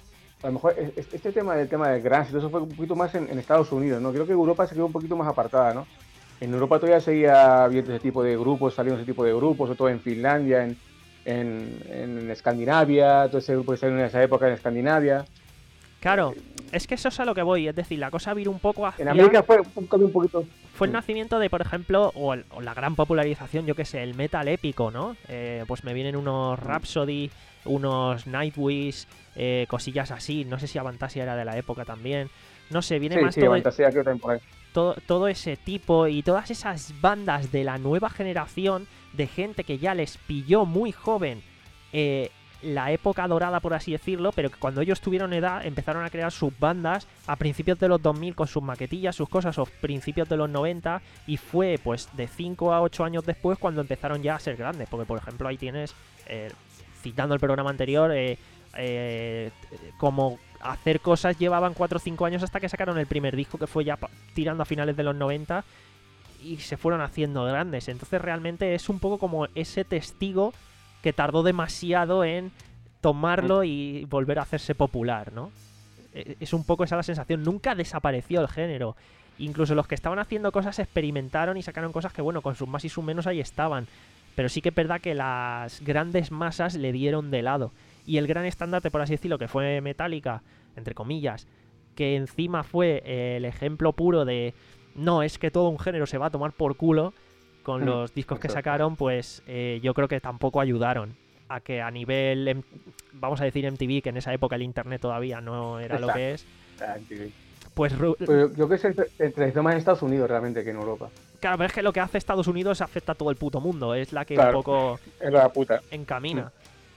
a lo mejor es- es- este tema del tema del grunge, y todo eso fue un poquito más en, en Estados Unidos, ¿no? Creo que Europa se quedó un poquito más apartada, ¿no? En Europa todavía seguía viendo ese tipo de grupos, saliendo ese tipo de grupos, sobre todo en Finlandia, en, en, en Escandinavia, todo ese grupo que salió en esa época en Escandinavia. Claro, es que eso es a lo que voy, es decir, la cosa vino un poco hacia... En América fue un cambio un poquito... Fue el nacimiento de, por ejemplo, o, el- o la gran popularización, yo que sé, el metal épico, ¿no? Eh, pues me vienen unos Rhapsody, unos Nightwish, eh, cosillas así. No sé si Avantasia era de la época también. No sé, viene Sí, más sí, todo, fantasía creo también por ahí. todo, todo ese tipo y todas esas bandas de la nueva generación de gente que ya les pilló muy joven eh, la época dorada, por así decirlo, pero que cuando ellos tuvieron edad empezaron a crear sus bandas a principios de los dos mil con sus maquetillas, sus cosas, o principios de los noventa, y fue pues de cinco a ocho años después cuando empezaron ya a ser grandes, porque por ejemplo ahí tienes, eh, citando el programa anterior, eh, eh, como hacer cosas llevaban cuatro o cinco años hasta que sacaron el primer disco, que fue ya pa- tirando a finales de los noventa, y se fueron haciendo grandes. Entonces realmente es un poco como ese testigo que tardó demasiado en tomarlo y volver a hacerse popular, ¿no? Eh, Es un poco esa la sensación. Nunca desapareció el género. Incluso los que estaban haciendo cosas experimentaron y sacaron cosas que, bueno, con sus más y sus menos ahí estaban. Pero sí que es verdad que las grandes masas le dieron de lado. Y el gran estandarte, por así decirlo, que fue Metallica, entre comillas, que encima fue eh, el ejemplo puro de no, es que todo un género se va a tomar por culo con Mm, los discos que exacto. sacaron, pues eh, yo creo que tampoco ayudaron a que a nivel, em- vamos a decir M T V, que en esa época el internet todavía no era lo Exacto. que es, Ah, sí. pues ru- Pero yo creo que se entre- entrevistó más en Estados Unidos realmente que en Europa. claro, pero es que lo que hace Estados Unidos afecta a todo el puto mundo, es la que Claro. un poco Es la puta. encamina.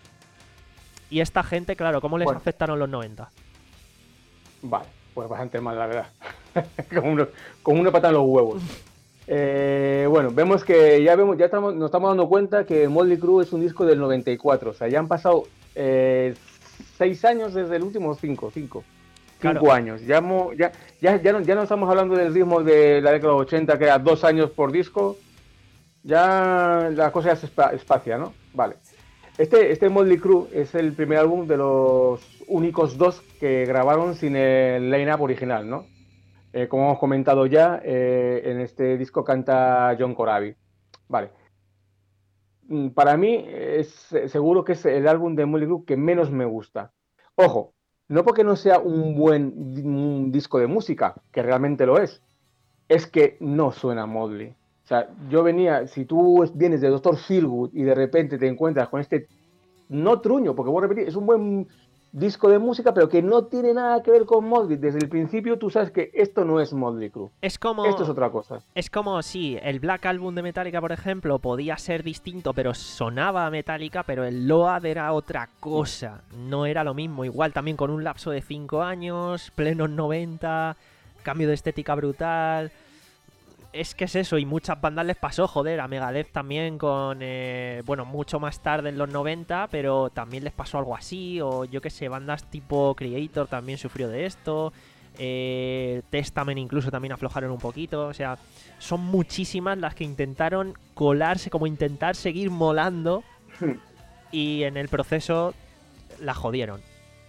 Y esta gente, claro, ¿cómo les Bueno. afectaron los noventa? Vale, pues bastante mal, la verdad. como, uno, como una pata en los huevos. Eh, bueno, vemos que ya vemos, ya estamos, nos estamos dando cuenta que Motley Crue es un disco del noventa y cuatro. O sea, ya han pasado eh, seis años desde el último, cinco, cinco. Claro. Cinco años. Ya, mo- ya, ya, ya, no, ya no estamos hablando del ritmo de la década de los ochenta, que era dos años por disco. Ya la cosa ya se espa- espacia, ¿no? Vale. Este, este Motley Crue es el primer álbum de los únicos dos que grabaron sin el line-up original, ¿no? Eh, como hemos comentado ya, eh, en este disco canta John Corabi. Vale. Para mí, es seguro que es el álbum de Motley Crue que menos me gusta. Ojo, no porque no sea un buen un disco de música, que realmente lo es, es que no suena Motley. O sea, yo venía, si tú vienes de doctor Feelgood y de repente te encuentras con este, no truño, porque voy a repetir, es un buen disco de música, pero que no tiene nada que ver con Motley. Desde el principio tú sabes que esto no es Motley Crue. Es como... Esto es otra cosa. Es como si el Black Album de Metallica, por ejemplo, podía ser distinto, pero sonaba a Metallica, pero el Load era otra cosa. No era lo mismo. Igual también con un lapso de cinco años, plenos noventa, cambio de estética brutal... Es que es eso, y muchas bandas les pasó, joder, a Megadeth también con, eh, bueno, mucho más tarde en los noventa, pero también les pasó algo así, o yo qué sé, bandas tipo Creator también sufrió de esto, eh, Testament incluso también aflojaron un poquito, o sea, son muchísimas las que intentaron colarse, como intentar seguir molando, y en el proceso la jodieron.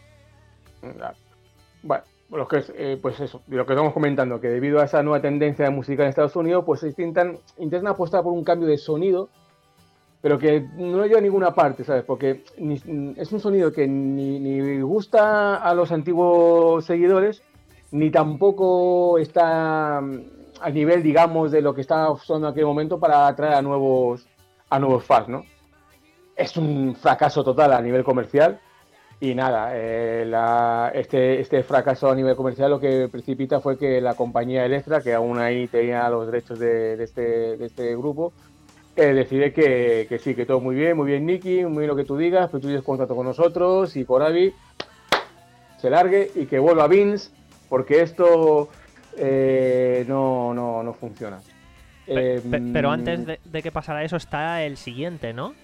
Bueno. Lo que es, eh, pues eso, lo que estamos comentando, que debido a esa nueva tendencia de música en Estados Unidos, pues intentan, intentan apostar por un cambio de sonido, pero que no lleva a ninguna parte, ¿sabes? Porque ni, es un sonido que ni, ni gusta a los antiguos seguidores, ni tampoco está a nivel, digamos, de lo que estaba sonando en aquel momento para atraer a nuevos, a nuevos fans, ¿no? Es un fracaso total a nivel comercial. Y nada, eh, la, este, este fracaso a nivel comercial lo que precipita fue que la compañía Elektra, que aún ahí tenía los derechos de, de, este, de este grupo, eh, decide que, que sí, que todo muy bien, muy bien Nicky, muy bien lo que tú digas, pero tú tienes contrato con nosotros y Corabi se largue y que vuelva a Vince, porque esto eh, no, no, no funciona. Pe- Eh, pe- pero antes de, de que pasara eso está el siguiente, ¿no?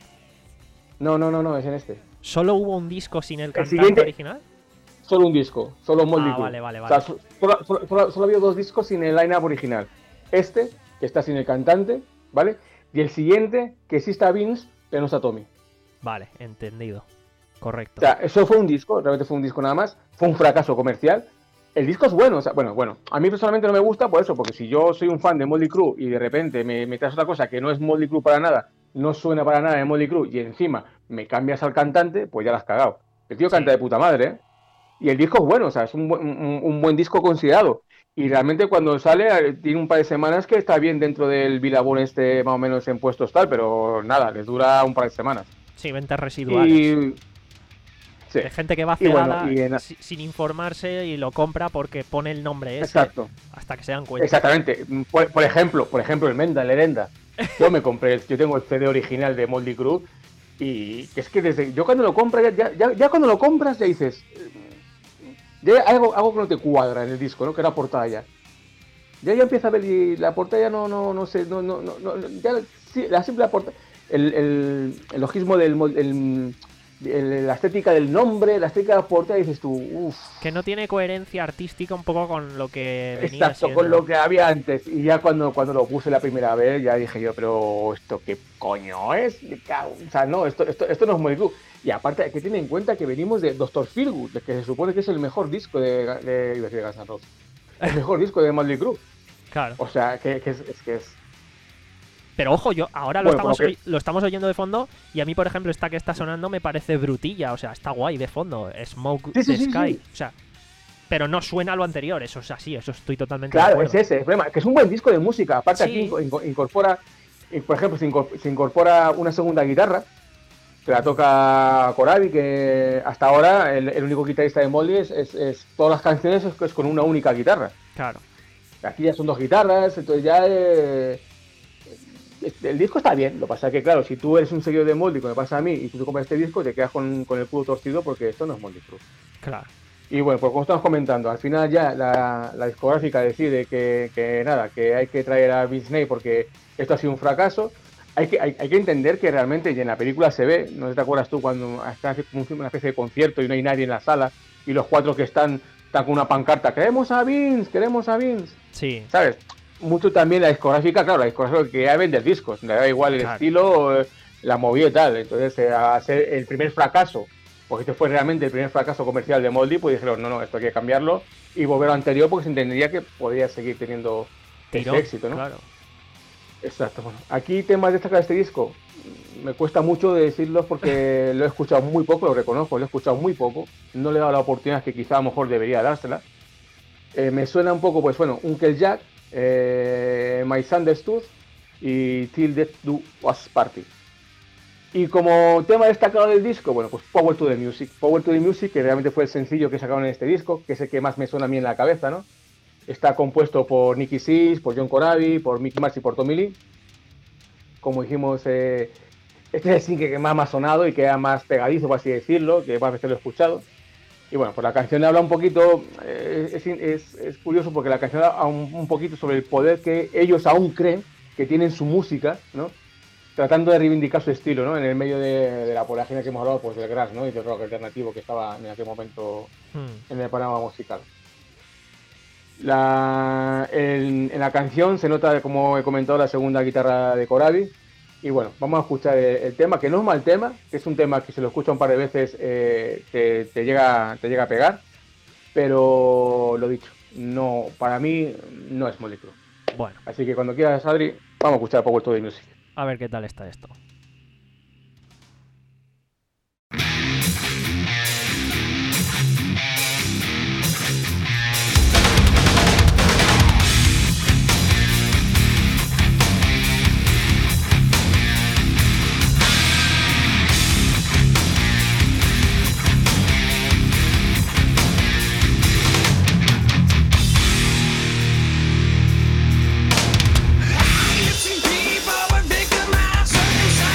No, no, no, no, es en este. ¿Solo hubo un disco sin el El cantante siguiente- original? Solo un disco, solo Motley Ah, Crue. vale, vale, O sea, vale. so- solo, solo, solo, solo ha habido dos discos sin el line-up original. Este, que está sin el cantante, ¿vale? Y el siguiente, que sí está Vince, pero no está Tommy. Vale, entendido. Correcto. O sea, eso fue un disco, realmente fue un disco nada más. Fue un fracaso comercial. El disco es bueno, o sea, bueno, bueno. A mí personalmente no me gusta por eso, porque si yo soy un fan de Motley Crue y de repente me, me traes otra cosa que no es Motley Crue para nada, no suena para nada de Motley Crue y encima me cambias al cantante, pues ya la has cagado. El tío Sí. canta de puta madre, ¿eh? Y el disco es bueno, o sea, es un, buen- un, un buen disco considerado. Y realmente cuando sale, eh, tiene un par de semanas que está bien dentro del Billabong este, más o menos en puestos tal, pero nada, les dura un par de semanas. Sí, ventas residuales. Y... Sí. Hay gente que va Y bueno, cegada y en- si- sin informarse y lo compra porque pone el nombre ese Exacto. hasta que se dan cuenta. Exactamente. Por, por ejemplo, por ejemplo, el Menda, el Herenda. Yo me compré, el- yo tengo el C D original de Motley Crue y que es que desde yo cuando lo compras, ya, ya, ya cuando lo compras ya dices, ya hay algo, algo que no te cuadra en el disco, ¿no? Que era la portada ya. Ya ya empieza a ver y la portada ya no, no, no sé, no, no, no, no, ya sí, la simple portada, el, el, el logismo del mol- el, el- la estética del nombre, la estética de la portada, dices tú, uff. Que no tiene coherencia artística un poco con lo que venía Exacto, siendo. con lo que había antes. Y ya cuando, cuando lo puse la primera vez, ya dije yo, pero ¿esto qué coño es? Me cago- O sea, no, esto, esto, esto no es Motley Crue. Y aparte, hay que tener en cuenta que venimos de doctor Feelgood, de que se supone que es el mejor disco de, de, iba a decir de Guns N' Roses. El mejor disco de Motley Crue. Claro. O sea, que, que es, es que es... Pero ojo, yo ahora lo, Bueno, estamos, como que- oy- lo estamos oyendo de fondo y a mí, por ejemplo, esta que está sonando me parece brutilla. O sea, está guay de fondo. Smoke Sí, sí, the sí, Sky. sí. O sea, pero no suena a lo anterior. Eso es así, eso estoy totalmente de Claro, acuerdo. es ese el problema, que es un buen disco de música. Aparte Sí. aquí inco- inco- incorpora, eh, por ejemplo, se incor- se incorpora una segunda guitarra, que la toca Corabi, que hasta ahora el, el único guitarrista de Motley es, es, es- todas las canciones es, es con una única guitarra. Claro. Aquí ya son dos guitarras, entonces ya eh, el disco está bien. Lo que pasa es que, claro, si tú eres un seguidor de Motley, como me pasa a mí, y tú te compras este disco, te quedas con, con el culo torcido porque esto no es Motley Crue. Claro. Y bueno, pues como estamos comentando, al final ya la, la discográfica decide que, que nada, que hay que traer a Vince Neil porque esto ha sido un fracaso. Hay que, hay, hay que entender que realmente, y en la película se ve, no sé si te acuerdas tú, cuando están haciendo una especie de concierto y no hay nadie en la sala, y los cuatro que están, están con una pancarta, queremos a Vince, queremos a Vince, Sí. ¿sabes? Mucho también la discográfica, claro, la discográfica que ya vende discos, le da igual el Claro. estilo, eh, la movió y tal. Entonces, eh, a ser el primer fracaso, porque este fue realmente el primer fracaso comercial de Mobb Deep, pues dijeron, no, no, esto hay que cambiarlo y volver a lo anterior porque se entendería que podría seguir teniendo Tirón, ese éxito, ¿no? Claro. Exacto, bueno. Aquí temas destacar de este disco, me cuesta mucho de decirlos porque lo he escuchado muy poco, lo reconozco, lo he escuchado muy poco, no le he dado la oportunidad que quizá a lo mejor debería dársela. Eh, me suena un poco, pues bueno, Uncle Jack, eh, My Misunderstood y Till Death Do Us Party. Y como tema destacado del disco, bueno, pues Power to the Music. Power to the Music, que realmente fue el sencillo que sacaron en este disco, que es el que más me suena a mí en la cabeza, ¿no? Está compuesto por Nicky Six, por John Corabi, por Mickey Mars y por Tommy Lee. Como dijimos, eh, este es el single que más me ha sonado y que es más pegadizo, por así decirlo, que más veces lo he escuchado. Y bueno, pues la canción habla un poquito, eh, es, es, es curioso porque la canción habla un, un poquito sobre el poder que ellos aún creen que tienen su música, ¿no? Tratando de reivindicar su estilo, ¿no? En el medio de, de la vorágine que hemos hablado, pues del Grunge, ¿no? Y del rock alternativo que estaba en aquel momento hmm. en el panorama musical. La, en, en la canción se nota, como he comentado, la segunda guitarra de Corabi. Y bueno, vamos a escuchar el, el tema, que no es mal tema, que es un tema que se lo escucha un par de veces, eh, te, te, llega, te llega a pegar. Pero lo dicho, no, para mí no es Motley Crue. Bueno. Así que cuando quieras, Adri, vamos a escuchar Power to the Music. A ver qué tal está esto. People with bigger minds,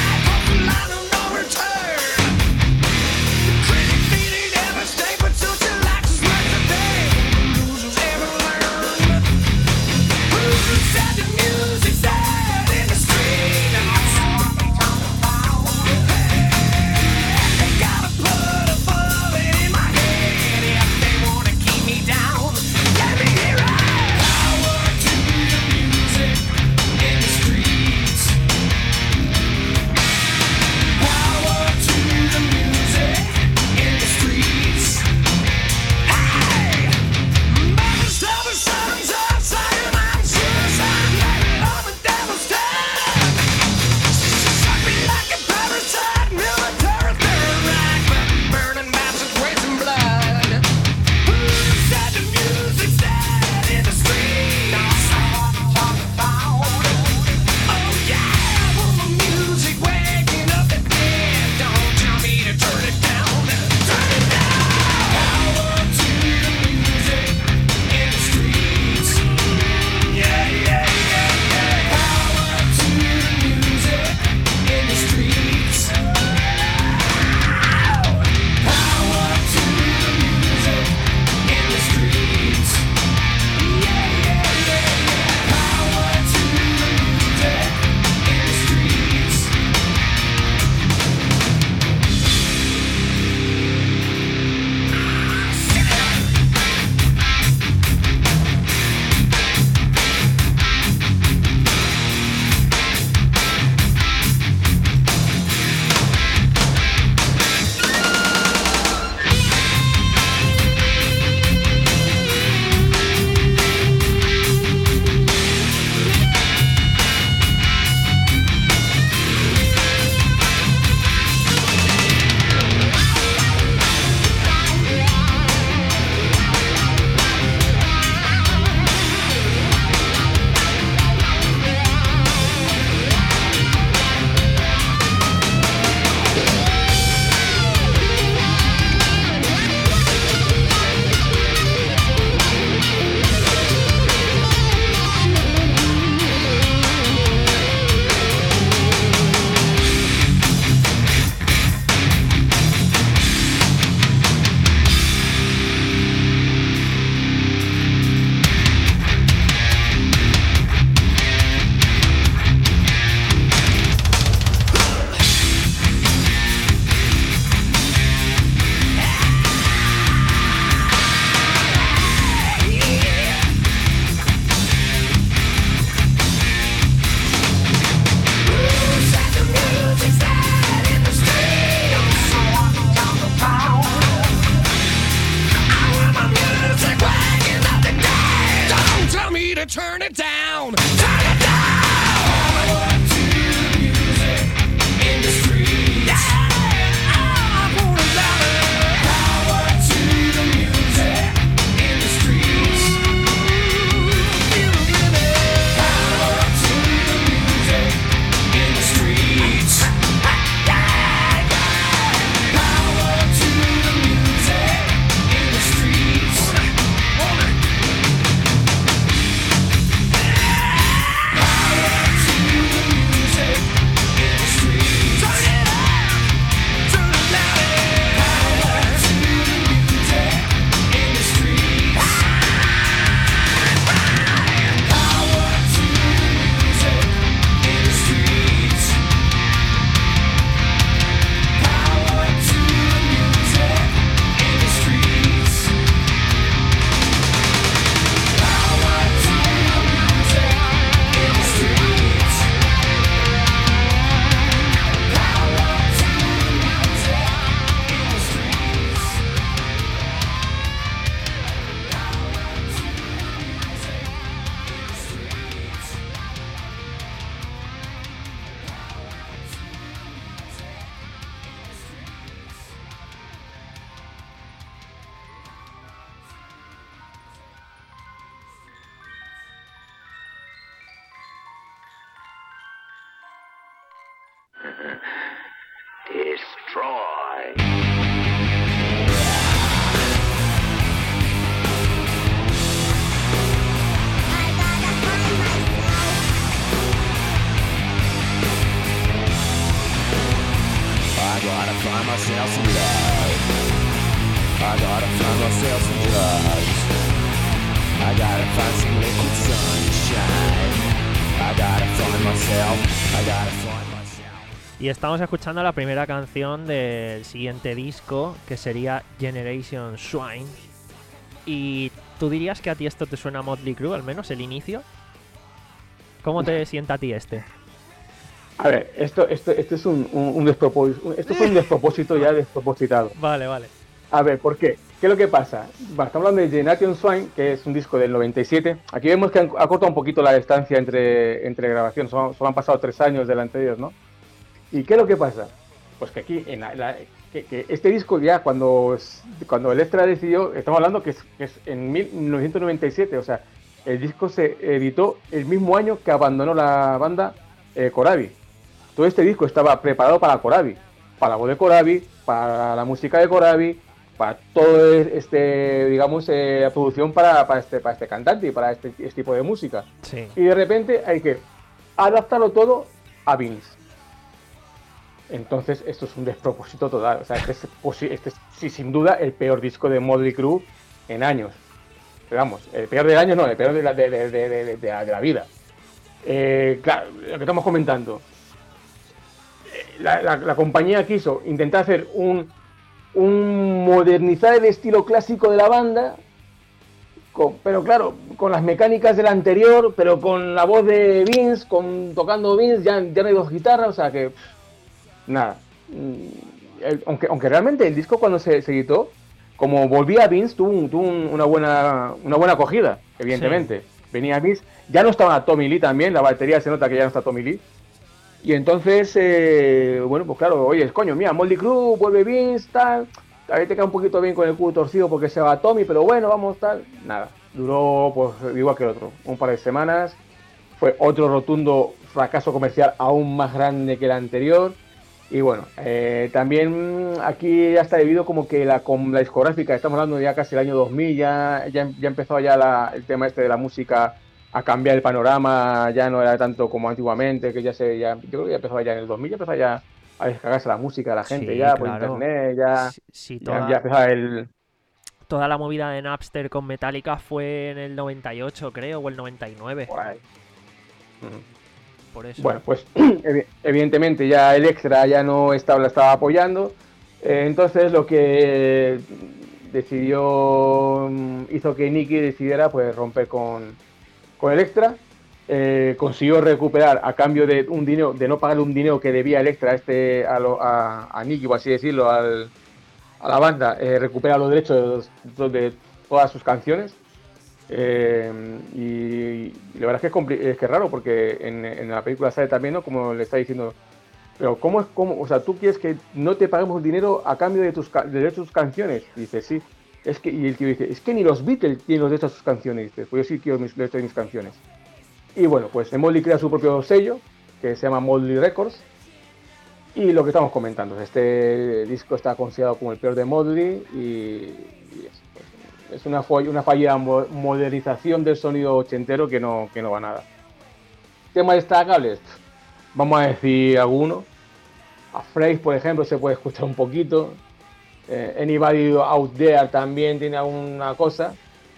Destroy. I gotta find myself some love. I gotta find myself some drugs. I gotta find some liquid sunshine. I gotta find myself. I gotta find myself. Y estamos escuchando la primera canción del siguiente disco, que sería Generation Swine. ¿Y tú dirías que a ti esto te suena a Motley Crue, al menos el inicio? ¿Cómo te sienta a ti este? A ver, esto, esto, esto es un, un, un despropósito. Esto fue un despropósito ya despropositado. Vale, vale. A ver, ¿por qué? ¿Qué es lo que pasa? Bueno, estamos hablando de Generation Swine, que es un disco del noventa y siete. Aquí vemos que han, ha cortado un poquito la distancia entre, entre grabaciones. Solo, solo han pasado tres años del anterior, ¿no? ¿Y qué es lo que pasa? Pues que aquí, en la, la, que, que este disco ya, cuando, cuando Elektra decidió, estamos hablando que es, que es en mil novecientos noventa y siete, o sea, el disco se editó el mismo año que abandonó la banda eh, Corabi. Todo este disco estaba preparado para Corabi, para la voz de Corabi, para la música de Corabi, para todo este, digamos, eh, la producción para, para, este, para este cantante y para este, este tipo de música. Sí. Y de repente hay que adaptarlo todo a Vince. Entonces esto es un despropósito total. O sea, este es, pues, este es sí, sin duda el peor disco de Motley Crue en años. Pero vamos, el peor del año no, el peor de la, de, de, de, de, de, de la, de la vida. Eh, claro, lo que estamos comentando. La, la, la compañía quiso intentar hacer un, un modernizar el estilo clásico de la banda, con, pero claro, con las mecánicas del anterior, pero con la voz de Vince, con, tocando Vince, ya, ya no hay dos guitarras, o sea que pff, nada. El, aunque, aunque realmente el disco cuando se, se editó, como volvía Vince, tuvo, tuvo una, buena, una buena acogida, evidentemente. Sí. Venía Vince, ya no estaba Tommy Lee también, la batería se nota que ya no está Tommy Lee. Y entonces, eh, bueno, pues claro, oye, coño, mira, Motley Crue, vuelve Vince, tal, a ver te queda un poquito bien con el culo torcido porque se va Tommy, pero bueno, vamos, tal, nada, duró, pues, igual que el otro, un par de semanas, fue otro rotundo fracaso comercial aún más grande que el anterior, y bueno, eh, también aquí ya está debido como que la, con la discográfica, estamos hablando ya casi el año dos mil, ya, ya, ya empezó ya la, el tema este de la música a cambiar el panorama, ya no era tanto como antiguamente, que ya se, ya, yo creo que ya empezaba ya en el dos mil, ya empezaba ya a descargarse la música de la gente, sí, ya claro. Por internet, ya, sí, sí, toda, ya, ya empezaba el... Toda la movida de Napster con Metallica fue en el noventa y ocho, creo, o el noventa y nueve. Guay. Uh-huh. Por eso. Bueno, pues evidentemente ya Elektra ya no estaba, la estaba apoyando, eh, entonces lo que decidió, hizo que Nicky decidiera pues romper con... con Elektra, eh, consiguió recuperar a cambio de un dinero, de no pagar un dinero que debía Elektra a este a, lo, a, a Nicky, por así decirlo, al, a la banda, eh, recupera los derechos de, de todas sus canciones. Eh, y, y la verdad es que es, compli- es que es raro porque en, en la película sale también, ¿no? Como le está diciendo, pero ¿cómo es cómo? O sea, ¿tú quieres que no te paguemos dinero a cambio de tus, de derechos de tus canciones? Y dice, sí. Es que, y el tío dice, es que ni los Beatles tienen los derechos de sus canciones. Y dice, pues yo sí quiero mis derechos de mis canciones. Y bueno, pues Motley crea su propio sello, que se llama Motley Records. Y lo que estamos comentando, este disco está considerado como el peor de Motley. Y, y es, pues, es una, una fallida modernización del sonido ochentero que no, que no va a nada. Temas destacables, vamos a decir alguno. A Phrase, por ejemplo, se puede escuchar un poquito. Eh, Anybody Out There también tiene alguna cosa.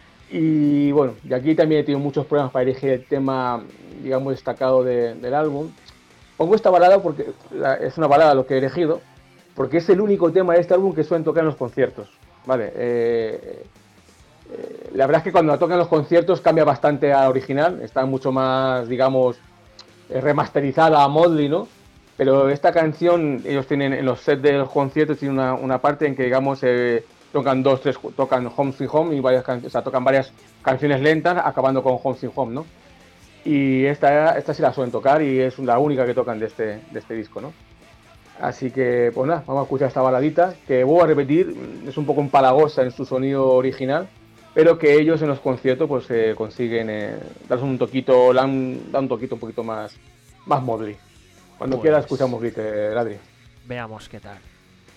Y bueno, y aquí también he tenido muchos problemas para elegir el tema, digamos, destacado de, del álbum. Pongo esta balada porque la, es una balada lo que he elegido, porque es el único tema de este álbum que suelen tocar en los conciertos, ¿vale? Eh, eh, la verdad es que cuando la tocan en los conciertos cambia bastante a la original, está mucho más, digamos, remasterizada a Motley, ¿no? Pero esta canción, ellos tienen en los sets de los conciertos, tienen una, una parte en que, digamos, eh, tocan dos, tres, tocan Home Sweet Home y varias canciones, o sea, tocan varias canciones lentas, acabando con Home Sweet Home, ¿no? Y esta, esta sí la suelen tocar y es la única que tocan de este, de este disco, ¿no? Así que, pues nada, vamos a escuchar esta baladita, que voy a repetir, es un poco empalagosa en su sonido original, pero que ellos en los conciertos pues eh, consiguen eh, darse un toquito, dan, dan un toquito un poquito más, más Motley. Cuando Pues- quiera escuchamos Glitter, Adri. Veamos qué tal.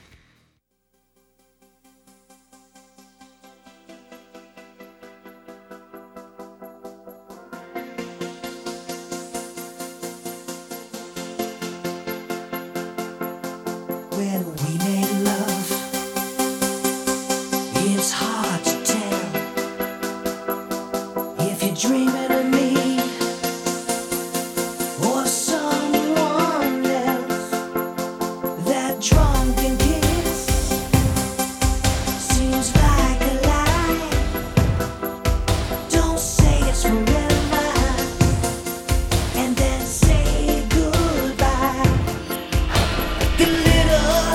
When we made love, it's hard to tell if you're dreaming of me or someone else. That drunken kiss seems like a lie. Don't say it's forever and then say goodbye. Glitter,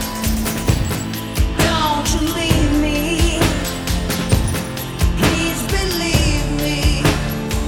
don't you leave me. Please believe me.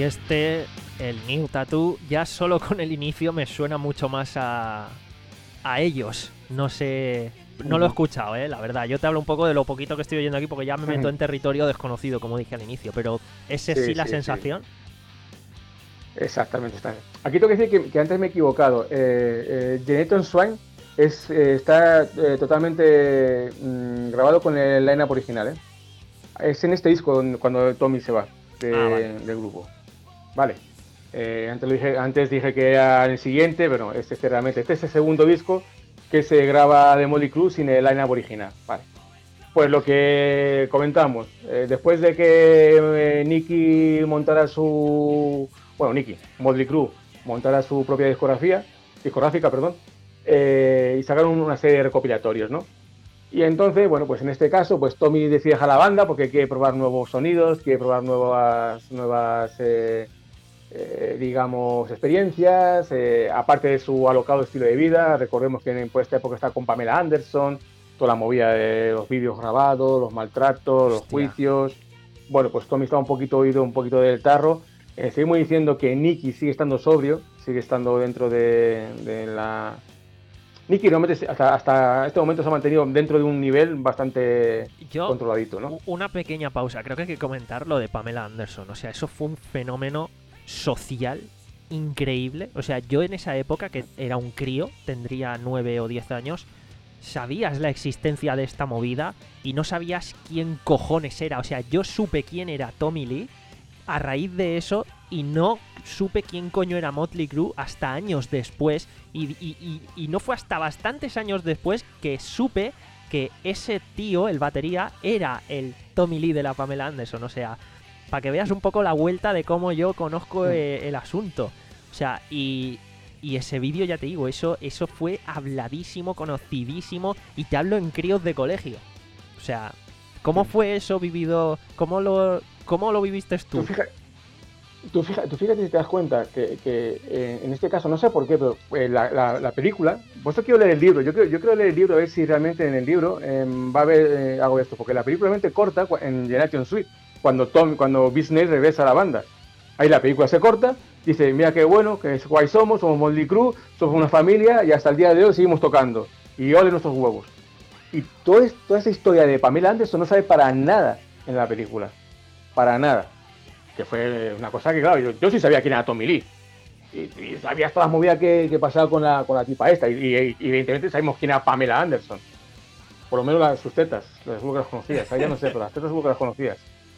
este, el New Tattoo, ya solo con el inicio me suena mucho más a, a ellos. No sé, no lo he escuchado, eh, la verdad. Yo te hablo un poco de lo poquito que estoy oyendo aquí porque ya me meto en territorio desconocido, como dije al inicio, pero ¿ese sí, sí la sí, sensación? Sí. Exactamente, está bien. Aquí tengo que decir que, que antes me he equivocado. Eh, eh, Generator Swine es, eh, está eh, totalmente mm, grabado con el line-up original, ¿eh? Es en este disco cuando Tommy se va de, ah, vale. del grupo. Vale. Eh, antes, lo dije, antes dije que era el siguiente, pero este, este realmente este es el segundo disco que se graba de Motley Crue sin el line-up original. Vale. Pues lo que comentamos, eh, después de que eh, Nicky montara su... Bueno, Nicky, Motley Crue, montara su propia discografía, discográfica, perdón, eh, y sacaron una serie de recopilatorios, ¿no? Y entonces, bueno, pues en este caso, pues Tommy decide dejar la banda porque quiere probar nuevos sonidos, quiere probar nuevas, nuevas eh, eh, digamos, experiencias, eh, aparte de su alocado estilo de vida. Recordemos que en esta época está con Pamela Anderson, toda la movida de los vídeos grabados, los maltratos, los Hostia. juicios. Bueno, pues Tommy está un poquito oído, un poquito del tarro. Eh, seguimos diciendo que Nicky sigue estando sobrio, sigue estando dentro de, de la... Nicky realmente hasta, hasta este momento se ha mantenido dentro de un nivel bastante Yo, controladito, ¿no? Una pequeña pausa, creo que hay que comentar lo de Pamela Anderson. O sea, eso fue un fenómeno social increíble. O sea, yo en esa época, que era un crío, tendría nueve o diez años, sabías la existencia de esta movida y no sabías quién cojones era. O sea, yo supe quién era Tommy Lee a raíz de eso y no supe quién coño era Motley Crue hasta años después y, y, y, y no fue hasta bastantes años después que supe que ese tío, el batería, era el Tommy Lee de la Pamela Anderson. O sea, para que veas un poco la vuelta de cómo yo conozco eh, el asunto. O sea, y, y ese vídeo, ya te digo, eso, eso fue habladísimo, conocidísimo, y te hablo en críos de colegio. O sea, ¿cómo fue eso vivido? ¿Cómo lo, cómo lo viviste tú? Tú fíjate, tú fíjate, tú fíjate si te das cuenta que, que eh, en este caso, no sé por qué, pero eh, la, la, la película, por eso quiero leer el libro, yo quiero, yo quiero leer el libro a ver si realmente en el libro eh, va a haber eh, algo de esto, porque la película realmente corta en Generation Suite, cuando Tom, cuando Business regresa a la banda. Ahí la película se corta, dice, mira qué bueno, que guay somos, somos Motley Crue, somos una familia y hasta el día de hoy seguimos tocando. Y ole nuestros huevos. Y todo es, toda esa historia de Pamela Anderson no sabe para nada en la película. Para nada. Que fue una cosa que, claro, yo, yo sí sabía quién era Tommy Lee. Y, y sabía todas las movidas que, que pasaba con la, con la tipa esta. Y, y, y evidentemente sabemos quién era Pamela Anderson. Por lo menos las, sus tetas, las seguro que las conocías. Ahí ya no sé, pero las tetas seguro que las conocías.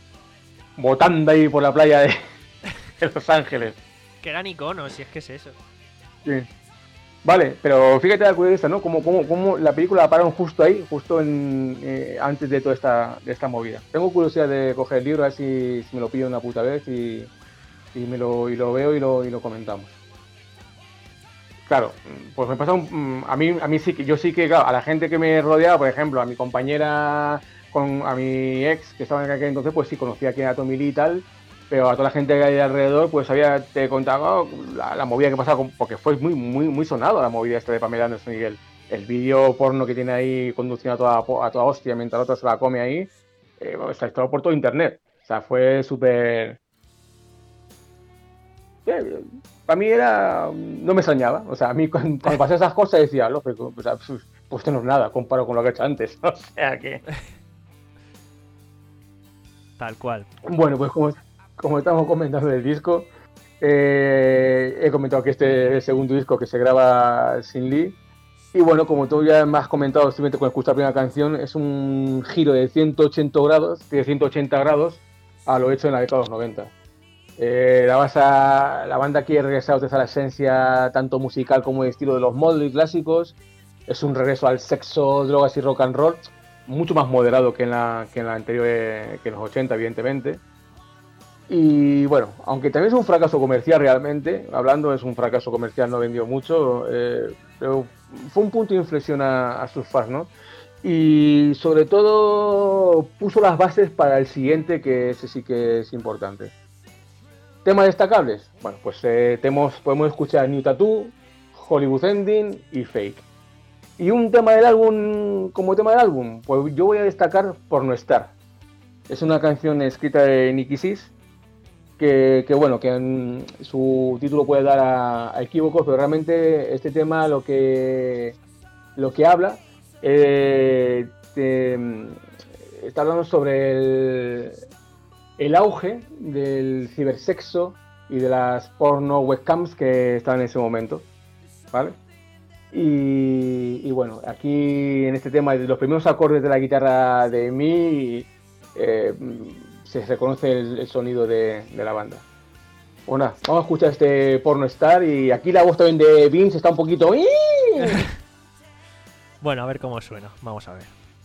Botando ahí por la playa de, de Los Ángeles. Que eran iconos, si es que es eso. Sí. Vale, pero fíjate la curiosidad, ¿no? Como, como, como la película la pararon justo ahí, justo en, eh, antes de toda esta, de esta movida. Tengo curiosidad de coger el libro, a ver si, si me lo pillo una puta vez y, y, me lo, y lo veo y lo, y lo comentamos. Claro, pues me pasa un, a mí, a mí sí que, yo sí que, claro, a la gente que me rodeaba, por ejemplo, a mi compañera, con, a mi ex, que estaba en aquel entonces, pues sí conocía quién era Tommy Lee y tal. Pero a toda la gente que hay alrededor, pues había, te contaba la, la movida que pasaba, con, porque fue muy muy muy sonado la movida esta de Pamela Anderson y el, el vídeo porno que tiene ahí conduciendo a toda, a toda hostia mientras la otra se la come ahí, eh, bueno, se ha estado por todo internet. O sea, fue súper... Eh, para mí era... no me extrañaba. O sea, a mí cuando, cuando pasé esas cosas decía, lógico, o sea, pues, pues esto no es nada comparado con lo que he hecho antes. O sea que... Tal cual. Bueno, pues como... Como estamos comentando del disco, eh, he comentado que este es el segundo disco que se graba sin Lee. Y bueno, como tú ya me has comentado simplemente con escuchar la primera canción, es un giro de ciento ochenta grados, de ciento ochenta grados a lo hecho en la década de los noventa. Eh, la, basa, la banda quiere regresar otra vez a la esencia tanto musical como de estilo de los Motley clásicos. Es un regreso al sexo, drogas y rock and roll, mucho más moderado que en la, que en la anterior, eh, que en los ochenta, evidentemente. Y bueno, aunque también es un fracaso comercial realmente, hablando es un fracaso comercial, no vendió mucho, eh, pero fue un punto de inflexión a, a sus fans, ¿no? Y sobre todo puso las bases para el siguiente, que ese sí que es importante. ¿Temas destacables? Bueno, pues eh, tenemos, podemos escuchar New Tattoo, Hollywood Ending y Fake. Y un tema del álbum, como tema del álbum, pues yo voy a destacar Por No Estar. Es una canción escrita de Nicky Six, que, que bueno, que en, su título puede dar a, a equívocos, pero realmente este tema lo que, lo que habla eh, te, está hablando sobre el, el auge del cibersexo y de las porno webcams que estaban en ese momento, ¿vale? Y, y bueno, aquí en este tema, los primeros acordes de la guitarra de mí, eh, se reconoce el, el sonido de, de la banda. Bueno, vamos a escuchar este Porno Star, y aquí la voz también de Vince está un poquito... Bueno, a ver cómo suena, vamos a ver.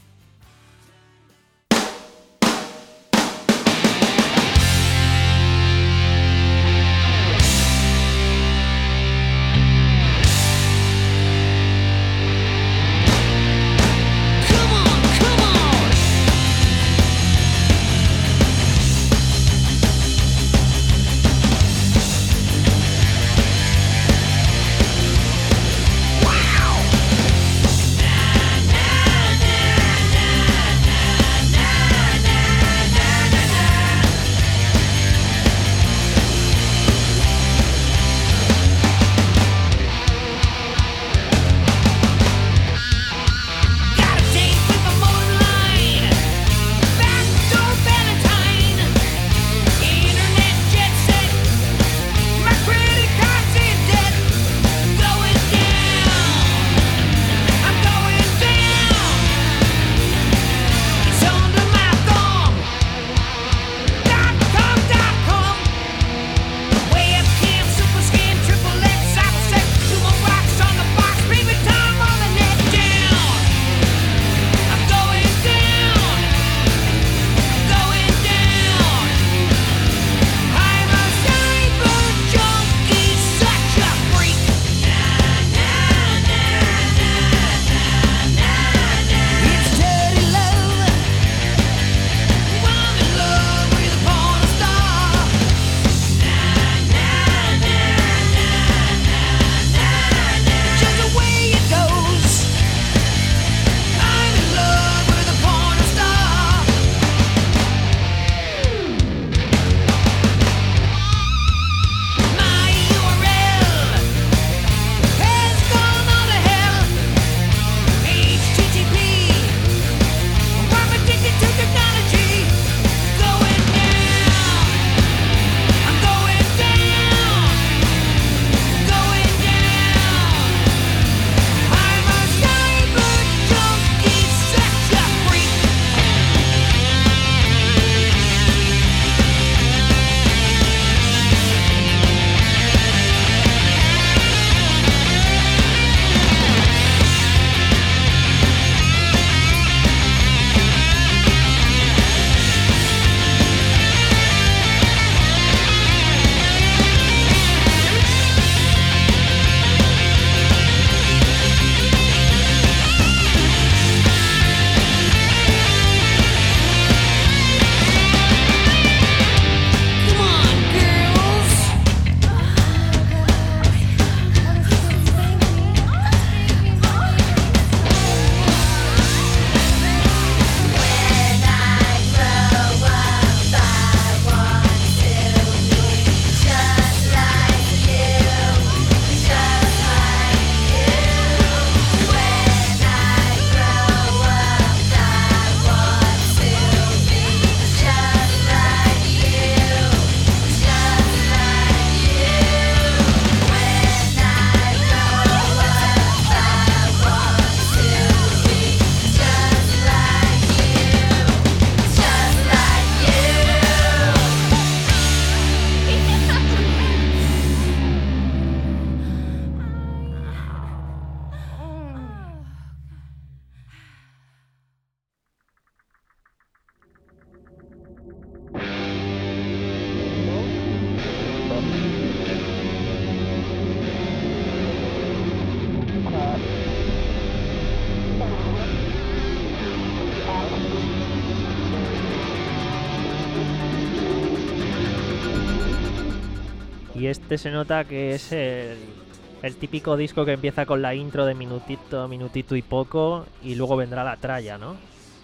Y este se nota que es el, el típico disco que empieza con la intro de minutito, minutito y poco, y luego vendrá la tralla, ¿no?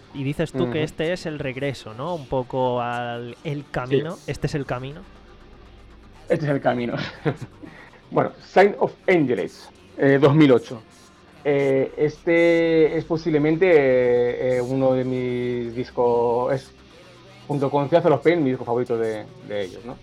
Y dices tú Ujú. que este es el regreso, ¿no? Un poco al el camino. Sí. Este es el camino. Este es el camino. Bueno, Sign of Angels, eh, dos mil ocho. Eh, este es posiblemente eh, eh, uno de mis discos, es junto con Fear of Pain, mi disco favorito de, de ellos, ¿no?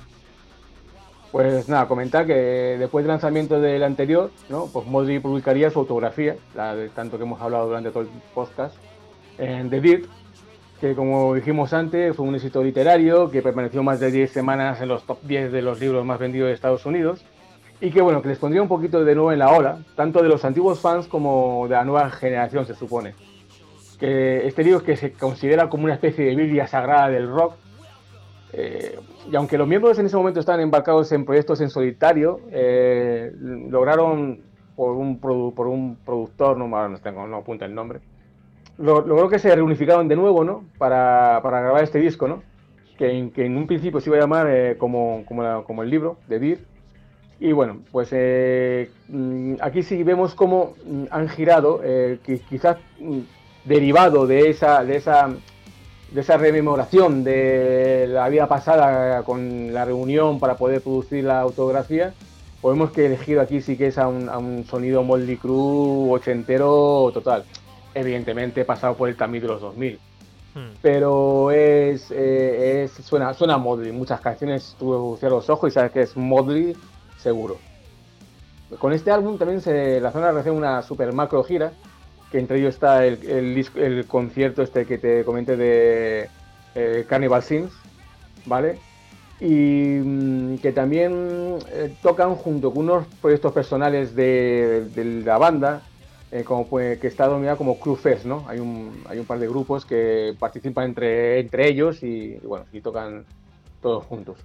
Pues nada, comentar que después del lanzamiento del anterior, ¿no? Pues Motley publicaría su autografía, la de tanto que hemos hablado durante todo el podcast, en The Dirt, que como dijimos antes fue un éxito literario que permaneció más de diez semanas en los top diez de los libros más vendidos de Estados Unidos y que bueno, que les pondría un poquito de nuevo en la ola, tanto de los antiguos fans como de la nueva generación, se supone. Que este libro que se considera como una especie de Biblia sagrada del rock, eh, y aunque los miembros en ese momento estaban embarcados en proyectos en solitario, eh, lograron por un, produ por un productor, no, no, tengo, no apunta el nombre, logró que se reunificaron de nuevo, ¿no? Para, para grabar este disco, ¿no? Que, que en un principio se iba a llamar eh, como, como, la, como el libro, The Dirt. Y bueno, pues eh, aquí sí vemos cómo han girado, eh, que quizás derivado de esa, de esa, de esa rememoración de la vida pasada con la reunión para poder producir la autografía, podemos que elegido aquí sí que es a un, a un sonido Motley Crue ochentero total. Evidentemente pasado por el camino de los dos mil. Hmm. Pero es, eh, es suena, suena Motley. Muchas canciones tú cierras los ojos y sabes que es Motley seguro. Con este álbum también se lanzó una relación una super macro gira, que entre ellos está el, el, el concierto este que te comenté de eh, Carnival Sins, ¿vale? Y mmm, que también eh, tocan junto con unos proyectos personales de, de, de la banda, eh, como pues, que está dominada como Crue Fest, ¿no? Hay un, hay un par de grupos que participan entre, entre ellos y, y bueno, y tocan todos juntos.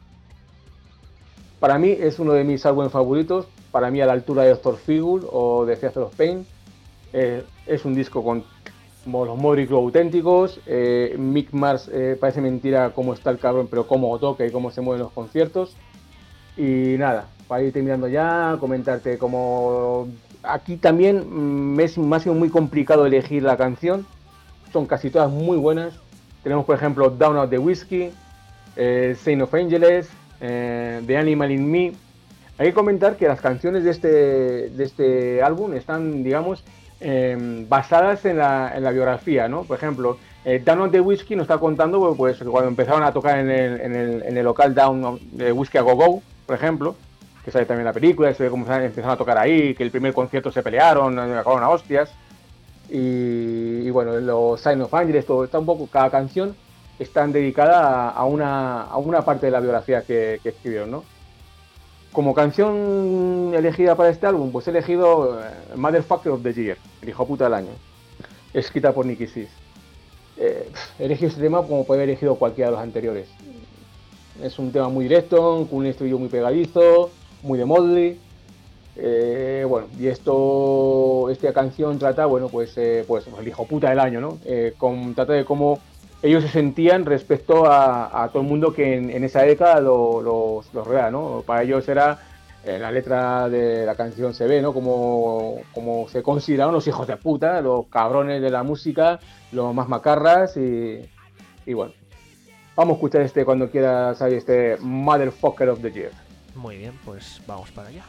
Para mí es uno de mis álbumes favoritos, para mí a la altura de Doctor Feelgood o de Fear of Pain. Eh, es un disco con los Motley Crue auténticos. eh, Mick Mars eh, parece mentira cómo está el cabrón, pero cómo toca y cómo se mueven los conciertos. Y nada, para ir terminando ya, comentarte como aquí también me es más muy complicado elegir la canción, son casi todas muy buenas. Tenemos por ejemplo Down Out the Whiskey, eh, Sign of Angels, eh, The Animal in Me. Hay que comentar que las canciones de este, de este álbum están, digamos, eh, basadas en la, en la biografía, ¿no? Por ejemplo, eh, Down Out the Whiskey nos está contando pues, cuando empezaron a tocar en el, en el, en el local Down de Whiskey a Go Go, por ejemplo, que sale también la película, se ve cómo empezaron a tocar ahí, que el primer concierto se pelearon, acabaron a hostias. Y, y bueno, los Sign of Angels, todo está un poco, cada canción están dedicada a, a, una, a una parte de la biografía que, que escribieron, ¿no? Como canción elegida para este álbum, pues he elegido uh, Motherfucker of the Year, el hijo puta del año, escrita por Nicky Six. Eh, he elegido este tema como puede haber elegido cualquiera de los anteriores. Es un tema muy directo, con un estribillo muy pegadizo, muy de Motley. Eh, bueno, y esto, esta canción trata, bueno, pues, eh, pues el hijo puta del año, ¿no? Eh, con, trata de cómo ellos se sentían respecto a, a todo el mundo que en, en esa década los lo, lo rodea, ¿no? Para ellos era, en la letra de la canción se ve, ¿no? Como, como se consideraron los hijos de puta, los cabrones de la música, los más macarras y, y bueno. Vamos a escuchar este cuando quieras, ¿sabes? Este Motherfucker of the Year. Muy bien, pues vamos para allá.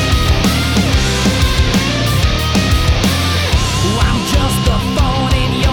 I'm just a thorn in your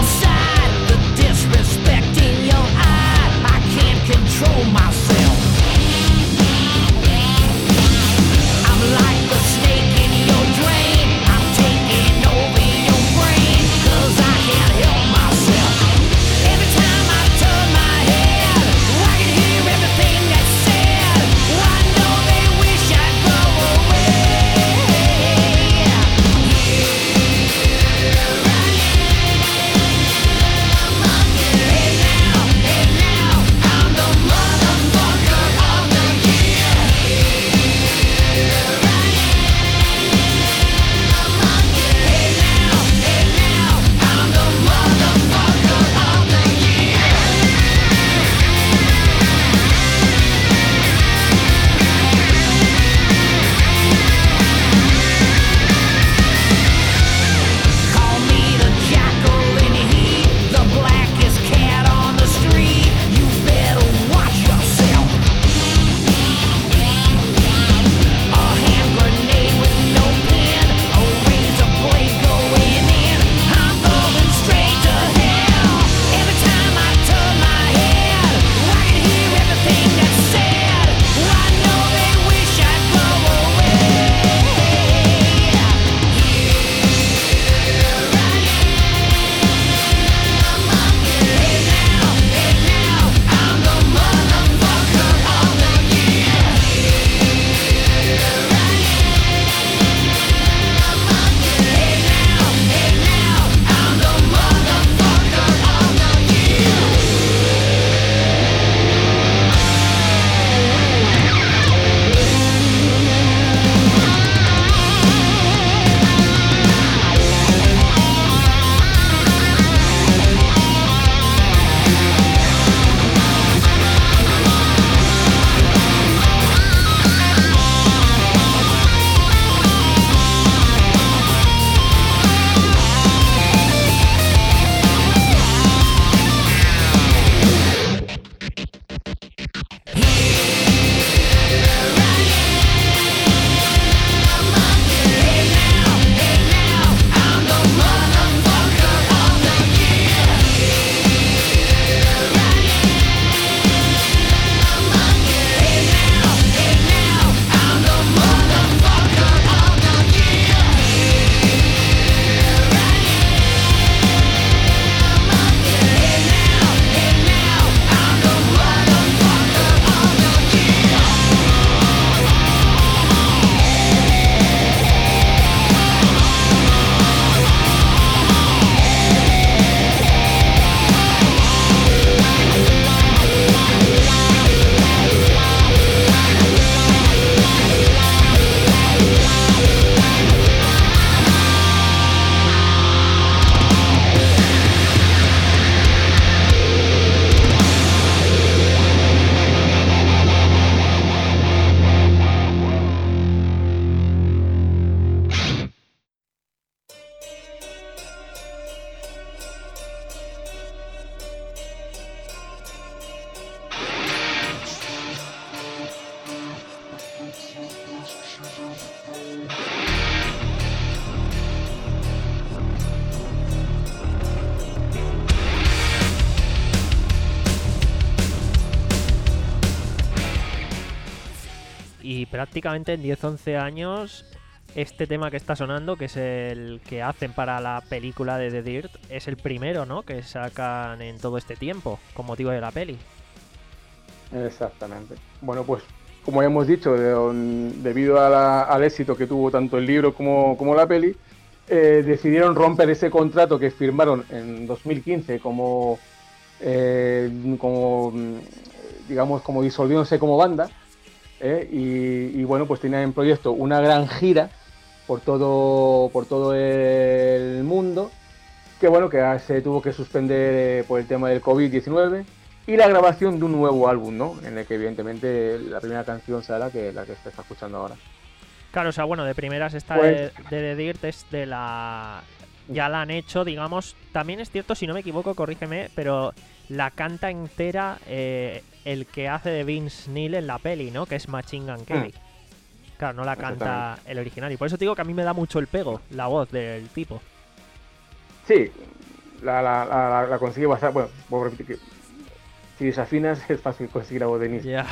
Y prácticamente en diez once años, este tema que está sonando, que es el que hacen para la película de The Dirt, es el primero, ¿no?, que sacan en todo este tiempo, con motivo de la peli. Exactamente. Bueno, pues como ya hemos dicho, de, debido a la, al éxito que tuvo tanto el libro como, como la peli, eh, decidieron romper ese contrato que firmaron en dos mil quince como, eh, como digamos, como disolviéndose como banda, eh, y, y bueno, pues tenían en proyecto una gran gira por todo, por todo el mundo, que bueno, que se tuvo que suspender eh, por el tema del covid diecinueve. Y la grabación de un nuevo álbum, ¿no? En el que evidentemente la primera canción será la que, la que se está escuchando ahora. Claro, o sea, bueno, de primeras esta Pues... de, de The Dirt es de la... Ya la han hecho, digamos... También es cierto, si no me equivoco, corrígeme, pero la canta entera eh, el que hace de Vince Neil en la peli, ¿no? Que es Machine Gun Kelly. Mm. Claro, no la canta el original. Y por eso te digo que a mí me da mucho el pego, la voz del tipo. Sí, la, la, la, la consigue bastante... Bueno, puedo repetir que... Si desafinas es fácil conseguir la voz de Nick. Yeah.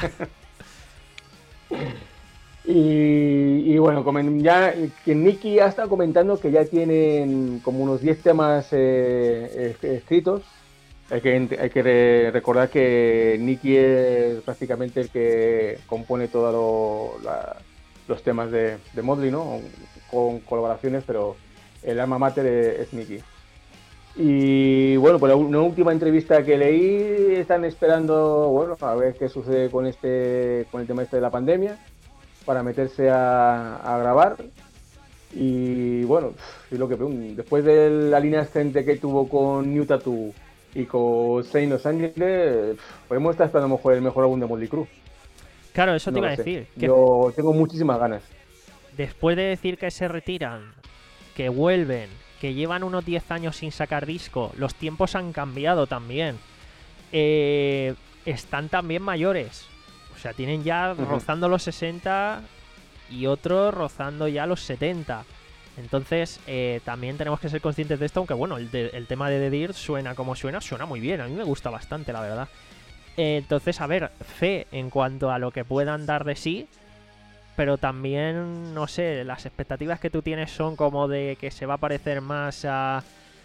y, y bueno, ya que Nicky ya está comentando que ya tienen como unos diez temas eh, escritos. Hay que, hay que re recordar que Nicky es prácticamente el que compone todos lo, los temas de, de Motley, ¿no? Con colaboraciones, pero el alma mater es, es Nicky. Y bueno, por una última entrevista que leí, están esperando, bueno, a ver qué sucede con este, con el tema este de la pandemia, para meterse a, a grabar. Y bueno, es lo que después de la línea ascendente que tuvo con New Tattoo y con Saint Los Angeles, podemos estar esperando a lo mejor el mejor álbum de Motley Crue. Claro, eso te no iba a sé. decir. Que yo tengo muchísimas ganas. Después de decir que se retiran, que vuelven, que llevan unos diez años sin sacar disco, los tiempos han cambiado también. Eh, están también mayores. O sea, tienen ya uh-huh. rozando los sesenta y otros rozando ya los setenta. Entonces, eh, también tenemos que ser conscientes de esto, aunque bueno, el, de, el tema de The Dirt suena como suena, suena muy bien. A mí me gusta bastante, la verdad. Eh, entonces, a ver, fe en cuanto a lo que puedan dar de sí. Pero también, no sé, las expectativas que tú tienes son como de que se va a parecer más a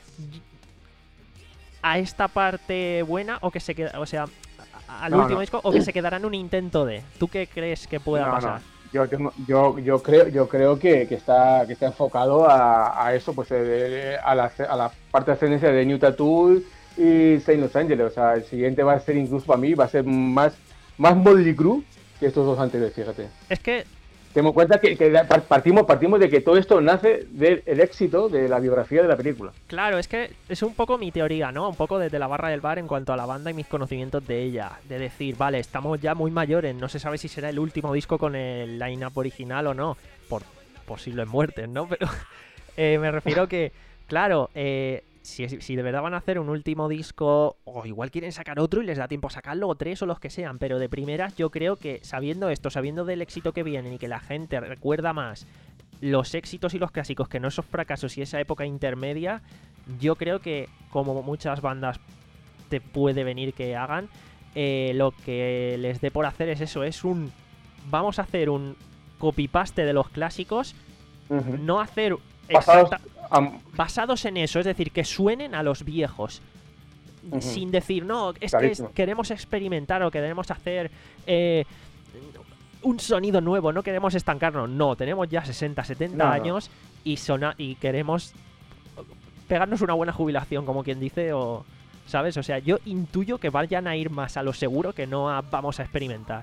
a esta parte buena o que se queda, o sea, al no, último no. disco o que se quedará en un intento de. ¿Tú qué crees que pueda no, pasar? No. Yo, tengo, yo yo creo yo creo que, que está que está enfocado a, a eso, pues eh, a, la, a la parte de ascendencia de New Tattoo y Saint Los Angeles. O sea, el siguiente va a ser incluso para mí va a ser más más Motley Crue que estos dos anteriores, fíjate. Es que Tengo en cuenta que, que partimos, partimos de que todo esto nace del éxito de la biografía de la película. Claro, es que es un poco mi teoría, ¿no? Un poco desde la barra del bar en cuanto a la banda y mis conocimientos de ella. De decir, vale, estamos ya muy mayores, no se sabe si será el último disco con el line-up original o no, por posibles muertes, ¿no? Pero eh, me refiero que, claro, eh, si, si de verdad van a hacer un último disco, o igual quieren sacar otro y les da tiempo a sacarlo, o tres o los que sean, pero de primeras yo creo que sabiendo esto, sabiendo del éxito que vienen y que la gente recuerda más los éxitos y los clásicos que no esos fracasos y esa época intermedia, yo creo que como muchas bandas te puede venir que hagan, eh, lo que les dé por hacer es eso, es un... Vamos a hacer un copy-paste de los clásicos, uh-huh. no hacer... Exacta, um, basados en eso, es decir, que suenen a los viejos, uh-huh. sin decir, no, es Clarísimo. que queremos experimentar o queremos hacer eh, un sonido nuevo, no queremos estancarnos, no, tenemos ya sesenta, setenta no, años no. Y, sona y queremos pegarnos una buena jubilación, como quien dice, o ¿sabes? O sea, yo intuyo que vayan a ir más a lo seguro que no a vamos a experimentar.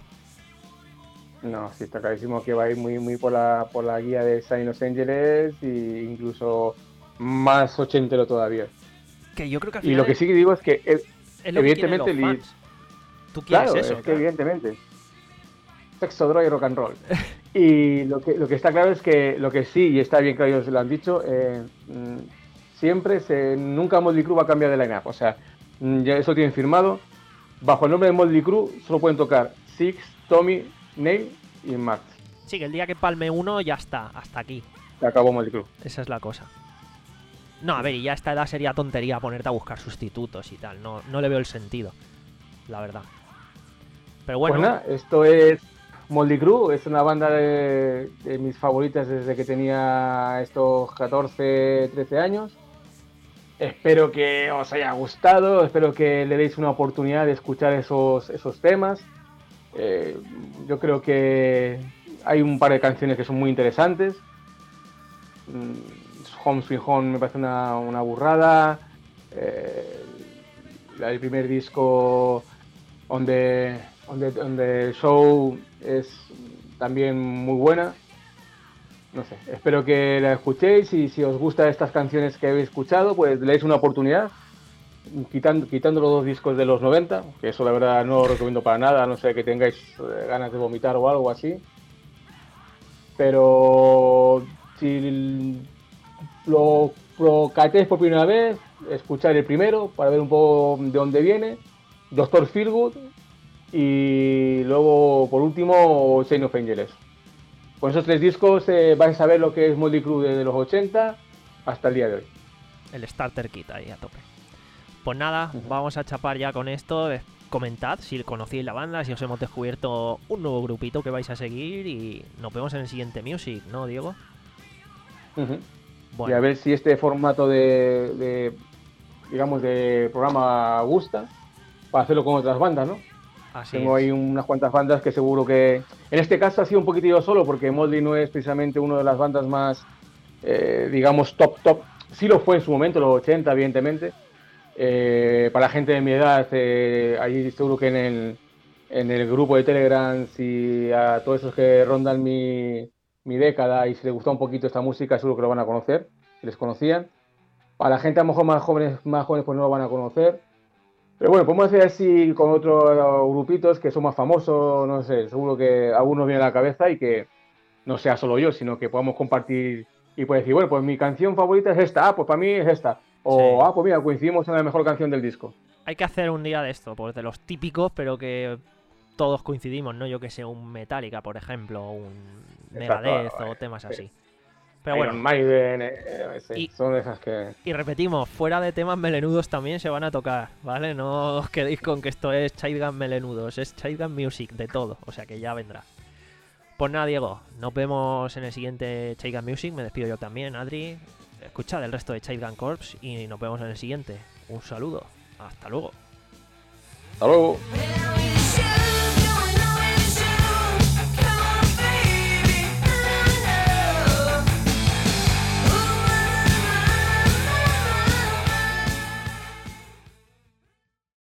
No, sí, está clarísimo que va a ir muy muy por la por la guía de Saint Los Angeles e incluso más ochentero todavía. Que yo creo que al final y lo que sí que digo es que el, es lo evidentemente que li... tú quieres claro, eso, es claro. que evidentemente sexo, droga y rock and roll. Y lo que lo que está claro es que lo que sí y está bien claro, ellos lo han dicho, eh, siempre se nunca Motley Crue va a cambiar de line-up, o sea, ya eso tienen firmado. Bajo el nombre de Motley Crue solo pueden tocar Six, Tommy, Neil y Max. Sí, que el día que palme uno ya está, hasta aquí. Se acabó Motley Crue. Esa es la cosa. No, a ver, y ya a esta edad sería tontería ponerte a buscar sustitutos y tal. No, no le veo el sentido, la verdad. Pero bueno. Pues nada, esto es Motley Crue es una banda de, de mis favoritas desde que tenía estos catorce, trece años. Espero que os haya gustado, espero que le deis una oportunidad de escuchar esos, esos temas. Eh, yo creo que hay un par de canciones que son muy interesantes. Home Sweet Home me parece una, una burrada. Eh, el primer disco On the, on the, on the Show es también muy buena. No sé, espero que la escuchéis y si os gustan estas canciones que habéis escuchado, pues le deis una oportunidad. Quitando, quitando los dos discos de los noventa, que eso la verdad no lo recomiendo para nada, a no sé que tengáis eh, ganas de vomitar o algo así. Pero si lo, lo catéis por primera vez, escuchar el primero para ver un poco de dónde viene, doctor Feelgood, y luego por último Chain of Angels. Con esos tres discos eh, vais a ver lo que es Motley Crue desde los ochenta hasta el día de hoy. El starter kit ahí a tope. Pues nada, uh-huh. Vamos a chapar ya con esto. Comentad si conocéis la banda, si os hemos descubierto un nuevo grupito que vais a seguir y nos vemos en el siguiente Music, ¿no, Diego? Uh-huh. Bueno. Y a ver si este formato de, de, digamos, de programa gusta para hacerlo con otras bandas, ¿no? Así Tengo es. ahí unas cuantas bandas que seguro que... En este caso ha sido un poquitillo solo porque Motley no es precisamente una de las bandas más, eh, digamos, top, top. Sí lo fue en su momento, los ochenta, evidentemente. Eh, para la gente de mi edad, eh, ahí seguro que en el, en el grupo de Telegram, si a todos esos que rondan mi, mi década y si les gusta un poquito esta música, seguro que lo van a conocer, si les conocían. Para la gente a lo mejor más jóvenes, más jóvenes pues no lo van a conocer. Pero bueno, podemos hacer así con otros grupitos que son más famosos, no sé, seguro que algunos viene a la cabeza y que no sea solo yo, sino que podamos compartir y puedes decir, bueno, pues mi canción favorita es esta, ah, pues para mí es esta. O, sí. ah, pues mira, coincidimos en la mejor canción del disco. Hay que hacer un día de esto, pues de los típicos, pero que todos coincidimos, ¿no? Yo que sé, un Metallica, por ejemplo, un Megadeth Exacto, o temas sí. así. Pero bueno, Iron Maiden, eh, sí, y, son esas que... Y repetimos, fuera de temas melenudos también se van a tocar, ¿vale? No os quedéis con que esto es Childgun melenudos, es Childgun Music, de todo, o sea que ya vendrá. Pues nada, Diego, nos vemos en el siguiente Childgun Music, me despido yo también, Adri. Escuchad el resto de Childgun Corps y nos vemos en el siguiente. Un saludo, hasta luego. Hasta luego.